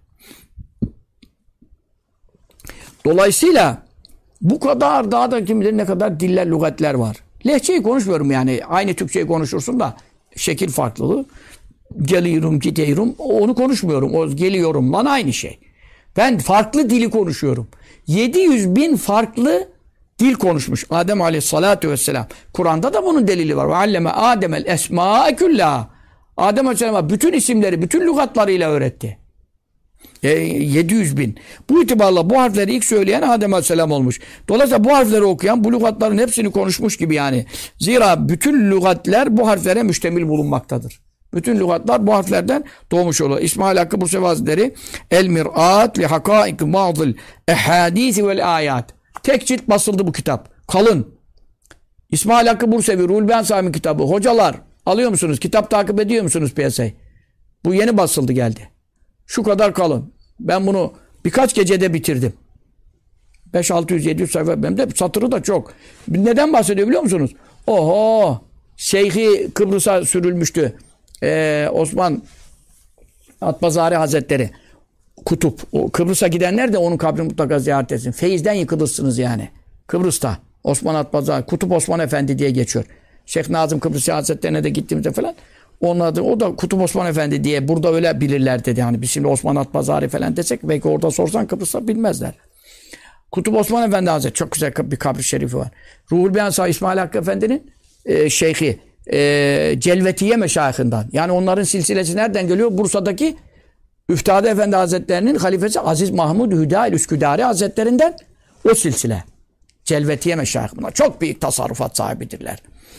Dolayısıyla bu kadar daha da kim bilir ne kadar diller, lügatler var. Lehçeyi konuşmuyorum yani. Aynı Türkçeyi konuşursun da şekil farklılığı. Geliyorum, gidiyorum. Onu konuşmuyorum. O geliyorum lan aynı şey. Ben farklı dili konuşuyorum. 700 bin farklı dil konuşmuş Adem Aleyhisselatü Vesselam. Kur'an'da da bunun delili var. Ve alleme Ademel esmâe küllâ. Adem Aleyhisselam'a bütün isimleri, bütün lügatlarıyla öğretti. 700 bin. Bu itibarla bu harfleri ilk söyleyen Adem Aleyhisselam olmuş. Dolayısıyla bu harfleri okuyan bu lügatların hepsini konuşmuş gibi yani. Zira bütün lügatler bu harflere müştemil bulunmaktadır. Bütün lügatlar bu harflerden doğmuş olur. İsmail Hakkı Bursevi Hazretleri El Mir'at li hakaik ba'dil ehadisi vel ayat. Tek cilt basıldı bu kitap. Kalın. İsmail Hakkı Bursevi Ruhul Beyan sahibi kitabı. Hocalar alıyor musunuz? Kitap takip ediyor musunuz piyasayı? Bu yeni basıldı geldi. Şu kadar kalın. Ben bunu birkaç gecede bitirdim. 5-600-700 sayfa. Benim de satırı da çok. Neden bahsediyor biliyor musunuz? Oho! Şeyhi Kıbrıs'a sürülmüştü. Osman Atbazari Hazretleri. Kutup. O Kıbrıs'a gidenler de onun kabrini mutlaka ziyaret etsin. Feyizden yıkılırsınız yani. Kıbrıs'ta. Osman Atbazari. Kutup Osman Efendi diye geçiyor. Şeyh Nazım Kıbrıs Hazretlerine de gittiğimizde falan. Onun adı, o da Kutup Osman Efendi diye burada öyle bilirler dedi. Hani biz şimdi Osman Atbazari falan desek belki orada sorsan Kıbrıs'ta bilmezler. Kutup Osman Efendi Hazretleri çok güzel bir kabri şerifi var. Ruhul Beyan Sahibi İsmail Hakkı Efendi'nin şeyhi Celvetiye meşayihinden. Yani onların silsilesi nereden geliyor? Bursa'daki Üftade Efendi Hazretleri'nin halifesi Aziz Mahmud Hüdail Üsküdari Hazretlerinden o silsile. Celvetiye meşayih bunlar. Çok büyük tasarrufat sahibidirler.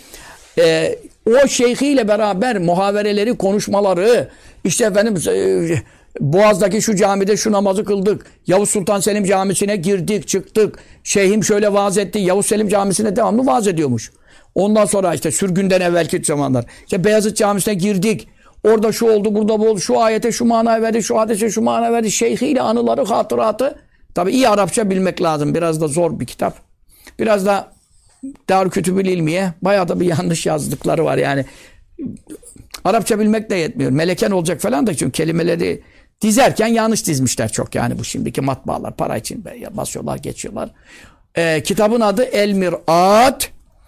O şeyhiyle beraber muhavereleri, konuşmaları, işte efendim Boğaz'daki şu camide şu namazı kıldık. Yavuz Sultan Selim Camisi'ne girdik, çıktık. Şeyhim şöyle vaaz etti. Yavuz Selim Camisi'ne devamlı vaaz ediyormuş. Ondan sonra işte sürgünden evvelki zamanlar. İşte Beyazıt Camisi'ne girdik. Orada şu oldu, burada bu oldu. Şu ayete şu mana verdi, şu hadise şu mana verdi. Şeyhiyle anıları, hatıratı. Tabii iyi Arapça bilmek lazım. Biraz da zor bir kitap. Biraz da Darükütübül İlmiye. Bayağı da bir yanlış yazdıkları var yani. Arapça bilmek de yetmiyor. Meleken olacak falan da çünkü kelimeleri dizerken yanlış dizmişler çok yani. Bu şimdiki matbaalar para için basıyorlar, geçiyorlar. Kitabın adı El Mir'at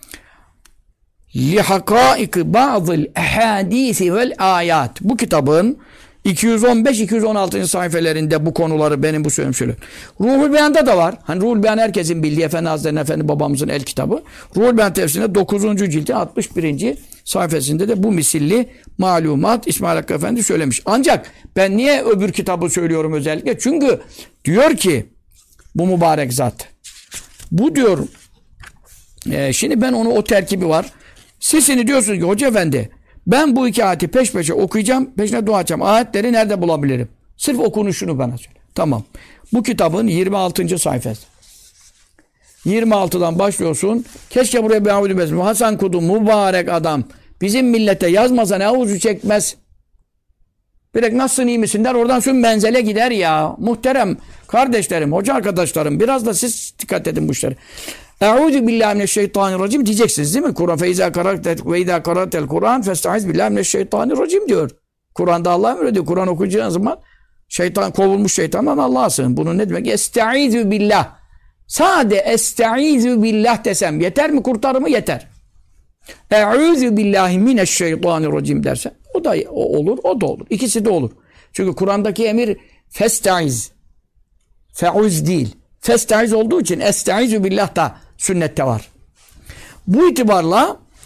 li hakaiki ba'dil ehadisi vel ayat. Bu kitabın 215-216. sayfelerinde bu konuları benim bu söylediğim söylüyorum. Ruhul Beyan'da da var. Hani Ruhul Beyan herkesin bildiği Efendi Hazretleri Efendi babamızın el kitabı. Ruhul Beyan tefsirinde 9. cildi 61. sayfasında da bu misilli malumat İsmail Hakkı Efendi söylemiş. Ancak ben niye öbür kitabı söylüyorum özellikle? Çünkü diyor ki bu mübarek zat. Bu diyor şimdi ben onu o terkibi var. Sizini diyorsunuz ki Hoca Efendi ben bu iki ayeti peş peşe okuyacağım, peşine dua edeceğim. Ayetleri nerede bulabilirim? Sırf okunuşunu bana söyle. Tamam. Bu kitabın 26. sayfası. 26'dan başlıyorsun. Keşke buraya bir avudu besmele. Hasan Kudu mübarek adam. Bizim millete yazmasa ne avucu çekmez. Direkt nasılsın iyi misin der. Oradan şu menzele gider ya. Muhterem kardeşlerim, hoca arkadaşlarım. Biraz da siz dikkat edin bu işlere. Eûzü billahi mineşşeytanirracim diyeceksiniz değil mi? Kur'an feyza karatel Kur'an festaiz billahi mineşşeytanirracim diyor. Kur'an'da Allah emrediyor. Kur'an okuyacağın zaman şeytan kovulmuş şeytandan Allah'a sığın. Bunun ne demek? Estaizu billah. Sade estaizu billah desem yeter mi? Kurtarır mı? Yeter. Eûzü billahi mineşşeytanirracim dersen o da olur, o da olur. İkisi de olur. Çünkü Kur'an'daki emir festaiz. Feuz değil. Festaiz olduğu için estaizu billah da sünnette var. Bu itibarla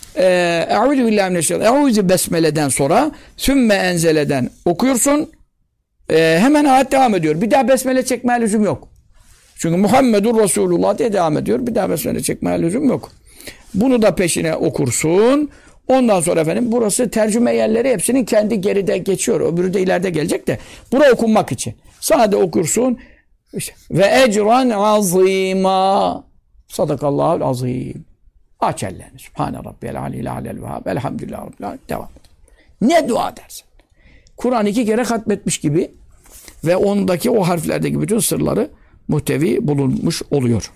Eûzü billahi mineşşeytanirracim. Eûzü besmeleden sonra sümme enzeleden okuyorsun. Hemen ayet devam ediyor. Bir daha besmele çekmeye lüzum yok. Çünkü Muhammedur Resulullah diye devam ediyor. Bir daha besmele çekmeye lüzum yok. Bunu da peşine okursun. Ondan sonra efendim burası tercüme yerleri hepsinin kendi geride geçiyor. Öbürü de ileride gelecek de. Buraya okunmak için. Sade okursun. İşte, ve ecran azima. Sadakallahul azim. Aç ellerini. Sübhane rabbiyel aliyil alel vehhab. Elhamdülillah rabbil alemin. Devam et. Ne dua dersin? Kur'an 2 kere hatmetmiş gibi ve ondaki o harflerdeki bütün sırları muhtevi bulunmuş oluyor.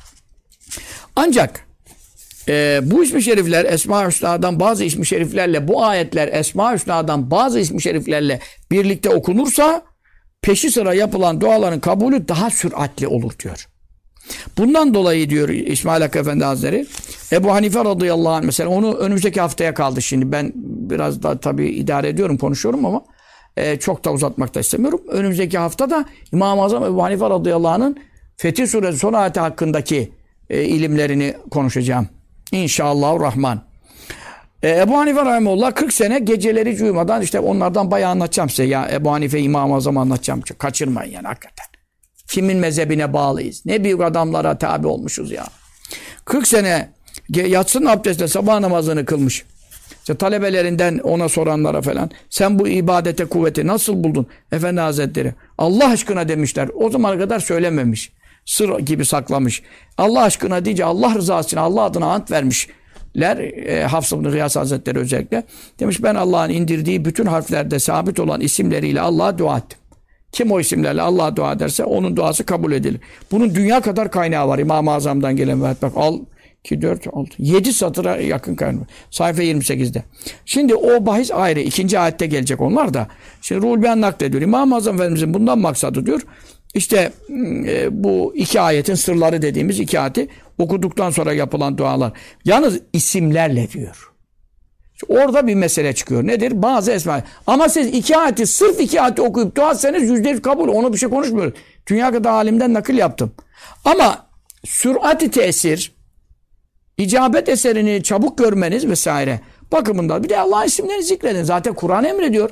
Ancak bu ismi şerifler Esma-i Hüsna'dan bazı ismi şeriflerle bu ayetler Esma-i Hüsna'dan bazı ismi şeriflerle birlikte okunursa peşi sıra yapılan duaların kabulü daha süratli olur diyor. Bundan dolayı diyor İsmail Hakkı Efendi Hazretleri Ebu Hanife radıyallahu anh mesela onu önümüzdeki haftaya kaldı şimdi. Ben biraz da tabii idare ediyorum, konuşuyorum ama çok da uzatmak da istemiyorum. Önümüzdeki hafta da İmam-ı Azam Ebu Hanife radıyallahu anh'ın Fetih Suresi son ayeti hakkındaki ilimlerini konuşacağım. İnşallahurrahman. Ebu Hanife rahimehullah 40 sene geceleri uyumadan işte onlardan bayağı anlatacağım size. Ya Ebu Hanife İmam-ı Azam anlatacağım. Kaçırmayın yani hakikaten. Kimin mezhebine bağlıyız? Ne büyük adamlara tabi olmuşuz ya. 40 sene yatsının abdestle sabah namazını kılmış. İşte talebelerinden ona soranlara falan sen bu ibadete kuvveti nasıl buldun? Efendi Hazretleri Allah aşkına demişler. O zamana kadar söylememiş. Sır gibi saklamış. Allah aşkına deyince Allah rızası için Allah adına ant vermişler. Hafs ibn Gıyas Hazretleri özellikle. Demiş ben Allah'ın indirdiği bütün harflerde sabit olan isimleriyle Allah'a dua ettim. Kim o isimlerle Allah'a dua ederse onun duası kabul edilir. Bunun dünya kadar kaynağı var. İmam-ı Azam'dan gelen var. Bak al 2, 4, 6, 7 satıra yakın kaynağı. Sayfa 28'de. Şimdi o bahis ayrı. 2. ayette gelecek onlar da. Şimdi Ruhul Beyan naklediyor. İmam-ı Azam Efendimizin bundan maksadı diyor. İşte bu 2 ayetin sırları dediğimiz 2 ayeti okuduktan sonra yapılan dualar. Yalnız isimlerle diyor. Orada bir mesele çıkıyor. Nedir? Bazı esma. Ama siz 2 ayeti, sırf 2 ayeti okuyup dua etseniz %100 kabul. Onu bir şey konuşmuyoruz. Dünya kadar alimden nakil yaptım. Ama sürati tesir, icabet eserini çabuk görmeniz vesaire bakımından bir de Allah'ın isimlerini zikredin. Zaten Kur'an emrediyor.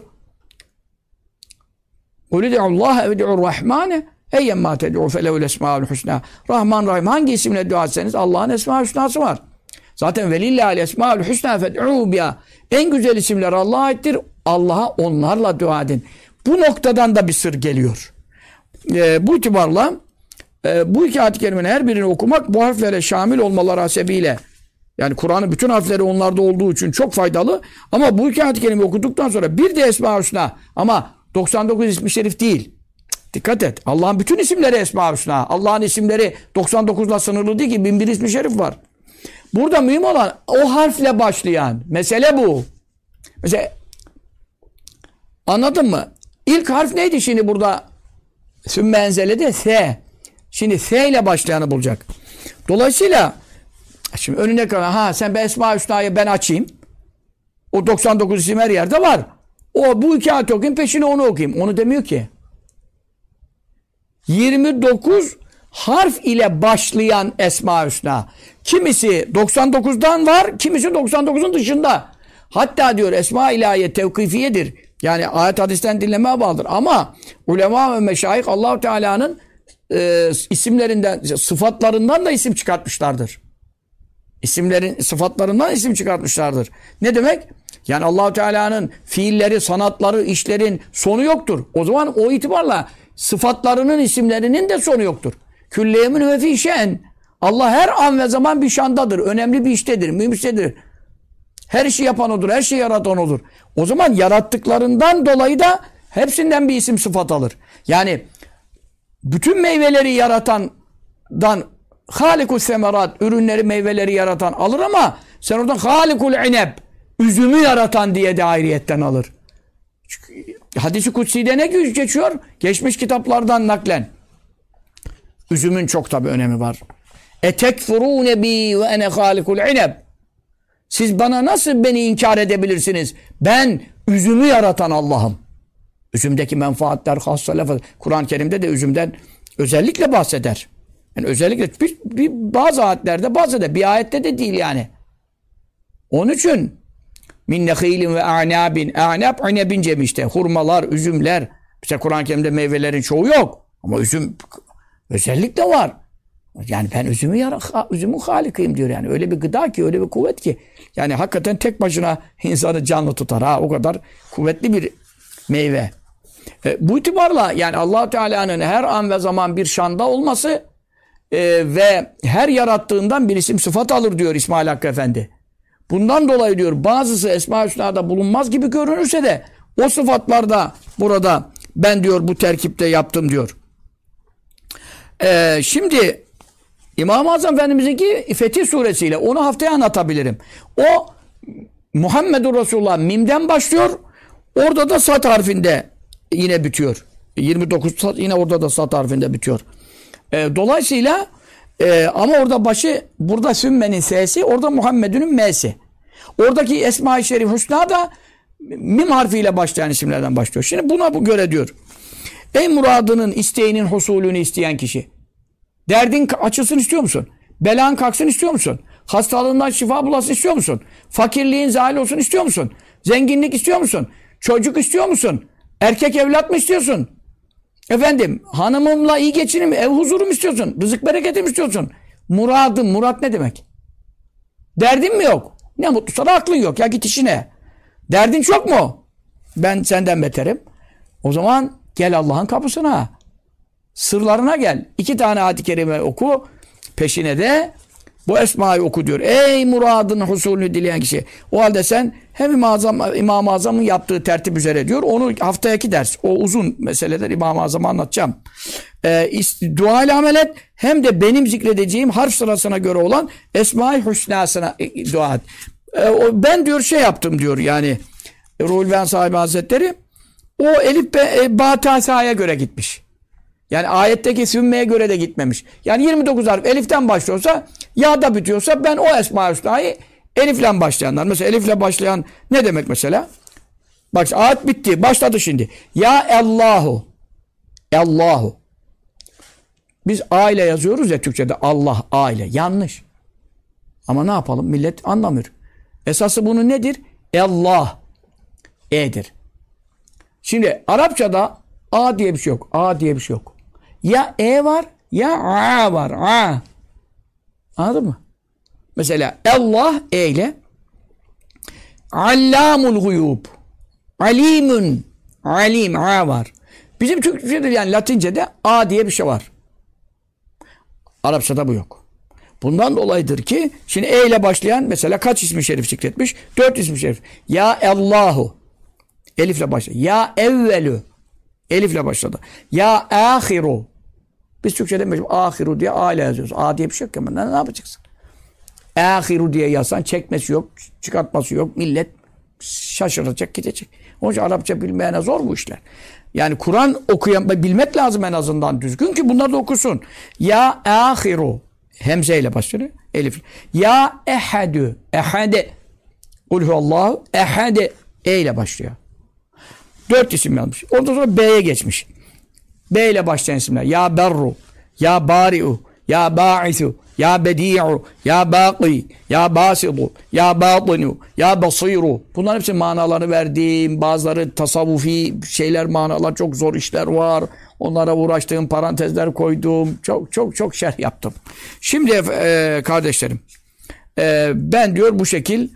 قُلِدِعُ اللّٰهَ اَوْدِعُ الرَّحْمَانَ اَيَّمَّا تَدْعُوا فَلَوْ الْاَسْمَاءُ الْحُسْنَى Rahman Rahim hangi isimle dua etseniz Allah'ın Esma-ı Hüsna'sı var. Zaten velillâhil esmâül hüsnâ fed'û biha. En güzel isimler Allah'a aittir. Allah'a onlarla dua edin. Bu noktadan da bir sır geliyor. Bu itibarla bu 2 ayet-i kerimenin her birini okumak bu harflere şamil olmaları hasebiyle yani Kur'an'ın bütün harfleri onlarda olduğu için çok faydalı. Ama bu 2 ayet-i kerimeyi okuduktan sonra bir de Esma-ı Hüsnâ ama 99 ismi şerif değil. Dikkat et. Allah'ın bütün isimleri Esma-ı Hüsnâ. Allah'ın isimleri 99'la sınırlı değil ki 1001 ismi şerif var. Burada mühim olan o harfle başlayan. Mesele bu. Mesela anladın mı? İlk harf neydi şimdi burada? Sümme enzelede S. Şimdi S ile başlayanı bulacak. Dolayısıyla şimdi önüne kadar sen Esma-ı Hüsna'yı ben açayım. O 99 isim her yerde var. Bu 2 ayet okuyayım peşine onu okuyayım. Onu demiyor ki. 29 harf ile başlayan Esma-ı Hüsna. Kimisi 99'dan var, kimisi 99'un dışında. Hatta diyor Esma ilahiye tevkifiyedir. Yani ayet hadisten dinlemeye bağlıdır. Ama ulema ve meşayih Allah-u Teala'nın isimlerinden, sıfatlarından da isim çıkartmışlardır. İsimlerin sıfatlarından isim çıkartmışlardır. Ne demek? Yani Allah-u Teala'nın fiilleri, sanatları, işlerin sonu yoktur. O zaman o itibarla sıfatlarının, isimlerinin de sonu yoktur. Külleyemin ve fî şe'n. Allah her an ve zaman bir şandadır. Önemli bir iştedir, mühimsedir. Her işi yapan odur, her şeyi yaratan odur. O zaman yarattıklarından dolayı da hepsinden bir isim sıfat alır. Yani bütün meyveleri yaratandan hâlikus semerat, ürünleri, meyveleri yaratan alır ama sen oradan hâlikul ineb, üzümü yaratan diye de ayrıyetten alır. Hadis-i Kutsi'de ne geçiyor? Geçmiş kitaplardan naklen. Üzümün çok tabi önemi var. Etekfurûne bi ve ene hâlikul ineb. Siz bana nasıl beni inkar edebilirsiniz? Ben üzümü yaratan Allah'ım. Üzümdeki menfaatler, hassa lafı. Kur'an-ı Kerim'de de üzümden özellikle bahseder. Yani özellikle bazı ayetlerde, bazı da bir ayette de değil yani. Onun için min nehilin ve a'nabin. A'nab inebin cemi işte. Hurmalar, üzümler. İşte Kur'an-ı Kerim'de meyvelerin çoğu yok. Ama üzüm özellikle var. Yani ben üzümün halikiyim diyor yani. Öyle bir gıda ki, öyle bir kuvvet ki. Yani hakikaten tek başına insanı canlı tutar. Ha, o kadar kuvvetli bir meyve. Bu itibarla yani Allah Teala'nın her an ve zaman bir şanda olması ve her yarattığından bir isim sıfat alır diyor İsmail Hakkı Efendi. Bundan dolayı diyor bazısı Esma-i Hüsna'da bulunmaz gibi görünürse de o sıfatlarda burada ben diyor bu terkipte yaptım diyor. Şimdi İmam-ı Azam Efendimiz'inki Fetih suresiyle onu haftaya anlatabilirim. O Muhammedur Resulullah mimden başlıyor. Orada da sat harfinde yine bitiyor. 29 sat yine orada da sat harfinde bitiyor. Dolayısıyla ama orada başı burada sümmenin s'si, orada Muhammed'ün m'si. Oradaki Esma-i Şerif Hüsna da mim harfiyle başlayan isimlerden başlıyor. Şimdi buna bu göre diyor. Ey muradının, isteğinin husulünü isteyen kişi. Derdin açılsın istiyor musun? Belan kalksın istiyor musun? Hastalığından şifa bulasın istiyor musun? Fakirliğin zahil olsun istiyor musun? Zenginlik istiyor musun? Çocuk istiyor musun? Erkek evlat mı istiyorsun? Efendim, hanımımla iyi geçinim, ev huzuru mu istiyorsun? Rızık bereketi mi istiyorsun? Muradın, murat ne demek? Derdin mi yok? Ne mutlu sana, aklın yok. Ya git işine. Derdin çok mu? Ben senden beterim. O zaman gel Allah'ın kapısına. Sırlarına gel. 2 tane ayet-i kerime oku. Peşine de bu esmayı oku diyor. Ey muradın husulünü dileyen kişi. O halde sen hem İmam-ı Azam'ın yaptığı tertip üzere diyor. Onu haftaki ders. O uzun meseleler İmam-ı Azam'ı anlatacağım. Dua ile amel et. Hem de benim zikredeceğim harf sırasına göre olan Esma-i Hüsna'sına dua et. Ben diyor şey yaptım diyor yani Ruhul Beyan sahibi hazretleri o elif ba ta sa'ya göre gitmiş. Yani ayetteki sümmeye göre de gitmemiş. Yani 29 harf eliften başlıyorsa ya da bitiyorsa ben o Esma-i Hüsna'yı elifle başlayanlar. Mesela elifle başlayan ne demek mesela? Bak ayet bitti. Başladı şimdi. Ya Allahu. Allahu. Biz A ile yazıyoruz ya Türkçe'de. Allah A ile. Yanlış. Ama ne yapalım? Millet anlamıyor. Esası bunun nedir? Allah. E'dir. Şimdi Arapçada A diye bir şey yok. A diye bir şey yok. Ya E var ya A var. A. Anladın mı? Mesela Allah E ile Allamul guyub. Alimun. Alim A var. Bizim Türkçe'de yani Latince'de A diye bir şey var. Arapçada bu yok. Bundan dolayıdır ki şimdi E ile başlayan mesela kaç ismi şerif zikretmiş? 4 ismi şerif. Ya Allahu. Elifle başladı. Ya evvelü. Elifle başladı. Ya ahiru. Biz Türkçe'de mecbur ahiru diye A ile yazıyoruz. A diye bir şey yok ama ne yapacaksın? Ahiru diye yazsan çekmesi yok, çıkartması yok. Millet şaşıracak, gidecek. Onun için Arapça bilmeyene zor bu işler. Yani Kur'an bilmek lazım en azından düzgün ki bunlar da okusun. Ya ahiru. Hemze ile başlıyor. Elif. Ya ehadü. Ehade. Kulhuallahu ehade. E ile başlıyor. 4 isim yazmış. Ondan sonra B'ye geçmiş. B ile başlayan isimler. Ya berru. Ya bari'u. Ya ba'isu. Ya bedi'u. Ya baqi. Ya basidu. Ya batinu. Ya basiru. Bunların hepsi manalarını verdim. Bazıları tasavvufi şeyler, manalar, çok zor işler var. Onlara uğraştığım, parantezler koydum. Çok şerh yaptım. Şimdi kardeşlerim ben diyor bu şekil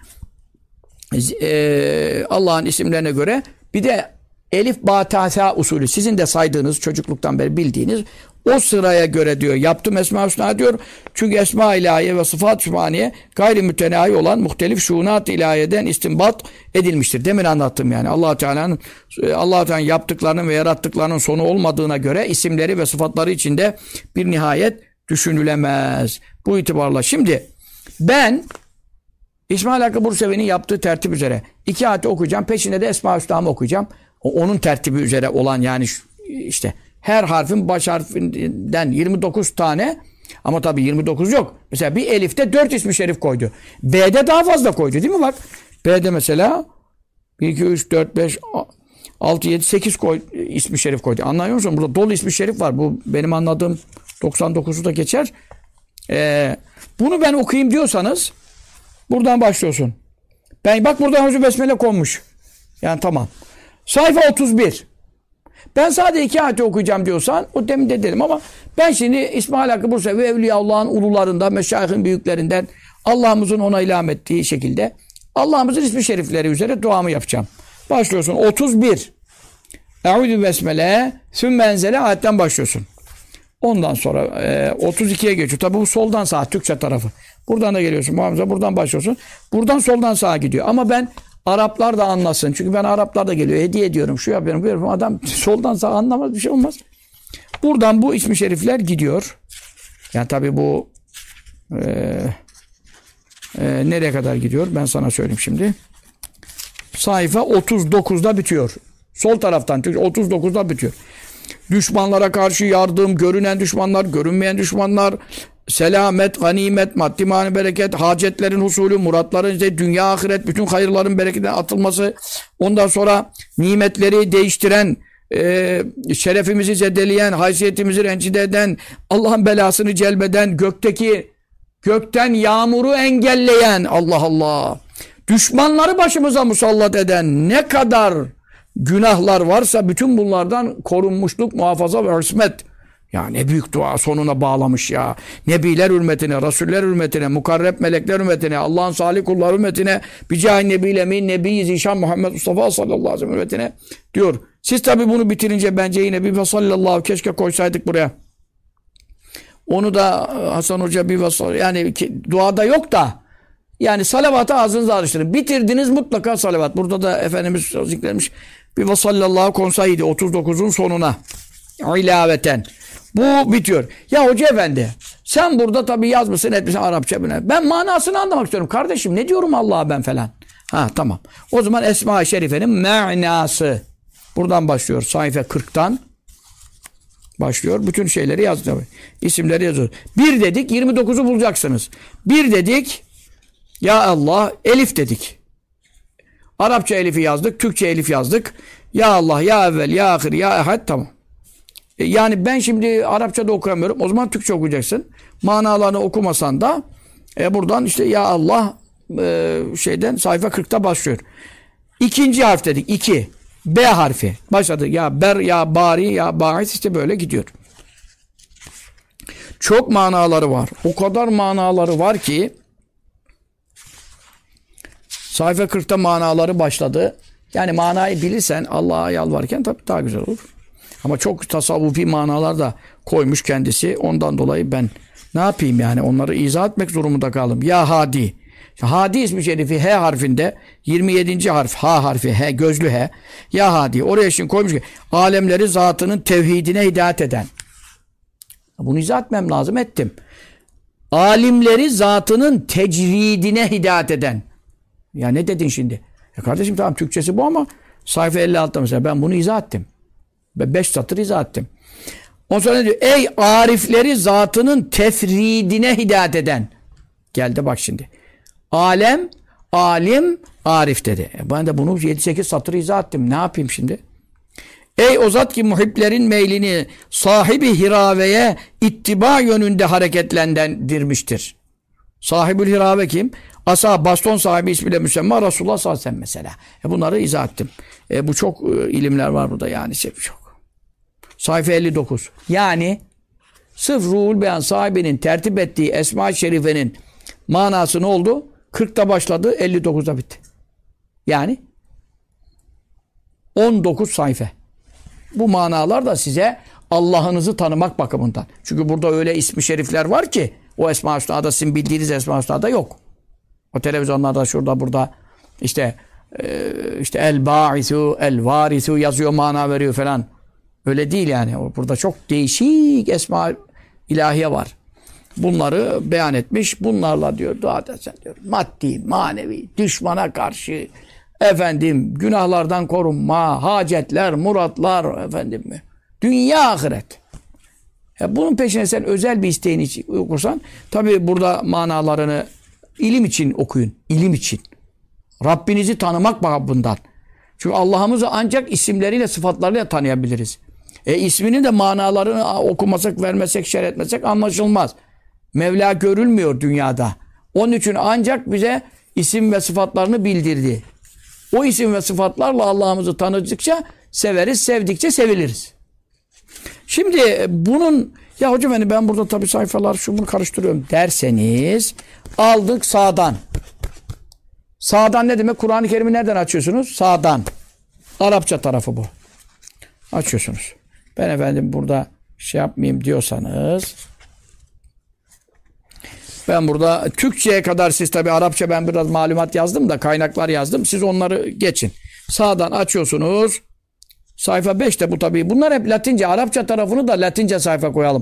Allah'ın isimlerine göre bir de elif ba ta sa usulü sizin de saydığınız çocukluktan beri bildiğiniz o sıraya göre diyor yaptım Esma-i Hüsna diyor. Çünkü Esma ilahiye ve sıfat sübhaniye gayri mütenahi olan muhtelif şuunat ilahiyeden istinbat edilmiştir. Demin anlattım yani Allah Teala'nın yaptıklarının ve yarattıklarının sonu olmadığına göre isimleri ve sıfatları içinde bir nihayet düşünülemez. Bu itibarla şimdi ben İsmail Hakkı Bursevi'nin yaptığı tertip üzere 2 ayeti okuyacağım. Peşinde de Esma-i Hüsna'mı okuyacağım. Onun tertibi üzere olan yani işte her harfin baş harfinden 29 tane ama tabii 29 yok. Mesela bir elifte 4 ismi şerif koydu. B'de daha fazla koydu değil mi bak? B'de mesela 1, 2, 3, 4, 5, 6, 7, 8 ismi şerif koydu. Anlıyor musun? Burada dolu ismi şerif var. Bu benim anladığım 99'u da geçer. Bunu ben okuyayım diyorsanız buradan başlıyorsun. Ben bak burada Eûzü Besmele konmuş. Yani tamam. Sayfa 31. Ben sadece 2 ayeti okuyacağım diyorsan o demin de dedim ama ben şimdi İsmail Hakkı Bursa ve Evliyaullah'ın ulularından, meşayihin büyüklerinden Allah'ımızın ona ilham ettiği şekilde Allah'ımızın ismi şerifleri üzere duamı yapacağım. Başlıyorsun. 31. Eûzü Besmele sümme enzele ayetten başlıyorsun. Ondan sonra 32'ye geçiyor. Tabi bu soldan sağa Türkçe tarafı. Buradan da geliyorsun. Muhammed buradan başlıyorsun. Buradan soldan sağa gidiyor. Ama ben Araplar da anlasın. Çünkü ben Araplar da geliyor. Hediye ediyorum. Şu yapıyorum. Bu yapıyorum. Adam soldan sağa anlamaz. Bir şey olmaz. Buradan bu ismi şerifler gidiyor. Yani tabi bu nereye kadar gidiyor? Ben sana söyleyeyim şimdi. Sayfa 39'da bitiyor. Sol taraftan 39'da bitiyor. Düşmanlara karşı yardım, görünen düşmanlar, görünmeyen düşmanlar, selamet, ganimet, maddi manevi bereket, hacetlerin husulü, muratların, dünya ahiret, bütün hayırların bereketinden atılması, ondan sonra nimetleri değiştiren, şerefimizi zedeleyen, haysiyetimizi rencide eden, Allah'ın belasını celbeden, gökten yağmuru engelleyen, Allah Allah, düşmanları başımıza musallat eden ne kadar günahlar varsa bütün bunlardan korunmuşluk, muhafaza ve hısmet. Ya ne büyük dua sonuna bağlamış ya. Nebiler hürmetine, Resuller hürmetine, mukarreb melekler hürmetine, Allah'ın salih kulları hürmetine, bicahi nebiyle emin, nebi zişan Muhammed Mustafa sallallahu aleyhi ve sellem hürmetine diyor. Siz tabi bunu bitirince bence yine bir sallallahu keşke koysaydık buraya. Onu da Hasan Hoca bir yani duada yok da yani salavatı ağzınıza alıştırın. Bitirdiniz mutlaka salavat. Burada da Efendimiz zikretmiş. Bir sallallahu konsaydı 39'un sonuna. İlaveten. Bu bitiyor. Ya hoca efendi sen burada tabii yazmışsın etmişsin Arapça bile. Ben manasını anlamak istiyorum. Kardeşim ne diyorum Allah'a ben falan. Ha tamam. O zaman Esma-i Şerife'nin manası. Buradan başlıyor. Sayfa 40'tan başlıyor. Bütün şeyleri yazdı tabii. İsimleri yazıyor. Bir dedik 29'u bulacaksınız. Bir dedik ya Allah elif dedik. Arapça elifi yazdık. Türkçe elif yazdık. Ya Allah, ya evvel, ya ahir, ya ehad tamam. Yani ben şimdi Arapçada okuyamıyorum. O zaman Türkçe okuyacaksın. Manalarını okumasan da buradan işte ya Allah şeyden sayfa 40'ta başlıyor. İkinci harf dedik. 2. B harfi. Başladı. Ya ber, ya bari, ya bahis işte böyle gidiyor. Çok manaları var. O kadar manaları var ki sayfa 40'ta manaları başladı. Yani manayı bilirsen Allah'a yalvarırken tabii daha güzel olur. Ama çok tasavvufi manalar da koymuş kendisi. Ondan dolayı ben ne yapayım yani onları izah etmek durumunda kaldım. Ya Hadi. Hadi ismi şerifi H harfinde 27. harf H harfi H gözlü H. Ya Hadi. Oraya şimdi koymuş ki alemleri zatının tevhidine hidayet eden. Bunu izah etmem lazım ettim. Alimleri zatının tecridine hidayet eden. Ya ne dedin şimdi? Kardeşim tamam Türkçesi bu ama sayfa 56'da mesela ben bunu izah ettim. 5 satır izah ettim. Ondan sonra diyor ey arifleri zatının tefridine hidayet eden. Geldi bak şimdi. Alem, alim, arif dedi. Ben de bunu 7-8 satır izah ettim. Ne yapayım şimdi? Ey o zat ki muhiplerin meylini sahibi hiraveye ittiba yönünde hareketlendirmiştir. Sahibül hirave kim? Asa baston sahibi ismiyle müsemma Resulullah sallallahu aleyhi ve sellem mesela. Bunları izah ettim. Bu çok ilimler var burada yani çok. Sayfa 59. Yani sırf Ruhul Beyan sahibinin tertip ettiği Esma-i Şerife'nin manası ne oldu? 40'ta başladı, 59'da bitti. Yani 19 sayfa. Bu manalar da size Allah'ınızı tanımak bakımından. Çünkü burada öyle ismi şerifler var ki o Esma-i Hüsna'da sizin bildiğiniz Esma-i Hüsna'da yok. O televizyonlarda şurada burada işte el-ba'ithu, el-varithu yazıyor mana veriyor falan. Öyle değil yani. Burada çok değişik esma ilahiye var. Bunları beyan etmiş. Bunlarla diyor dua edersen diyor. Maddi, manevi, düşmana karşı efendim günahlardan korunma, hacetler, muratlar efendim mi? Dünya ahiret. Bunun peşine sen özel bir isteğini okursan tabi burada manalarını ilim için okuyun. İlim için. Rabbinizi tanımak babından. Çünkü Allah'ımızı ancak isimleriyle, sıfatlarıyla tanıyabiliriz. İsminin de manalarını okumasak, vermesek, şerh etmesek anlaşılmaz. Mevla görülmüyor dünyada. Onun için ancak bize isim ve sıfatlarını bildirdi. O isim ve sıfatlarla Allah'ımızı tanıdıkça severiz, sevdikçe seviliriz. Şimdi bunun, ya hocam hani ben burada tabii sayfalar şunu karıştırıyorum derseniz, aldık sağdan. Sağdan ne demek? Kur'an-ı Kerim'i nereden açıyorsunuz? Sağdan. Arapça tarafı bu. Açıyorsunuz. Ben efendim burada şey yapmayayım diyorsanız, ben burada Türkçe'ye kadar, siz tabii Arapça ben biraz malumat yazdım da, kaynaklar yazdım. Siz onları geçin. Sağdan açıyorsunuz. Sayfa 5'te bu tabii. Bunlar hep Latince. Arapça tarafını da Latince sayfa koyalım.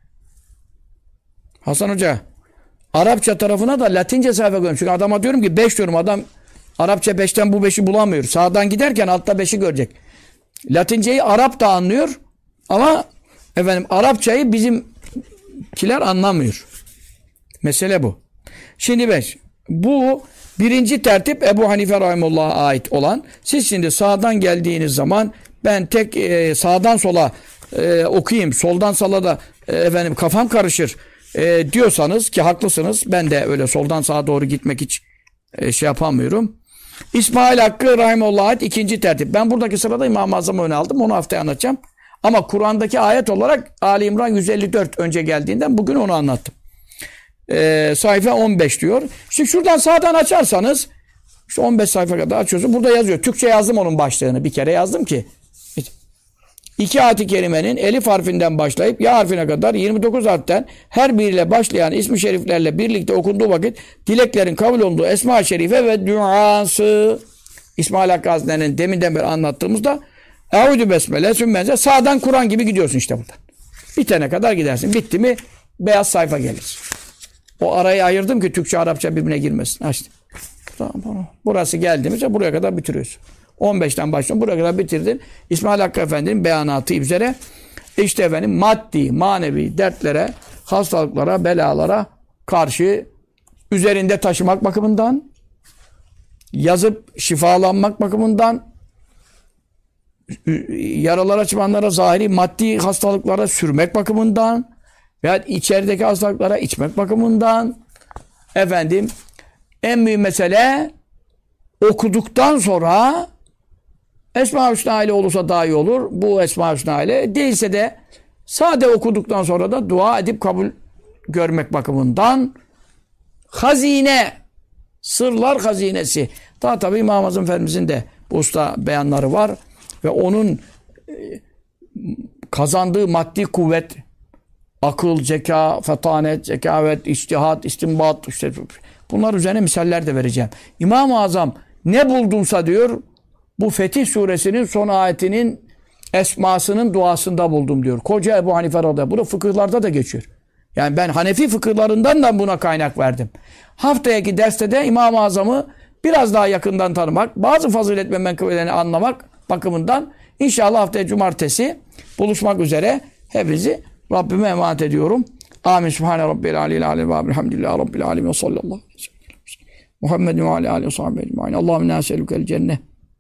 Hasan Hoca, Arapça tarafına da Latince sayfa koyalım. Çünkü adama diyorum ki 5 diyorum. Adam Arapça 5'ten bu 5'i bulamıyor. Sağdan giderken altta 5'i görecek. Latinceyi Arap da anlıyor. Ama efendim Arapçayı bizimkiler anlamıyor. Mesele bu. Şimdi 5. Bu birinci tertip Ebu Hanife Rahimullah'a ait olan. Siz şimdi sağdan geldiğiniz zaman ben tek sağdan sola okuyayım, soldan sola da efendim kafam karışır diyorsanız, ki haklısınız. Ben de öyle soldan sağa doğru gitmek hiç şey yapamıyorum. İsmail Hakkı Rahimullah'a ait ikinci tertip. Ben buradaki sırada İmam-ı Azam'ı öne aldım. Onu haftaya anlatacağım. Ama Kur'an'daki ayet olarak Ali İmran 154 önce geldiğinden bugün onu anlattım. Sayfa 15 diyor. İşte şuradan sağdan açarsanız, işte 15 sayfa kadar açıyorsun. Burada yazıyor. Türkçe yazdım onun başlığını. Bir kere yazdım ki. İki ayet-i kerimenin elif harfinden başlayıp ya harfine kadar 29 harften her biriyle başlayan ismi şeriflerle birlikte okunduğu vakit dileklerin kabul olduğu Esma-i Şerife ve duası. İsmail Hakkı Hazretleri'nin deminden beri anlattığımızda Eûzü besmele sümmenze, sağdan Kur'an gibi gidiyorsun işte buradan. Bitene kadar gidersin. Bitti mi beyaz sayfa gelir. O arayı ayırdım ki Türkçe Arapça birbirine girmesin. Açtım. Tamam. Burası geldiğimizde buraya kadar bitiriyorsun. 15'ten başlıyorsun. Buraya kadar bitirdin. İsmail Hakkı Efendi'nin beyanatı üzere işte efendim maddi, manevi dertlere, hastalıklara, belalara karşı üzerinde taşımak bakımından, yazıp şifalanmak bakımından, yaralar açmanlara, zahiri maddi hastalıklara sürmek bakımından veya içerideki hastalıklara içmek bakımından, efendim en büyük mesele okuduktan sonra Esma-i Hüsna ile olursa daha iyi olur. Bu Esma-i Hüsna ile değilse de sade okuduktan sonra da dua edip kabul görmek bakımından hazine, sırlar hazinesi. Daha tabii İmam-ı Azam Efendimizin de bu usta beyanları var ve onun kazandığı maddi kuvvet, akıl, zeka, fetanet, zekavet, içtihat, istinbat, işte bunlar üzerine misaller de vereceğim. İmam-ı Azam ne buldumsa diyor, bu Fetih Suresinin son ayetinin esmasının duasında buldum diyor. Koca Ebu Hanife radıyallahu anh. Bu da fıkıhlarda da geçiyor. Yani ben Hanefi fıkıhlarından da buna kaynak verdim. Haftaki derste de İmam-ı Azam'ı biraz daha yakından tanımak, bazı fazilet ve menkıbelerini anlamak bakımından inşallah haftaya cumartesi buluşmak üzere hepinizi Rabbime emanet ediyorum. Amin. Subhane Rabbil Aleyhi Aleyhi ve Elhamdülillahi Rabbil Alemin ve sallallahu aleyhi ve sellem. Muhammedun ve aleyhi ve sahbihi ecmaîn. Allahümme inna es'elukel cennet.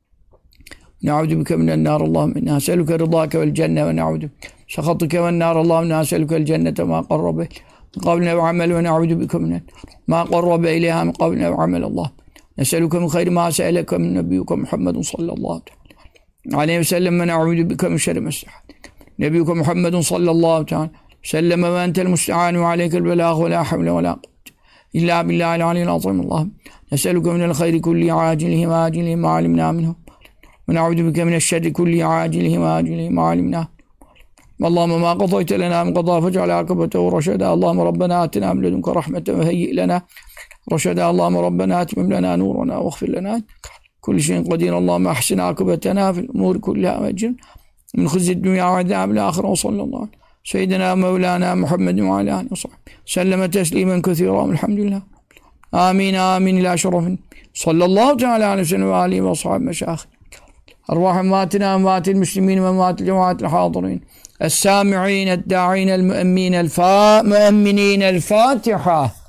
Ne'ûdü bike minen nâr. Allahümme inna es'eluke rıdâke vel cenne ve ne'ûdü sekhatike ven nâr. Allahümme inna es'elukel cennete mâ qarrabe kavline ve amel ve ne'ûdü bike minen mâ qarrabe ileyhâ min kavline ve amel. Allah. Nes'eluke min hayri mâ se'eleke min nebiyyuke Muhammedun sallallahu aleyhi ve sellem ve ne'ûdü bike min şerri mes'ihâd. Nebiyyuke Muhammedun sallallahu aleyhi ve sellem ve entel musta'an ve aleykel belâh ve lâ havle ve lâ İlla billahil aliyyil azim. Allah'ım nes'eluke minel hayri kulli acilihi ve acilihi ma alimna minhu ve na'udu bike mineşşerri kulli acilihi ve acilihi ma alimna. Allahümme ma qadayte lena min qada fec'al akibetehu reşeda. Allahümme rabbena atina min ledunke rahmeten ve heyyi lena reşeda. Allahümme rabbena etmim lena nurana ve gfir lena kulli şeyin kadir. Allahümme ahsin akibetena fil umuri kulliha ve ecrin min khizyid dünya ve azâbil âhire ve sallallahu aleyhi Seyyidina Mevlana Muhammedin ve alâ aleyhi ve selleme teslimen kethîrâ. Elhamdülillah. Amin amin ila şerefin. Sallallahu teâlâ aleyhi ve sellem ve aleyhi ve sahâbi meşâih. Arvâh emvâtina emvâtil müslimîn ve emvâtil cemaatil hâdirîn. Es-sâmi'în, el-dâ'în, el-mü'emmîn, el-fâ, mü'emminîn, el-fâtiha.